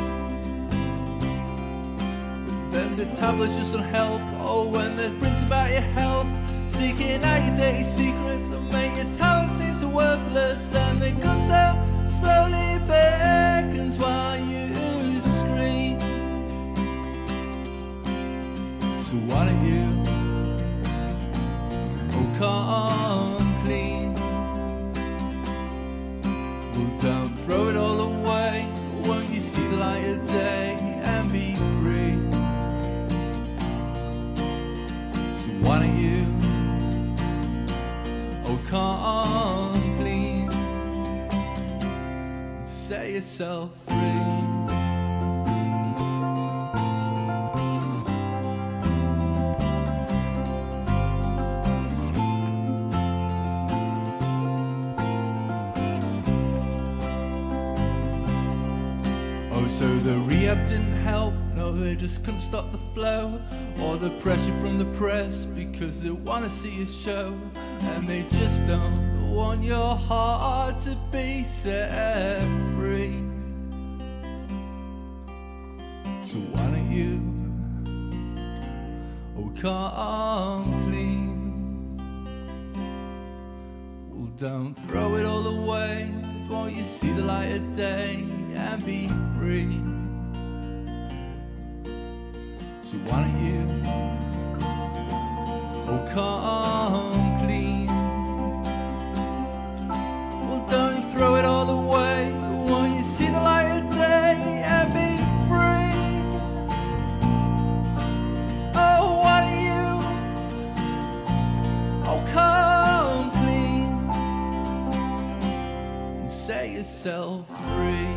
But then the tablets just don't help. Oh, when they print about your health, seeking out your dirty secrets and make your talent seem so worthless, and the good time slowly beckons while you scream. So why don't you, oh come clean? Well, don't throw it all away, won't you see the light of day and be free? So why don't you, oh come clean? Say yourself free. So the rehab didn't help, no, they just couldn't stop the flow, or the pressure from the press, because they wanna see you show, and they just don't want your heart to be set free. So why don't you, oh, come clean? Well, don't throw it all away, won't you see the light of day and be free? So why don't you, oh, come clean? Well, don't throw it all away, won't you see the light of day and be free? Oh, why don't you, oh, come clean and set yourself free.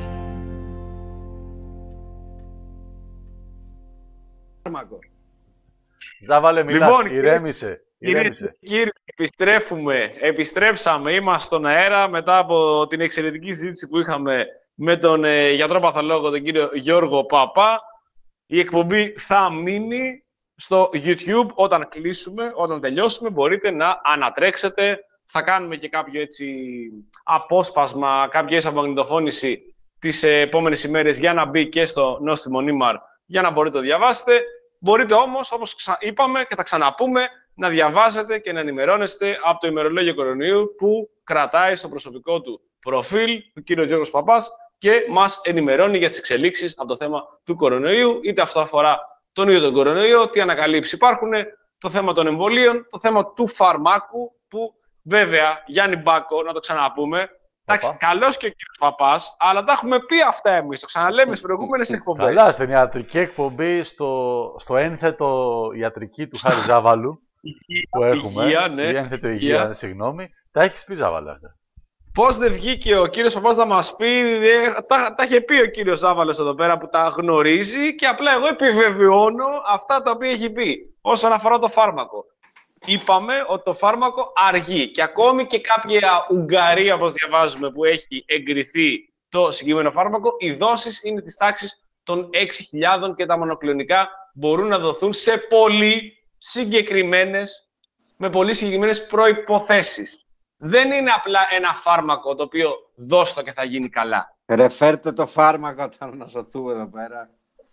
Ζάβαλε, μιλάς, Λοιπόν, ηρέμησε. ηρέμησε. Κύριε, επιστρέφουμε, επιστρέψαμε, είμαστε στον αέρα μετά από την εξαιρετική συζήτηση που είχαμε με τον ε, γιατρό παθολόγο, τον κύριο Γιώργο Παπά. Η εκπομπή θα μείνει στο YouTube όταν κλείσουμε, όταν τελειώσουμε, μπορείτε να ανατρέξετε. Θα κάνουμε και κάποιο έτσι απόσπασμα, κάποια έτσι απομαγνητοφώνηση τις επόμενες ημέρες για να μπει και στο νόστιμο Νίμαρ για να μπορείτε να το διαβάσετε. Μπορείτε όμως, όπως είπαμε και θα ξαναπούμε, να διαβάζετε και να ενημερώνεστε από το ημερολόγιο κορονοϊού που κρατάει στο προσωπικό του προφίλ του κ. Γιώργος Παπάς και μας ενημερώνει για τις εξελίξεις από το θέμα του κορονοϊού, είτε αυτό αφορά τον ίδιο τον κορονοϊό, τι ανακαλύψεις υπάρχουν, το θέμα των εμβολίων, το θέμα του φαρμάκου, που βέβαια, Γιάννη Μπάκο, να το ξαναπούμε, εντάξει, καλός και ο κύριος Παπάς, αλλά τα έχουμε πει αυτά εμείς, το ξαναλέμε στις προηγούμενες εκπομπές. Καλά, στην ιατρική εκπομπή, στο, στο ένθετο ιατρική του Χάρη Ζάβαλου, που έχουμε, υγεία, ναι, η ένθετο υγεία, υγεία. συγγνώμη, τα έχεις πει, Ζάβαλα αυτά. Πώς δεν βγήκε ο κύριος Παπάς να μας πει, ε, τα, τα είχε πει ο κύριος Ζάβαλος εδώ πέρα που τα γνωρίζει και απλά εγώ επιβεβαιώνω αυτά τα οποία έχει πει όσον αφορά το φάρμακο. Είπαμε ότι το φάρμακο αργεί και ακόμη και κάποια Ουγγαρία, όπως διαβάζουμε, που έχει εγκριθεί το συγκεκριμένο φάρμακο, οι δόσεις είναι της τάξης των έξι χιλιάδων και τα μονοκλονικά μπορούν να δοθούν σε πολύ συγκεκριμένες, με πολύ συγκεκριμένες προϋποθέσεις. Δεν είναι απλά ένα φάρμακο το οποίο δώσ' το και θα γίνει καλά. Ρε, φέρτε το φάρμακο όταν να σωθούμε εδώ πέρα.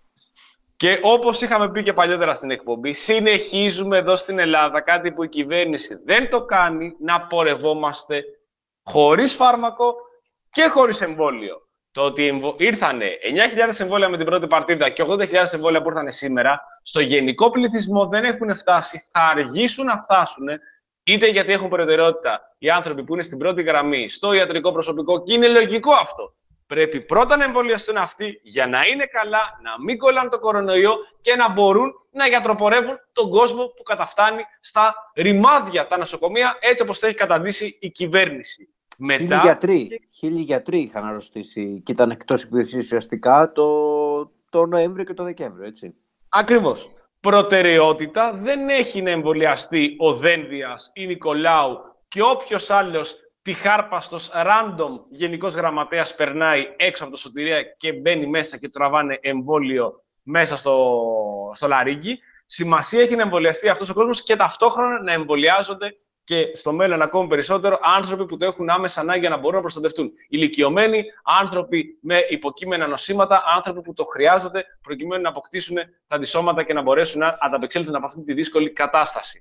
Και όπως είχαμε πει και παλιότερα στην εκπομπή, συνεχίζουμε εδώ στην Ελλάδα, κάτι που η κυβέρνηση δεν το κάνει, να πορευόμαστε χωρίς φάρμακο και χωρίς εμβόλιο. Το ότι ήρθανε εννιά χιλιάδες εμβόλια με την πρώτη παρτίδα και ογδόντα χιλιάδες εμβόλια που ήρθαν σήμερα, στο γενικό πληθυσμό δεν έχουν φτάσει, θα αργήσουν να φτάσουν, είτε γιατί έχουν προτεραιότητα οι άνθρωποι που είναι στην πρώτη γραμμή, στο ιατρικό προσωπικό, και είναι λογικό αυτό. Πρέπει πρώτα να εμβολιαστούν αυτοί για να είναι καλά, να μην κολλάνε το κορονοϊό και να μπορούν να γιατροπορεύουν τον κόσμο που καταφτάνει στα ρημάδια τα νοσοκομεία, έτσι όπως το έχει καταντήσει η κυβέρνηση. Μετά... Χίλιοι γιατροί, χίλιοι γιατροί είχαν αρρωστήσει και ήταν εκτός υπηρεσίας ουσιαστικά το, το Νοέμβριο και το Δεκέμβριο, έτσι. Ακριβώς. Προτεραιότητα δεν έχει να εμβολιαστεί ο Δένδιας ή Νικολάου και όποιος άλλος τυχάρπαστος random γενικός γραμματέας περνάει έξω από το Σωτηρία και μπαίνει μέσα και τραβάνε εμβόλιο μέσα στο, στο λαρύγγι. Σημασία έχει να εμβολιαστεί αυτός ο κόσμος και ταυτόχρονα να εμβολιάζονται και στο μέλλον ακόμη περισσότερο άνθρωποι που το έχουν άμεσα ανάγκη για να μπορούν να προστατευτούν. Ηλικιωμένοι, άνθρωποι με υποκείμενα νοσήματα, άνθρωποι που το χρειάζονται προκειμένου να αποκτήσουν τα αντισώματα και να μπορέσουν να ανταπεξέλθουν από αυτή τη δύσκολη κατάσταση.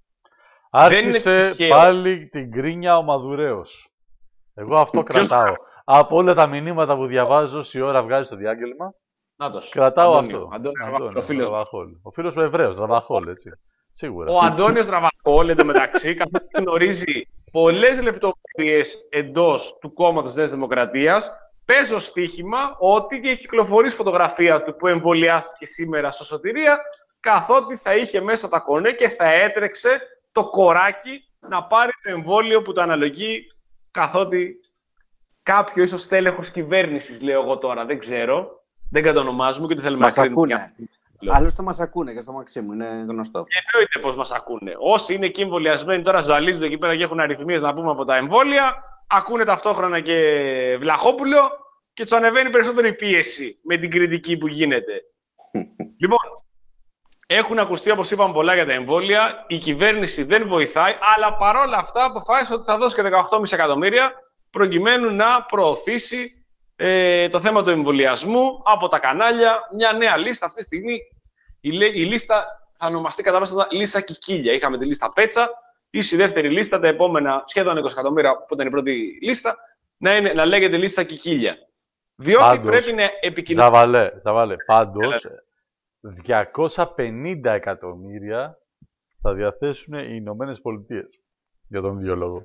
Άρχισε πάλι την γκρίνια ο Μαδουρέος. Εγώ αυτό κρατάω. Από όλα τα μηνύματα που διαβάζω όση ώρα βγάζει το διάγγελμα, Νάτος. κρατάω Αντώνιο, αυτό. Αντώνιο, Αντώνιο, ο φίλος. ο φίλος μου Εβραίος, Ραβαχόλ, έτσι. Σίγουρα. Ο Αντώνιος Ραβαχόλ, εντωμεταξύ, καθώς γνωρίζει πολλές λεπτομέρειες εντός του κόμματος Νέας Δημοκρατίας, παίζω στοίχημα ότι και έχει κυκλοφορήσει φωτογραφία του που εμβολιάστηκε σήμερα στο Σωτηρία, καθότι θα είχε μέσα τα κονέ και θα έτρεξε το κοράκι να πάρει το εμβόλιο που το αναλογεί, καθότι κάποιο ίσως στέλεχος κυβέρνησης, λέω εγώ τώρα, δεν ξέρω. Δεν κατονομάζουμε και δεν θέλουμε Μας να κρίνουμε. ακούνε. Άλλωστε μας ακούνε και στο Μαξίμου, είναι γνωστό. Και εννοείται πως μας ακούνε. Όσοι είναι εκεί εμβολιασμένοι τώρα ζαλίζονται εκεί πέρα και έχουν αριθμίες να πούμε από τα εμβόλια, ακούνε ταυτόχρονα και Βλαχόπουλο και τους ανεβαίνει περισσότερο η πίεση με την κριτική που γίνεται. Λοιπόν, έχουν ακουστεί, όπως είπαμε, πολλά για τα εμβόλια. Η κυβέρνηση δεν βοηθάει, αλλά παρόλα αυτά αποφάσισε ότι θα δώσει και δεκαοκτώ κόμμα πέντε εκατομμύρια προκειμένου να προωθήσει ε, το θέμα του εμβολιασμού από τα κανάλια. Μια νέα λίστα αυτή τη στιγμή. Η, η λίστα θα ονομαστεί κατά μέσα λίστα Κικίλια. Είχαμε τη λίστα Πέτσα. Ίσως η δεύτερη λίστα, τα επόμενα σχεδόν είκοσι εκατομμύρια που ήταν η πρώτη λίστα, να, είναι, να λέγεται λίστα Κικίλια. Διότι Πάντως, πρέπει να επικοινωνήσει. Ζαβαλέ, Ζαβαλέ, πάντως, διακόσια πενήντα εκατομμύρια θα διαθέσουν οι Ηνωμένες Πολιτείες για τον ίδιο λόγο.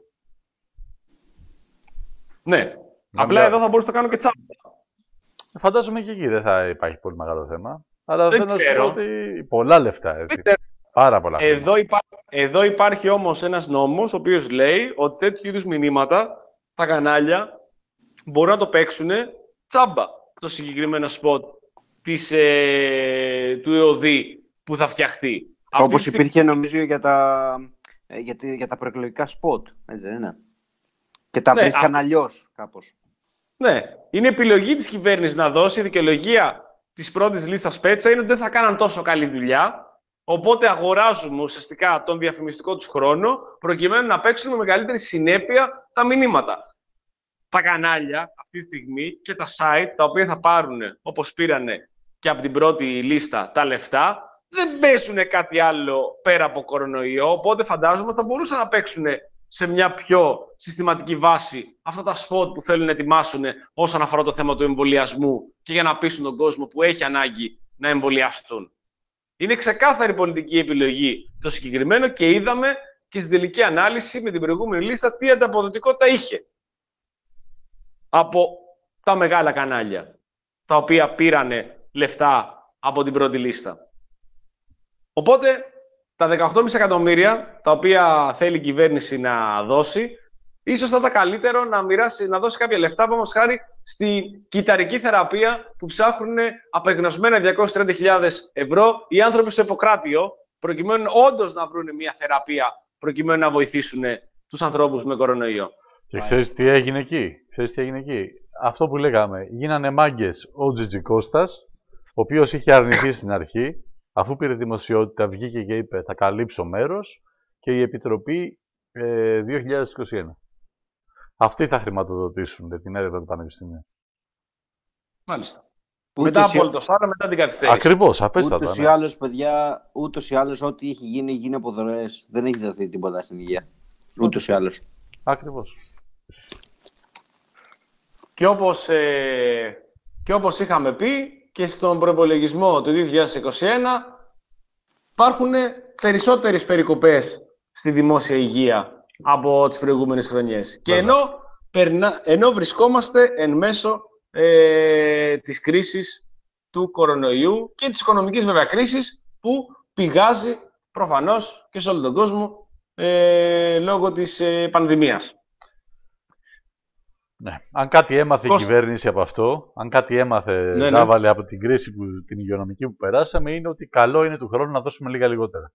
Ναι. Να Απλά μια... εδώ θα μπορούσα να το κάνω και τσάμπα. Φαντάζομαι και εκεί δεν θα υπάρχει πολύ μεγάλο θέμα. Αλλά Δεν θέλω να σου ξέρω. πω ότι πολλά λεφτά, έτσι. Δεν Πάρα πολλά. Εδώ, υπά... εδώ υπάρχει όμως ένας νόμος ο οποίος λέει ότι τέτοιου είδους μηνύματα τα κανάλια μπορούν να το παίξουν τσάμπα το συγκεκριμένο σποτ της, ε, του ΕΟΔΗ που θα φτιαχτεί. Όπως Αυτή... υπήρχε νομίζω για τα, για, τη, για τα προεκλογικά σποτ. Έτσι δεν είναι. Και τα Ναι, βρίσκαν α... αλλιώς κάπως. Ναι. Είναι επιλογή της κυβέρνησης να δώσει. Η δικαιολογία της πρώτης λίστας Πέτσα είναι ότι δεν θα κάναν τόσο καλή δουλειά. Οπότε αγοράζουμε ουσιαστικά τον διαφημιστικό τους χρόνο προκειμένου να παίξουν με μεγαλύτερη συνέπεια τα μηνύματα. Τα κανάλια αυτή τη στιγμή και τα site τα οποία θα πάρουν, όπως πήρανε και από την πρώτη λίστα, τα λεφτά, δεν παίζουν κάτι άλλο πέρα από κορονοϊό, οπότε φαντάζομαι θα μπορούσαν να παίξουν σε μια πιο συστηματική βάση αυτά τα σποτ που θέλουν να ετοιμάσουν όσον αφορά το θέμα του εμβολιασμού και για να πείσουν τον κόσμο που έχει ανάγκη να εμβολιαστούν. Είναι ξεκάθαρη πολιτική επιλογή το συγκεκριμένο και είδαμε και στην τελική ανάλυση με την προηγούμενη λίστα τι ανταποδοτικότητα είχε από τα μεγάλα κανάλια, τα οποία πήρανε λεφτά από την πρώτη λίστα. Οπότε, τα δεκαοκτώ κόμμα πέντε εκατομμύρια, τα οποία θέλει η κυβέρνηση να δώσει, ίσως θα ήταν καλύτερο να, μοιράσει, να δώσει κάποια λεφτά, όμως χάρη στη κυταρική θεραπεία που ψάχνουν απεγνωσμένα διακόσιες τριάντα χιλιάδες ευρώ οι άνθρωποι στο Ιπποκράτιο, προκειμένου όντως να βρουν μια θεραπεία, προκειμένου να βοηθήσουν τους ανθρώπους με κορονοϊό. Και ξέρεις τι έγινε εκεί. Ξέρεις τι έγινε εκεί. Αυτό που λέγαμε. Γίνανε μάγκες ο Τζιτζι Κώστας, ο οποίος είχε αρνηθεί στην αρχή, αφού πήρε δημοσιότητα, βγήκε και είπε θα καλύψω μέρος, και η Επιτροπή ε, δύο χιλιάδες είκοσι ένα. Αυτοί θα χρηματοδοτήσουν την έρευνα του Πανεπιστημίου. Μάλιστα. Ούτως μετά ή... από όλο το Σάρα, μετά την καθυστέρηση. Ακριβώς, απέστατα. Ούτως ή Ναι. άλλως, παιδιά, ούτως ή άλλως ό,τι έχει γίνει, γίνει από δωρεές. Δεν έχει δοθεί τίποτα στην υγεία. Ούτως ή άλλως. Ακριβώς. Και όπως, ε, και όπως είχαμε πει και στον προϋπολογισμό του δύο χιλιάδες είκοσι ένα υπάρχουν περισσότερες περικοπές στη δημόσια υγεία από τις προηγούμενες χρονιές. Και ενώ, περνά, ενώ βρισκόμαστε εν μέσω ε, της κρίσης του κορονοϊού και της οικονομικής βέβαια κρίσης που πηγάζει προφανώς και σε όλο τον κόσμο ε, λόγω της ε, πανδημίας. Ναι. Αν κάτι έμαθε Πώς... η κυβέρνηση από αυτό, αν κάτι έμαθε, ναι, ναι. Ζάβαλε, από την κρίση, που, την υγειονομική που περάσαμε, είναι ότι καλό είναι του χρόνου να δώσουμε λίγα λιγότερα.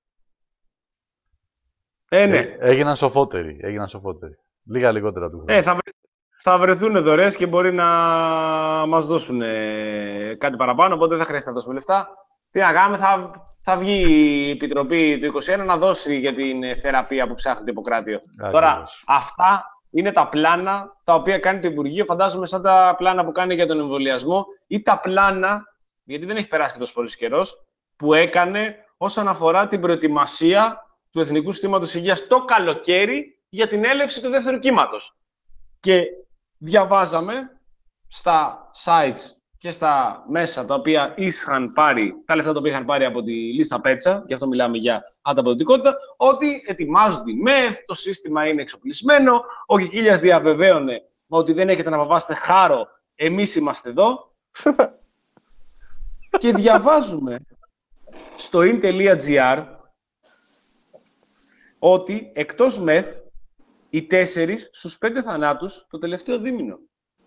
Ε, ναι. Ε, έγιναν σοφότεροι, έγιναν σοφότεροι. Λίγα λιγότερα του χρόνου. Ε, θα, βρε... θα βρεθούν δωρεές και μπορεί να μας δώσουν ε, κάτι παραπάνω, οπότε δεν θα χρειάζεται να δώσουμε λεφτά. Τι να κάνουμε, θα, θα βγει η Επιτροπή του είκοσι ένα να δώσει για την θεραπεία που ψάχνει το Ιπποκράτιο. Τώρα, αυτά είναι τα πλάνα τα οποία κάνει το Υπουργείο, φαντάζομαι σαν τα πλάνα που κάνει για τον εμβολιασμό ή τα πλάνα, γιατί δεν έχει περάσει και τόσο πολύ καιρός, που έκανε όσον αφορά την προετοιμασία του Εθνικού Συστήματος Υγείας το καλοκαίρι για την έλευση του δεύτερου κύματος. Και διαβάζαμε στα sites και στα μέσα τα οποία είχαν πάρει, τα λεφτά τα οποία είχαν πάρει από τη λίστα Πέτσα, γι' αυτό μιλάμε για ανταποδοτικότητα, ότι ετοιμάζονται οι ΜΕΘ, το σύστημα είναι εξοπλισμένο, ο Κικίλιας διαβεβαίωνε ότι δεν έχετε να βαβάσετε χάρο, εμείς είμαστε εδώ. Και διαβάζουμε στο in τελεία gr ότι εκτός ΜΕΘ, οι τέσσερις στους πέντε θανάτους το τελευταίο δίμηνο.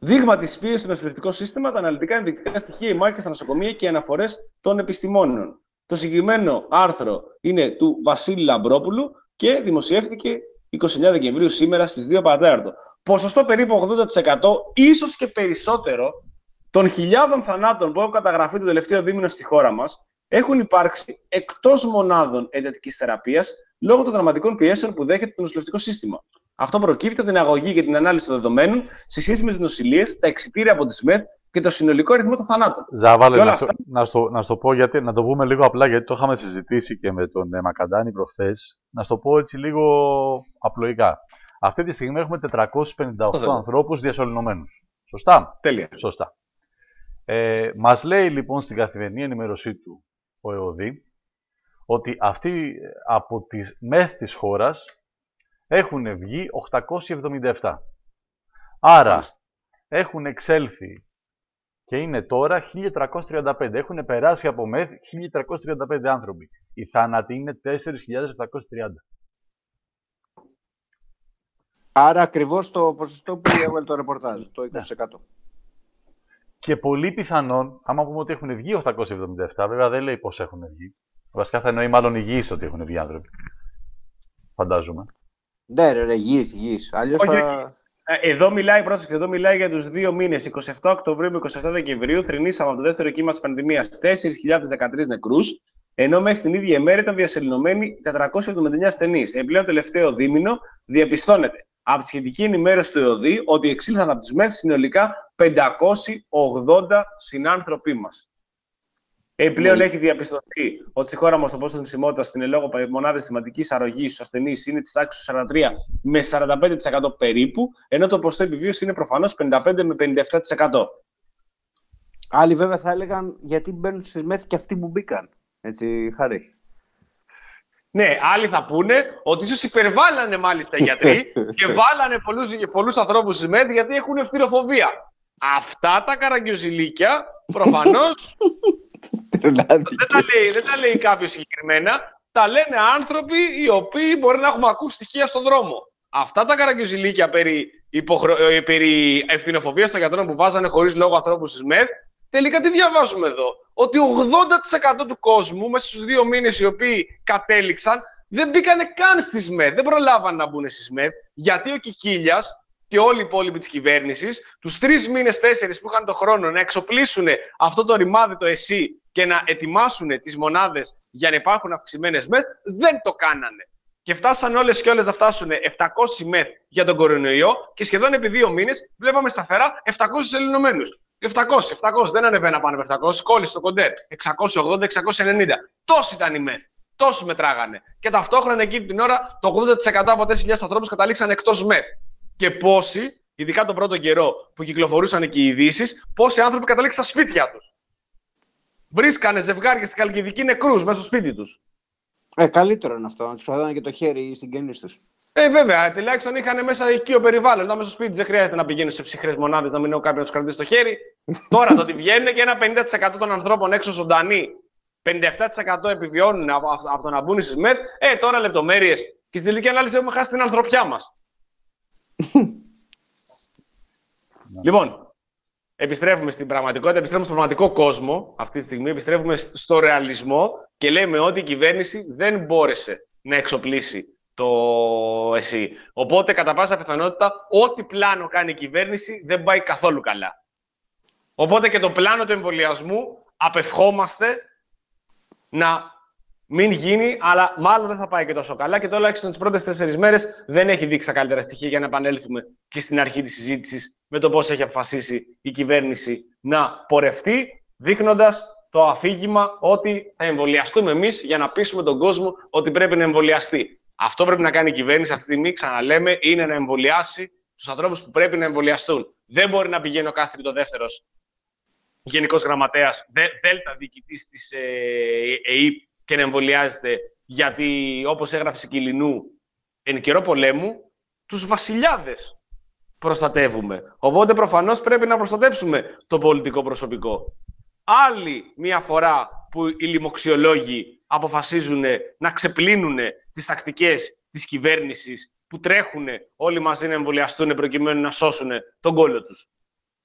Δείγμα της πίεσης στο νοσηλευτικό σύστημα, τα αναλυτικά ενδεικτικά στοιχεία, οι μάχες στα νοσοκομεία και οι αναφορές των επιστημόνων. Το συγκεκριμένο άρθρο είναι του Βασίλη Λαμπρόπουλου και δημοσιεύτηκε είκοσι εννέα Δεκεμβρίου σήμερα στις δύο παρατέταρτο. Ποσοστό περίπου ογδόντα τοις εκατό, ίσως και περισσότερο, των χιλιάδων θανάτων που έχουν καταγραφεί το τελευταίο δίμηνο στη χώρα μας έχουν υπάρξει εκτός μονάδων εντατικής θεραπείας λόγω των δραματικών πιέσεων που δέχεται το νοσηλευτικό σύστημα. Αυτό προκύπτει από την αγωγή και την ανάλυση των δεδομένων σε σχέση με τις νοσηλείες, τα εξιτήρια από τη ΣΜΕΘ και το συνολικό αριθμό των θανάτων. Ζάβαλε, να, αυτά... στο, να, στο, να στο πω γιατί, να το πούμε λίγο απλά, γιατί το είχαμε συζητήσει και με τον ε, Μακαντάνη προχθές. Να στο πω έτσι λίγο απλοϊκά. Αυτή τη στιγμή έχουμε τετρακόσιους πενήντα οκτώ ανθρώπους διασωληνωμένους. Σωστά. Τέλεια. Σωστά. Ε, μας λέει λοιπόν στην καθημερινή ενημέρωσή του ο ΕΟΔΗ ότι αυτοί από τις ΜΕΘ της χώρας έχουν βγει οκτακόσιοι εβδομήντα επτά. Άρα έχουν εξέλθει και είναι τώρα χίλια τριακόσιοι τριάντα πέντε. Έχουν περάσει από ΜΕΘ χίλια τριακόσιοι τριάντα πέντε άνθρωποι. Οι θάνατοι είναι τέσσερις χιλιάδες επτακόσιοι τριάντα. Άρα ακριβώς το ποσοστό που έβαλε το ρεπορτάζ, το είκοσι τοις εκατό. Και πολύ πιθανόν, άμα πούμε ότι έχουν βγει οκτακόσιοι εβδομήντα επτά, βέβαια δεν λέει πώς έχουν βγει. Βασικά θα εννοεί μάλλον υγιείς ότι έχουν βγει άνθρωποι. Φαντάζομαι. Ναι, ρε, ρε, υγιείς, υγιείς. Αλλιώς Όχι, θα... Εδώ μιλάει, πρόσεξε, εδώ μιλάει για τους δύο μήνες, είκοσι επτά Οκτωβρίου με είκοσι επτά Δεκεμβρίου, θρηνήσαμε από το δεύτερο κύμα της πανδημίας τέσσερις χιλιάδες δεκατρείς νεκρούς, ενώ μέχρι την ίδια ημέρα ήταν διασωληνωμένοι τετρακόσιοι εβδομήντα εννέα ασθενείς. Επιπλέον, τελευταίο δίμηνο διαπιστώνεται από τη σχετική ενημέρωση του ΕΟΔΗ ότι εξήλθαν από τις ΜΕΘ συνολικά πεντακόσιοι ογδόντα συνάνθρωποι μας. Επιπλέον, ναι, έχει διαπιστωθεί ότι στη χώρα μας το ποσοστό θνησιμότητας στην ελόγω μονάδα σημαντικής αρρωγής στους ασθενείς είναι της τάξης του σαράντα τρία με σαράντα πέντε τοις εκατό περίπου, ενώ το ποσοστό επιβίωσης είναι προφανώς πενήντα πέντε με πενήντα επτά τοις εκατό. Άλλοι βέβαια θα έλεγαν γιατί μπαίνουν στις ΜΕΘ και αυτοί που μπήκαν. Έτσι, Χάρη. Ναι, άλλοι θα πούνε ότι ίσως υπερβάλλανε μάλιστα οι γιατροί και βάλανε πολλούς, πολλούς ανθρώπους στις ΜΕΘ γιατί έχουν ευθυροφοβία. Αυτά τα καραγκιόζηλίκια προφανώς δεν, τα λέει, δεν τα λέει κάποιος συγκεκριμένα, τα λένε άνθρωποι οι οποίοι μπορεί να έχουμε ακούσει στοιχεία στον δρόμο. Αυτά τα καραγκιόζηλίκια περί, υποχρεω... περί ευθυνοφοβίας των γιατρών που βάζανε χωρίς λόγο ανθρώπους στις ΜΕΘ, τελικά τι διαβάζουμε εδώ? Ότι ογδόντα τοις εκατό του κόσμου μέσα στους δύο μήνες οι οποίοι κατέληξαν δεν μπήκανε καν στις ΜΕΘ, δεν προλάβαν να μπουν στις ΜΕΘ, γιατί ο Κικίλιας και όλοι οι υπόλοιποι της κυβέρνησης, τους τρεις μήνες, τέσσερις που είχαν τον χρόνο να εξοπλίσουν αυτό το ρημάδι, το ΕΣΥ και να ετοιμάσουν τις μονάδες για να υπάρχουν αυξημένες ΜΕΘ, δεν το κάνανε. Και φτάσαν όλες και όλες να φτάσουν επτακόσιοι ΜΕΘ για τον κορονοϊό και σχεδόν επί δύο μήνες βλέπαμε σταθερά επτακόσιους ελληνομένους. επτακόσιοι, επτακόσιοι, δεν ανεβαίνα πάνω από επτακόσιοι, κόλλησε στο κοντέρ. εξακόσια ογδόντα, εξακόσια ενενήντα. Τόσοι ήταν οι ΜΕΘ. Τόσοι μετράγανε. Και ταυτόχρονα εκείνη την ώρα το ογδόντα τοις εκατό από τέσσερις χιλιάδες ανθρώπους καταλήξαν εκτός ΜΕΘ. Και πόσοι, ειδικά τον πρώτο καιρό που κυκλοφορούσαν και οι ειδήσεις, πόσοι άνθρωποι καταλήξαν στα σπίτια τους. Βρίσκανε ζευγάρια στην Χαλκιδική νεκρούς μέσα στο σπίτι τους. Ε, καλύτερο είναι αυτό, να τους κρατάνε και το χέρι οι συγγενείς τους. Ε, βέβαια, τουλάχιστον είχαν μέσα οικείο περιβάλλον. Να μέσα στο σπίτι δεν χρειάζεται να πηγαίνουν σε ψυχρές μονάδες, να μην έχω κάποιον να τους κρατήσει το χέρι. Τώρα το ότι βγαίνουν και ένα πενήντα τοις εκατό των ανθρώπων έξω ζωντανοί, πενήντα επτά τοις εκατό επιβιώνουν από, από το να μπουν στις ΜΕΘ. Ε, τώρα λεπτομέρειες. Και στην τελική ανάλυση έχουμε χάσει την ανθρωπιά μας. Λοιπόν, επιστρέφουμε στην πραγματικότητα, επιστρέφουμε στον πραγματικό κόσμο αυτή τη στιγμή, επιστρέφουμε στο ρεαλισμό και λέμε ότι η κυβέρνηση δεν μπόρεσε να εξοπλίσει το ΕΣΥ. Οπότε, κατά πάσα πιθανότητα, ό,τι πλάνο κάνει η κυβέρνηση δεν πάει καθόλου καλά. Οπότε και το πλάνο του εμβολιασμού απευχόμαστε να μην γίνει, αλλά μάλλον δεν θα πάει και τόσο καλά και τουλάχιστον τις πρώτες τέσσερις μέρες δεν έχει δείξει τα καλύτερα στοιχεία για να επανέλθουμε και στην αρχή της συζήτησης με το πώς έχει αποφασίσει η κυβέρνηση να πορευτεί, δείχνοντας το αφήγημα ότι θα εμβολιαστούμε εμείς για να πείσουμε τον κόσμο ότι πρέπει να εμβολιαστεί. Αυτό πρέπει να κάνει η κυβέρνηση αυτή τη στιγμή, ξαναλέμε, είναι να εμβολιάσει τους ανθρώπους που πρέπει να εμβολιαστούν. Δεν μπορεί να πηγαίνει ο κάθε τρίτο δεύτερος γενικός γραμματέας, δε, δέλτα διοικητής της ε, ΕΕΠ και να εμβολιάζεται, γιατί όπως έγραψε Κιλινού εν καιρό πολέμου, τους βασιλιάδες προστατεύουμε. Οπότε προφανώς πρέπει να προστατεύσουμε το πολιτικό προσωπικό. Άλλη μία φορά που οι λοιμοξιολόγοι αποφασίζουν να ξεπλύνουν τις τακτικές της κυβέρνησης που τρέχουν όλοι μαζί να εμβολιαστούν προκειμένου να σώσουν τον κόλλο τους.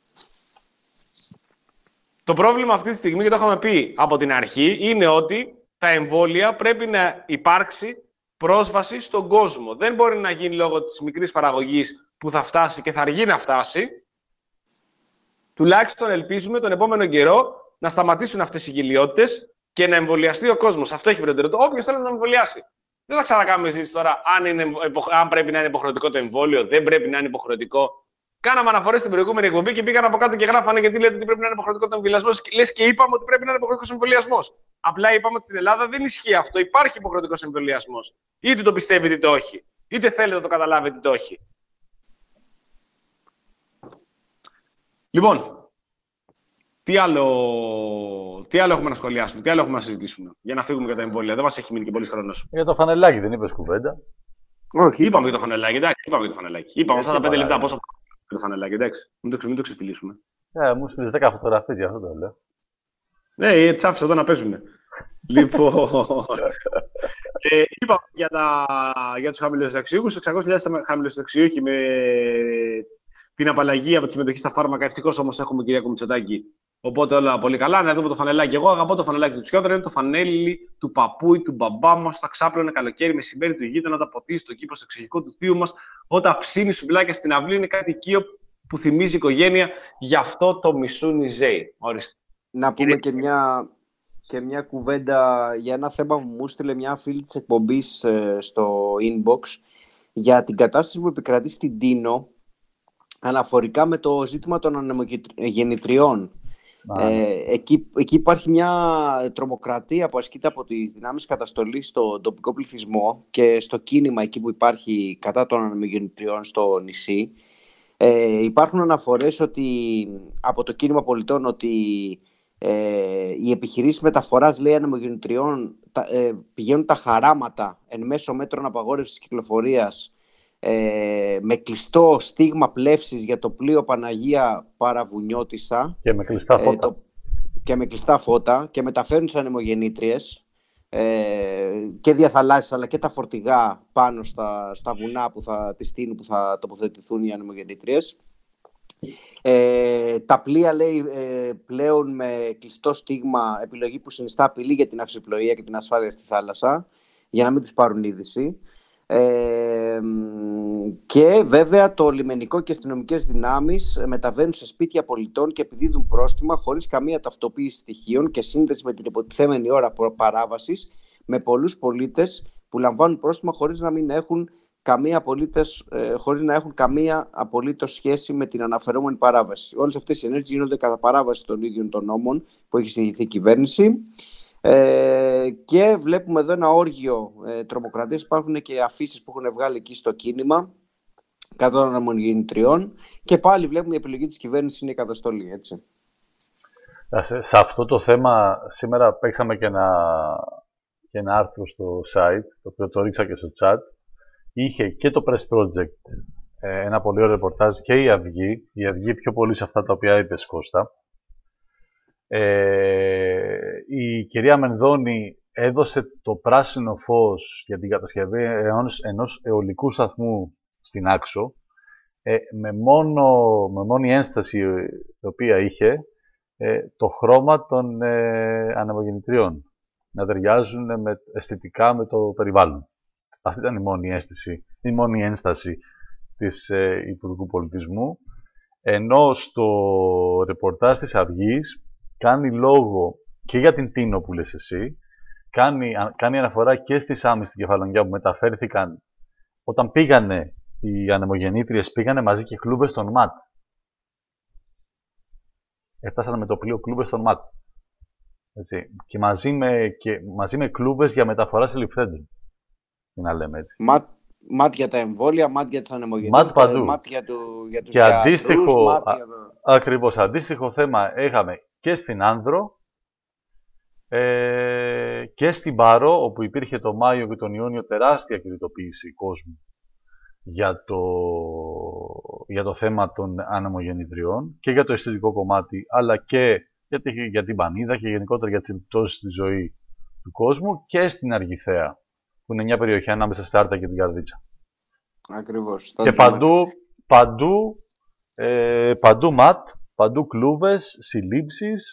Το πρόβλημα αυτή τη στιγμή, και το είχαμε πει από την αρχή, είναι ότι τα εμβόλια πρέπει να υπάρξει πρόσβαση στον κόσμο. Δεν μπορεί να γίνει λόγω της μικρής παραγωγής που θα φτάσει και θα αργεί να φτάσει. Τουλάχιστον ελπίζουμε τον επόμενο καιρό να σταματήσουν αυτές οι γελοιότητες και να εμβολιαστεί ο κόσμος. Αυτό έχει προτεραιότητα. Όποιος θέλει να εμβολιάσει. Δεν θα ξανακάνουμε συζήτηση τώρα αν, είναι, αν πρέπει να είναι υποχρεωτικό το εμβόλιο, δεν πρέπει να είναι υποχρεωτικό. Κάναμε αναφορές στην προηγούμενη εκπομπή και πήγαν από κάτω και γράφανε γιατί λέτε ότι πρέπει να είναι υποχρεωτικό το εμβολιασμό. Λες και είπαμε ότι πρέπει να είναι υποχρεωτικό εμβολιασμό. Απλά είπαμε ότι στην Ελλάδα δεν ισχύει αυτό. Υπάρχει υποχρεωτικό εμβολιασμό. Είτε το πιστεύετε είτε όχι. Είτε θέλετε να το καταλάβετε είτε όχι. Λοιπόν, τι άλλο, τι άλλο έχουμε να σχολιάσουμε, τι άλλο έχουμε να συζητήσουμε για να φύγουμε για τα εμβόλια. Δεν μας έχει μείνει και πολύ χρόνο. Για το φανελάκι δεν είπες κουβέντα. Όχι. Είπαμε για το φανελάκι, εντάξει. Είπαμε για το φανελάκι. Είπαμε αυτά τα πέντε λεπτά πόσο το φανελάκι, εντάξει. Μην το, μην το ξεφτυλίσουμε. Ε, μου στείλες δέκα φωτογραφίες, γι' αυτό το λέω. Ναι, έτσι άφησα εδώ να παίζουν. Λοιπόν, ε, είπαμε για, τα, για τους χαμηλοσυνταξιούχους, εξακόσιες χιλιάδες χαμηλοσυνταξιούχοι με την απαλλαγή από τη συμμετοχή στα φάρμακα. Ευτυχώς όμως έχουμε Κυριάκο Μητσοτάκη. Οπότε όλα πολύ καλά. Να δούμε το φανελάκι. Εγώ αγαπώ το φανελάκι του Τσιόδρα. Είναι το φανέλι του παππού ή του μπαμπά μας. Τα ξάπλωνε καλοκαίρι, μεσημέρι του γείτονα, όταν ποτίσει το κήπο στο εξοχικό του θείου μας. Όταν ψήνει σουβλάκια στην αυλή, είναι κάτι οικείο που θυμίζει οικογένεια. Γι' αυτό το μισούν οι Ζέοι. Ορίστε. Να πούμε και μια, και μια κουβέντα για ένα θέμα που μου στείλε μια φίλη της εκπομπής ε, στο inbox για την κατάσταση που επικρατεί στην Τίνο αναφορικά με το ζήτημα των ανεμογεννητριών. Ε, εκεί, εκεί υπάρχει μια τρομοκρατία που ασκείται από τις δυνάμεις καταστολής στον τοπικό πληθυσμό και στο κίνημα εκεί που υπάρχει κατά των ανεμογεννητριών στο νησί. Ε, υπάρχουν αναφορές ότι, από το κίνημα πολιτών ότι ε, οι επιχειρήσεις μεταφοράς, λέει, ανεμογεννητριών τα, ε, πηγαίνουν τα χαράματα εν μέσω μέτρων απαγόρευσης κυκλοφορίας ε, με κλειστό στίγμα πλεύσης για το πλοίο Παναγία Παραβουνιώτισσα και με κλειστά φώτα, ε, το, και, με κλειστά φώτα και μεταφέρουν τις ανεμογεννήτριες ε, και διαθαλάσσιες αλλά και τα φορτηγά πάνω στα, στα βουνά που θα, της Τίνου που θα τοποθετηθούν οι ανεμογεννήτριες. Ε, τα πλοία, λέει, ε, πλέον με κλειστό στίγμα, επιλογή που συνιστά απειλή για την αυσιπλοεία και την ασφάλεια στη θάλασσα, για να μην τους πάρουν είδηση. Ε, και βέβαια το λιμενικό και αστυνομικές δυνάμεις μεταβαίνουν σε σπίτια πολιτών και επιδίδουν πρόστιμα χωρίς καμία ταυτοποίηση στοιχείων και σύνδεση με την υποτιθέμενη ώρα παράβασης, με πολλούς πολίτες που λαμβάνουν πρόστιμα χωρίς να μην έχουν καμία απολύτως, ε, χωρίς να έχουν καμία απολύτως σχέση με την αναφερόμενη παράβαση. Όλες αυτές οι ενέργειες γίνονται κατά παράβαση των ίδιων των νόμων που έχει συνηθίσει η κυβέρνηση. Ε, και βλέπουμε εδώ ένα όργιο ε, τρομοκρατίες. Υπάρχουν και αφήσεις που έχουν βγάλει εκεί στο κίνημα κατά των ανεμογεννητριών και πάλι βλέπουμε η επιλογή της κυβέρνησης είναι η καταστολή, έτσι. Σε, σε αυτό το θέμα σήμερα παίξαμε και ένα, και ένα άρθρο στο site, το οποίο το ρίξα και στο chat. Είχε και το Press Project ε, ένα πολύ ωραίο ρεπορτάζ και η Αυγή, η Αυγή πιο πολύ σε αυτά τα οποία είπες, Κώστα. Ε, η κυρία Μενδώνη έδωσε το πράσινο φως για την κατασκευή ενός, ενός αιωλικού σταθμού στην Άξο ε, με, μόνο, με μόνη ένσταση η οποία είχε ε, το χρώμα των ε, ανεμογεννητριών να ταιριάζουν με, αισθητικά με το περιβάλλον. Αυτή ήταν η μόνη αίσθηση, η μόνη ένσταση της ε, Υπουργού Πολιτισμού, ενώ στο ρεπορτάζ της Αυγής κάνει λόγο και για την Τίνο που λες εσύ, κάνει, κάνει αναφορά και στη Σάμι στην Κεφαλονιά που μεταφέρθηκαν όταν πήγανε οι ανεμογεννήτριες, πήγανε μαζί και κλούβες των ΜΑΤ. Έφτασαν με το πλοίο κλούβες των ΜΑΤ. Έτσι. Και μαζί με, και μαζί με κλούβες για μεταφορά συλληφθέντων. Τι να λέμε έτσι. Ματ, ματ για τα εμβόλια, ματ για τις ανεμογεννήτριες, ματ παντού. Ματ για, του, για τους και γιατρούς, αντίστοιχο, ματ α, για το... ακριβώς, αντίστοιχο θέμα είχαμε και στην Άνδρο ε, και στην Πάρο, όπου υπήρχε το Μάιο και τον Ιούνιο τεράστια κινητοποίηση κόσμου για το, για το θέμα των ανεμογεννητριών και για το αισθητικό κομμάτι, αλλά και για, τη, για την πανίδα και γενικότερα για τις επιπτώσεις στη ζωή του κόσμου, και στην Αργιθέα, που είναι μια περιοχή ανάμεσα στη Άρτα και την Καρδίτσα. Ακριβώς. Και παντού, παντού, ε, παντού ματ, παντού κλούβες, συλλήψεις,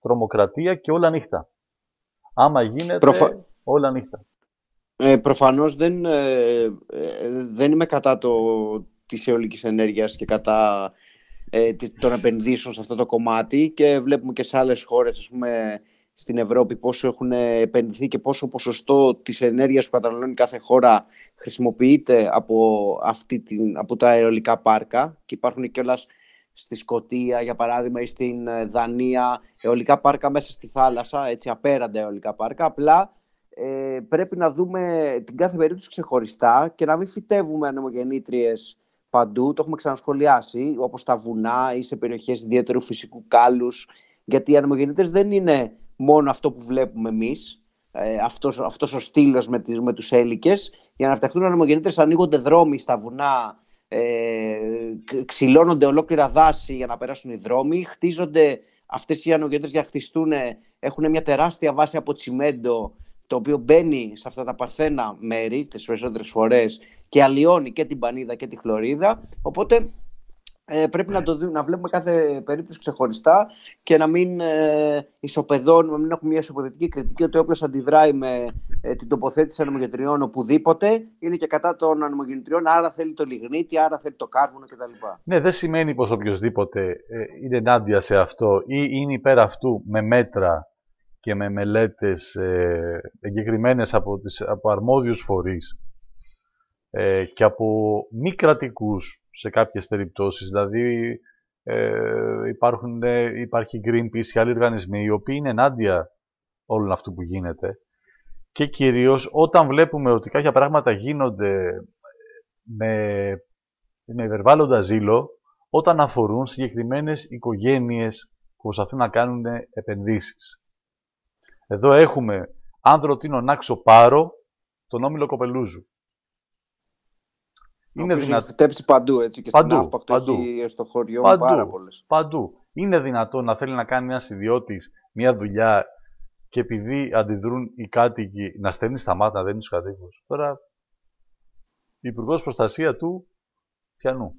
τρομοκρατία και όλα νύχτα. Άμα γίνεται, Προφα... όλα νύχτα. Ε, προφανώς δεν, ε, ε, δεν είμαι κατά το, της αιωλικής ενέργειας και κατά ε, των επενδύσεων σε αυτό το κομμάτι, και βλέπουμε και σε άλλες χώρες, ας πούμε, στην Ευρώπη, πόσο έχουν επενδυθεί και πόσο ποσοστό της ενέργειας που καταναλώνει κάθε χώρα χρησιμοποιείται από, αυτή την, από τα αιωλικά πάρκα, και υπάρχουν κιόλας στη Σκωτία, για παράδειγμα, ή στην Δανία, αιωλικά πάρκα μέσα στη θάλασσα, έτσι, απέραντα αιωλικά πάρκα. Απλά ε, πρέπει να δούμε την κάθε περίπτωση ξεχωριστά και να μην φυτεύουμε ανεμογεννήτριες παντού. Το έχουμε ξανασχολιάσει, όπως τα βουνά ή σε περιοχές ιδιαίτερου φυσικού κάλους, γιατί οι ανεμογεννήτριες δεν είναι μόνο αυτό που βλέπουμε εμείς, ε, αυτός, αυτός ο στήλος με, με τους έλικες. Για να φτιαχτούν ανεμογεννήτριες ανοίγονται δρόμοι στα βουνά, ε, ξυλώνονται ολόκληρα δάση για να περάσουν οι δρόμοι, χτίζονται αυτές οι ανεμογεννήτριες για να χτιστούν, έχουν μια τεράστια βάση από τσιμέντο, το οποίο μπαίνει σε αυτά τα παρθένα μέρη τις περισσότερες φορές και αλλοιώνει και την πανίδα και τη χλωρίδα. Οπότε ε, πρέπει να, το, να βλέπουμε κάθε περίπτωση ξεχωριστά και να μην ε, ισοπεδώνουμε, να μην έχουμε μια ισοπεδωτική κριτική ότι όποιος αντιδράει με ε, την τοποθέτηση ανεμογεννητριών οπουδήποτε είναι και κατά των ανεμογεννητριών, άρα θέλει το λιγνίτη, άρα θέλει το κάρβουνο κτλ. Ναι, δεν σημαίνει πως οποιοσδήποτε ε, είναι ενάντια σε αυτό ή είναι υπέρ αυτού με μέτρα και με μελέτες ε, εγκεκριμένες από, τις, από αρμόδιους φορείς ε, και από μη κρατικούς σε κάποιες περιπτώσεις. Δηλαδή ε, υπάρχουν, ε, υπάρχει Greenpeace και άλλοι οργανισμοί οι οποίοι είναι ενάντια όλων αυτού που γίνεται, και κυρίως όταν βλέπουμε ότι κάποια πράγματα γίνονται με, με υπερβάλλοντα ζήλο, όταν αφορούν συγκεκριμένες οικογένειες που προσπαθούν να κάνουν επενδύσεις. Εδώ έχουμε, αν ρωτήνω να ξοπάρω, τον Όμιλο Κοπελούζου. Είναι δυνατό. Έχει φυτέψει παντού, έτσι, και παντού, στην Αύπακτο έχει στο χωριό παντού, πάρα πολλές. Παντού. Είναι δυνατό να θέλει να κάνει ένας ιδιώτης μια δουλειά και επειδή αντιδρούν οι κάτοικοι να στέλνει στα μάτια, να δένει τους κατοίκους. Τώρα, υπουργός προστασία του πιανού.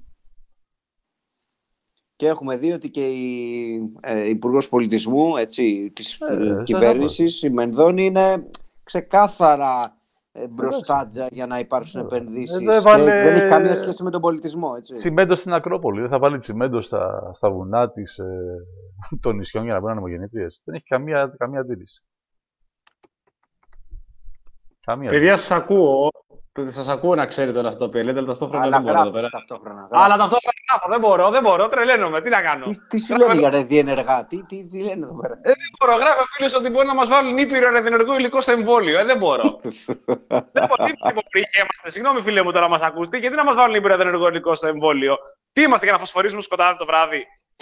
Και έχουμε δει ότι και η ε, Υπουργός Πολιτισμού, έτσι, της ε, κυβέρνησης, η Μενδώνη, είναι ξεκάθαρα ε, μπροστάτζα για να υπάρξουν επενδύσεις. Ε, βάλε... Δεν έχει καμία σχέση με τον πολιτισμό. Έτσι. Τσιμέντο στην Ακρόπολη. Δεν θα βάλει τσιμέντο στα, στα βουνά της, ε, των νησιών για να μπουν ανεμογεννήτριες. Δεν έχει καμία, καμία αντίρρηση. Καμία. Παιδιά, σας ακούω. Σας ακούω να ξέρετε όλα αυτά τα οποία λέτε, αλλά ταυτόχρονα αλλά δεν μπορώ εδώ πέρα. Ταυτόχρονα, αλλά ταυτόχρονα γράφω, δεν μπορώ, δεν μπορώ, τρελαίνομαι, τι να κάνω. Τι, τι σου λένε για ρεδιενεργά, τι, τι, τι λένε εδώ πέρα. Ε, δεν μπορώ, γράφω φίλος ότι μπορεί να μας βάλουν ήπειρο ρεδιενεργό υλικό στο εμβόλιο, ε, δεν μπορώ. δεν μπορώ, τι υποπρύχια είμαστε, συγγνώμη φίλε μου τώρα μας ακούστε, γιατί να μας βάλουν ήπειρο ρεδιενεργό υλικό στο εμβόλιο. Τι είμαστε για να φωσφορίζουμε σκοτάδι το βράδυ.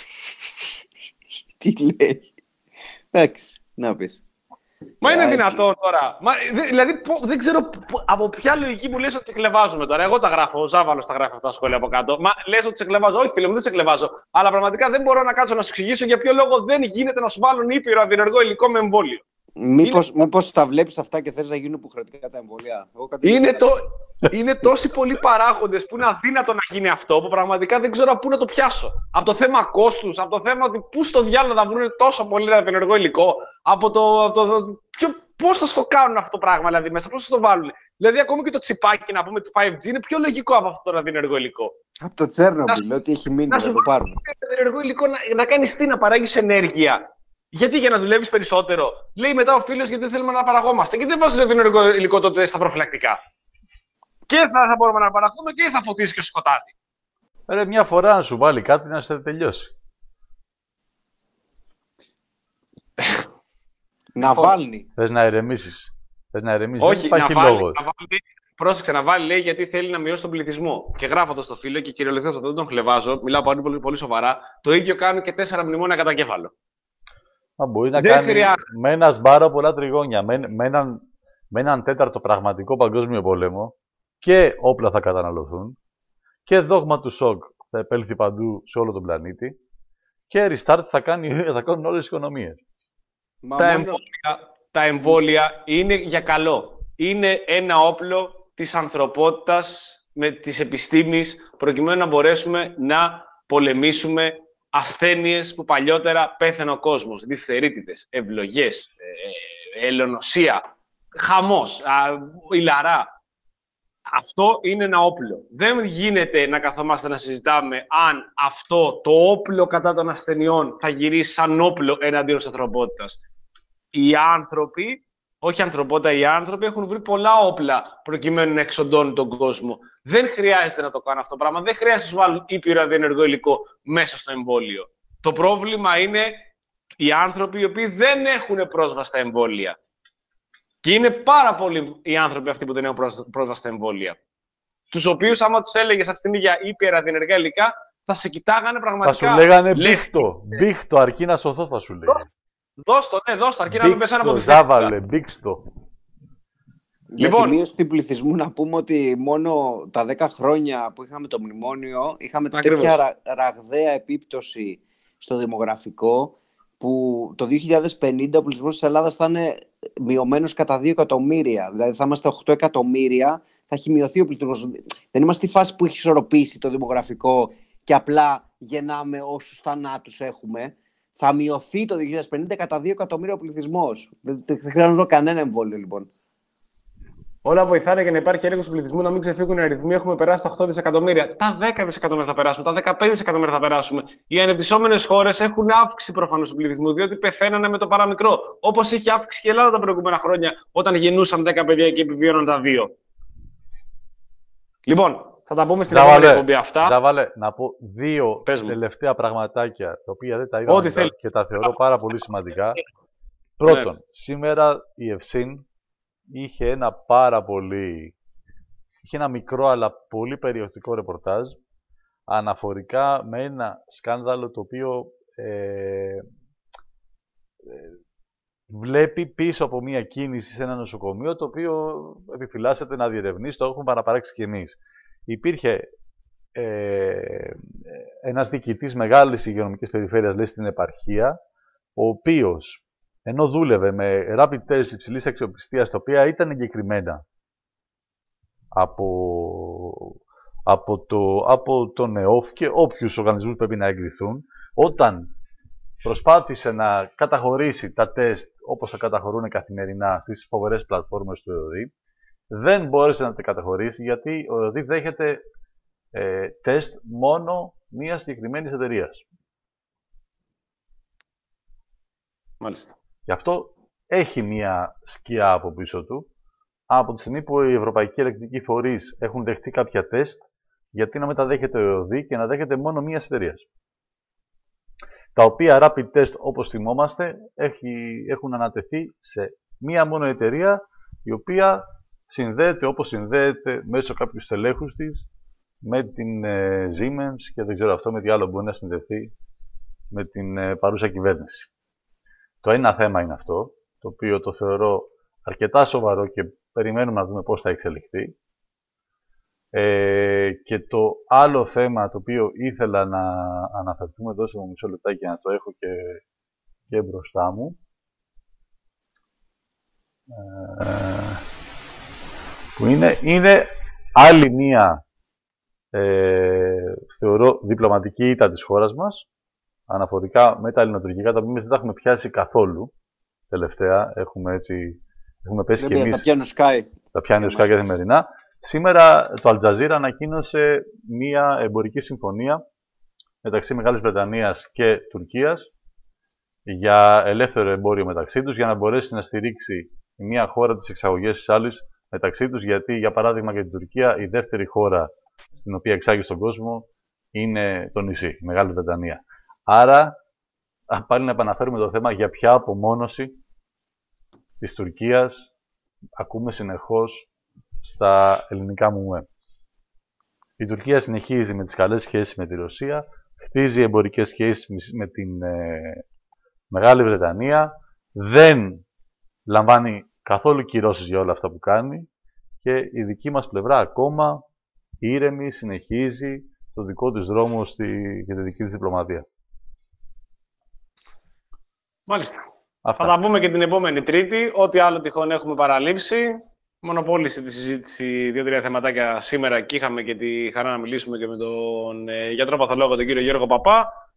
τι λέει. Εντάξει, να πεις. Μα είναι δυνατόν τώρα. Μα, δηλαδή, δεν ξέρω από ποια λογική μου λες ότι κλεβάζουμε τώρα. Εγώ τα γράφω, ο Ζάβαλος τα γράφει αυτά τα σχόλια από κάτω. Μα λες ότι σε κλεβάζω. Όχι, φίλε μου, δεν σε κλεβάζω. Αλλά πραγματικά δεν μπορώ να κάτσω να σου εξηγήσω για ποιο λόγο δεν γίνεται να σου βάλουν ήπειρο αδυνεργό υλικό με εμβόλιο. Μήπως, είναι... μήπως τα βλέπεις αυτά και θες να γίνουν υποχρεωτικά τα εμβόλια. Είναι, το... είναι τόσοι πολλοί παράγοντες που είναι αδύνατο να γίνει αυτό, που πραγματικά δεν ξέρω πού να το πιάσω. Από το θέμα κόστους, από το θέμα ότι πού στο διάλογο θα βρουν τόσο πολύ αδυνεργό υλικό, από το. Από το... Ποιο... Πώς θα στο κάνουν αυτό το πράγμα, δηλαδή μέσα, πώς θα το βάλουν. Δηλαδή, ακόμη και το τσιπάκι να πούμε του φάιβ τζι είναι πιο λογικό από αυτό το αδυνεργό υλικό. Από το Τσέρνομπιλ, ότι έχει μείνει να, να το πάρουν. Αδυνεργό υλικό να, να κάνει τι, να παράγει ενέργεια. Γιατί για να δουλεύει περισσότερο. Λέει μετά ο φίλος γιατί δεν θέλουμε να παραγόμαστε. Και δεν βάζει το ενεργό υλικό τότε στα προφυλακτικά. Και θα, θα μπορούμε να παραγούμε και θα φωτίσει και στο σκοτάδι. Ρε, μια φορά να σου βάλει κάτι να σε τελειώσει. να βάλει. Θες να ηρεμήσεις. Θες να ηρεμήσεις. Όχι, να βάλει, να βάλει. Πρόσεξε να βάλει, λέει, γιατί θέλει να μειώσει τον πληθυσμό. Και γράφω εδώ στο φίλο και κυριολεκτικά αυτό δεν τον χλεβάζω. Μιλάω πολύ, πολύ, πολύ σοβαρά. Το ίδιο κάνουν και τέσσερα μνημόνια κατά κέφαλο. Μα μπορεί να δεν κάνει χρειά... με ένα σμπάρο πολλά τριγώνια, με, με, έναν, με έναν τέταρτο πραγματικό παγκόσμιο πόλεμο και όπλα θα καταναλωθούν και δόγμα του σοκ θα επέλθει παντού σε όλο τον πλανήτη και restart θα, κάνει, θα κάνουν όλες τις οικονομίες. Μα τα, μόνο... εμβόλια, τα εμβόλια είναι για καλό. Είναι ένα όπλο της ανθρωπότητας με της επιστήμης προκειμένου να μπορέσουμε να πολεμήσουμε ασθένειες που παλιότερα πέθανε ο κόσμος, διφθερίτιδες, ευλογές, ε, ε, ελαιονοσία, χαμός, α, ηλαρά. Αυτό είναι ένα όπλο. Δεν γίνεται να καθόμαστε να συζητάμε αν αυτό το όπλο κατά των ασθενειών θα γυρίσει σαν όπλο εναντίον της ανθρωπότητας. Οι άνθρωποι, όχι η ανθρωπότητα, οι άνθρωποι έχουν βρει πολλά όπλα προκειμένου να εξοντώνουν τον κόσμο. Δεν χρειάζεται να το κάνουν αυτό το πράγμα. Δεν χρειάζεται να σου βάλουν ήπειρο ραδιενεργό υλικό μέσα στο εμβόλιο. Το πρόβλημα είναι οι άνθρωποι οι οποίοι δεν έχουν πρόσβαση στα εμβόλια. Και είναι πάρα πολλοί οι άνθρωποι αυτοί που δεν έχουν πρόσβαση στα εμβόλια. Τους οποίους, άμα τους έλεγες αυτή τη στιγμή για ήπια ραδιενεργά υλικά, θα σε κοιτάγανε πραγματικά. Θα σου λέγανε μπίχτο. Μπίχτο, αρκεί να σωθώ, θα σου λέγανε. Δώσ' το, ναι, δώσ' το, αρκεί να μην πεθάνω από τη Ζάβαλε, μπίξτο. Για Λοιπόν, τη μείωση του πληθυσμού να πούμε ότι μόνο τα δέκα χρόνια που είχαμε το μνημόνιο είχαμε Ακριβώς. τέτοια ρα, ραγδαία επίπτωση στο δημογραφικό που το δύο χιλιάδες πενήντα ο πληθυσμός της Ελλάδας θα είναι μειωμένος κατά δύο εκατομμύρια. Δηλαδή θα είμαστε οκτώ εκατομμύρια, θα έχει μειωθεί ο πληθυσμός. Δεν είμαστε στη φάση που έχει ισορροπήσει το δημογραφικό και απλά γεννάμε όσους θανάτους έχουμε. Θα μειωθεί το δύο χιλιάδες πενήντα κατά δύο εκατομμύρια ο πληθυσμός. Δεν, δεν χρειάζεται κανένα εμβόλιο λοιπόν. όλα βοηθάνε για να υπάρχει έλεγχος του πληθυσμού, να μην ξεφύγουν οι αριθμοί. Έχουμε περάσει τα οκτώ δισεκατομμύρια. Τα δέκα δισεκατομμύρια θα περάσουμε, τα δεκαπέντε δισεκατομμύρια θα περάσουμε. Οι ανεπτυσσόμενες χώρες έχουν αύξηση προφανώς του πληθυσμού, διότι πεθαίνανε με το παραμικρό. Όπως είχε αύξηση και η Ελλάδα τα προηγούμενα χρόνια, όταν γεννούσαν δέκα παιδιά και επιβίωναν τα δύο. Λοιπόν, θα τα πούμε στην επόμενη εκπομπή αυτά. Ζάβαλε, να πω δύο τελευταία πραγματάκια, τα οποία δεν τα είδαμε και, και τα θεωρώ πάρα πολύ σημαντικά. Πρώτον, ναι. Σήμερα η Ευσύν είχε ένα πάρα πολύ, είχε ένα μικρό αλλά πολύ περιοριστικό ρεπορτάζ αναφορικά με ένα σκάνδαλο το οποίο ε, ε, βλέπει πίσω από μια κίνηση σε ένα νοσοκομείο το οποίο επιφυλάσσεται να διερευνήσει, το έχουμε παραπαράξει κι εμείς. Υπήρχε ε, ένας διοικητής μεγάλης υγειονομικής περιφέρειας, λέει, στην επαρχία, ο οποίος ενώ δούλευε με rapid test υψηλής αξιοπιστίας, τα οποία ήταν εγκεκριμένα από, από, το, από τον ΕΟΦ και όποιους οργανισμούς πρέπει να εγκριθούν, όταν προσπάθησε να καταχωρήσει τα τεστ όπως τα καταχωρούν καθημερινά στις φοβερές πλατφόρμες του ΕΟΔΗ, δεν μπόρεσε να τα καταχωρήσει γιατί ο ΕΟΔΗ δέχεται ε, τεστ μόνο μιας συγκεκριμένης εταιρείας. Μάλιστα. Γι' αυτό έχει μία σκιά από πίσω του, από τη στιγμή που οι ευρωπαϊκοί ελεγκτικοί φορείς έχουν δεχτεί κάποια τεστ, γιατί να μεταδέχεται ο ΕΟΔΗ και να δέχεται μόνο μία εταιρεία. Τα οποία rapid test, όπως θυμόμαστε, έχει, έχουν ανατεθεί σε μία μόνο εταιρεία, η οποία συνδέεται όπως συνδέεται μέσω κάποιου στελέχους της με την ε, Siemens και δεν ξέρω αυτό με τι άλλο μπορεί να συνδεθεί με την ε, παρούσα κυβέρνηση. Το ένα θέμα είναι αυτό, το οποίο το θεωρώ αρκετά σοβαρό και περιμένουμε να δούμε πώς θα εξελιχθεί. Ε, και το άλλο θέμα το οποίο ήθελα να αναφερθούμε, δώσε μου μισό λεπτάκι να το έχω και, και μπροστά μου. Ε, που είναι, είναι άλλη μία, ε, θεωρώ, διπλωματική ήττα της χώρας μας, αναφορικά με τα ελληνοτουρκικά, τα οποία δεν τα έχουμε πιάσει καθόλου τελευταία. Έχουμε έτσι, έχουμε πέσει και εμείς. Τα πιάνει ο Sky. Τα πιάνει ο Sky καθημερινά. Σήμερα το Al Jazeera ανακοίνωσε μία εμπορική συμφωνία μεταξύ Μεγάλης Βρετανίας και Τουρκίας για ελεύθερο εμπόριο μεταξύ τους, για να μπορέσει να στηρίξει η μία χώρα τις εξαγωγές της άλλης μεταξύ τους, γιατί για παράδειγμα για την Τουρκία η δεύτερη χώρα στην οποία εξάγει στον κόσμο είναι το νησί, η Μεγάλη Βρετανία. Άρα, πάλι να επαναφέρουμε το θέμα για ποια απομόνωση της Τουρκίας ακούμε συνεχώς στα ελληνικά μουμέ. Η Τουρκία συνεχίζει με τις καλές σχέσεις με τη Ρωσία, χτίζει εμπορικές σχέσεις με την ε, Μεγάλη Βρετανία, δεν λαμβάνει καθόλου κυρώσεις για όλα αυτά που κάνει και η δική μας πλευρά ακόμα ήρεμη συνεχίζει το δικό της δρόμο στη, για τη δική της διπλωματία. Μάλιστα. Αυτά. Θα τα πούμε και την επόμενη Τρίτη. Ό,τι άλλο τυχόν έχουμε παραλείψει. Μονοπόλησε τη συζήτηση δύο-τρία θεματάκια σήμερα και είχαμε και τη χαρά να μιλήσουμε και με τον ε, γιατρό παθολόγο, τον κύριο Γιώργο Παπά.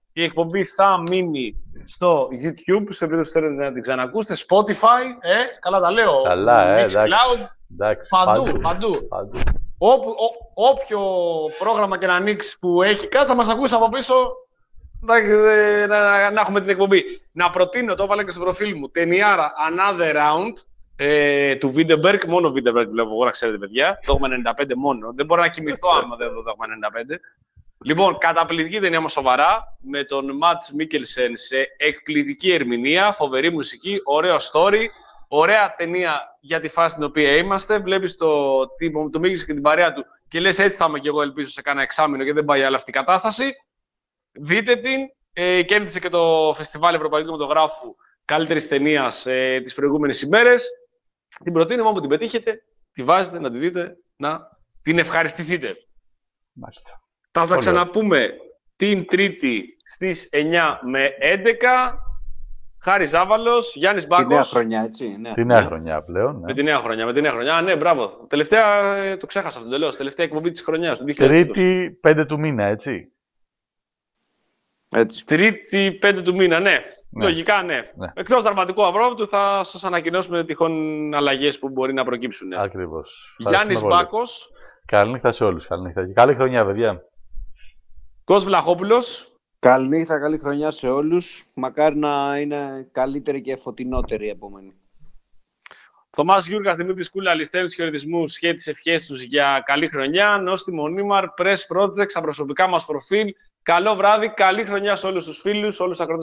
Η εκπομπή θα μείνει στο YouTube, σε περίπτωση θέλετε να την ξανακούσετε, Spotify, ε, καλά τα λέω, Καλά, ε, εντάξει. Mixcloud, εντάξει. παντού, Παντού. παντού. Παντού. Όπου, ό, όποιο πρόγραμμα και να ανοίξει που έχει κάτι, θα μας ακούσει από πίσω, να, να, να έχουμε την εκπομπή. Να προτείνω, το έβαλα και στο προφίλ μου, ταινιάρα Another Round, ε, του Βίντεμπεργκ, μόνο Βίντεμπεργκ βλέπω εγώ, να ξέρετε παιδιά, το έχουμε ενενήντα πέντε μόνο, δεν μπορώ να κοιμηθώ άμα δεν το έχουμε ενενήντα πέντε. Λοιπόν, καταπληκτική ταινία μας σοβαρά, με τον Ματς Μίκελσεν σε εκπληκτική ερμηνεία, φοβερή μουσική, ωραίο story, ωραία ταινία για τη φάση στην οποία είμαστε. Βλέπεις το, το, το Μίκελσεν και την παρέα του και λες έτσι θα είμαι και εγώ, ελπίζω, σε κάνα εξάμηνο και δεν πάει άλλη αυτή η κατάσταση. Δείτε την, ε, κέρδισε και το Φεστιβάλ Ευρωπαϊκού Κινηματογράφου καλύτερης ταινίας ε, τις προηγούμενες ημέρες. Την προτείνω, μόνο που την πετύχετε, τη βάζετε, να τη δείτε, να την ευχαριστηθείτε. Μάλιστα. Θα τα ξαναπούμε την Τρίτη στις εννιά με έντεκα. Χάρης Ζάβαλος, Γιάννης Μπάκος. Τη νέα χρονιά, έτσι. Ναι. Τη νέα χρονιά πλέον. Ναι. Με τη νέα χρονιά, με τη νέα χρονιά. Α, ναι, μπράβο. Τελευταία, ε, το ξέχασα αυτό τελείως. Τελευταία εκπομπή της χρονιάς. Του Τρίτη, πέντε του μήνα, έτσι. έτσι. Τρίτη, πέντε του μήνα, ναι. Ναι. Λογικά, ναι. ναι. Εκτός δραματικού αβρόβητου, θα σας ανακοινώσουμε τυχόν αλλαγές που μπορεί να προκύψουν. Ακριβώς. Γιάννης Μπάκος. Καληνύχτα σε όλους. Καληνύχτα. Καλή χρονιά, παιδιά. Κος Βλαχόπουλος. Καληνύχτα, καλή χρονιά σε όλους. Μακάρι να είναι καλύτερη και φωτεινότερη η επόμενη. Θωμάς Γιούργας, Δημήτρης Κούλαλης, στέλνει τους χαιρετισμούς και τις ευχές τους για καλή χρονιά. Νόστι Μονίμαρ, Press Projects, στα προσωπικά μας προφίλ. Καλό βράδυ, καλή χρονιά σε όλους τους φίλους, όλους τους ακροτές.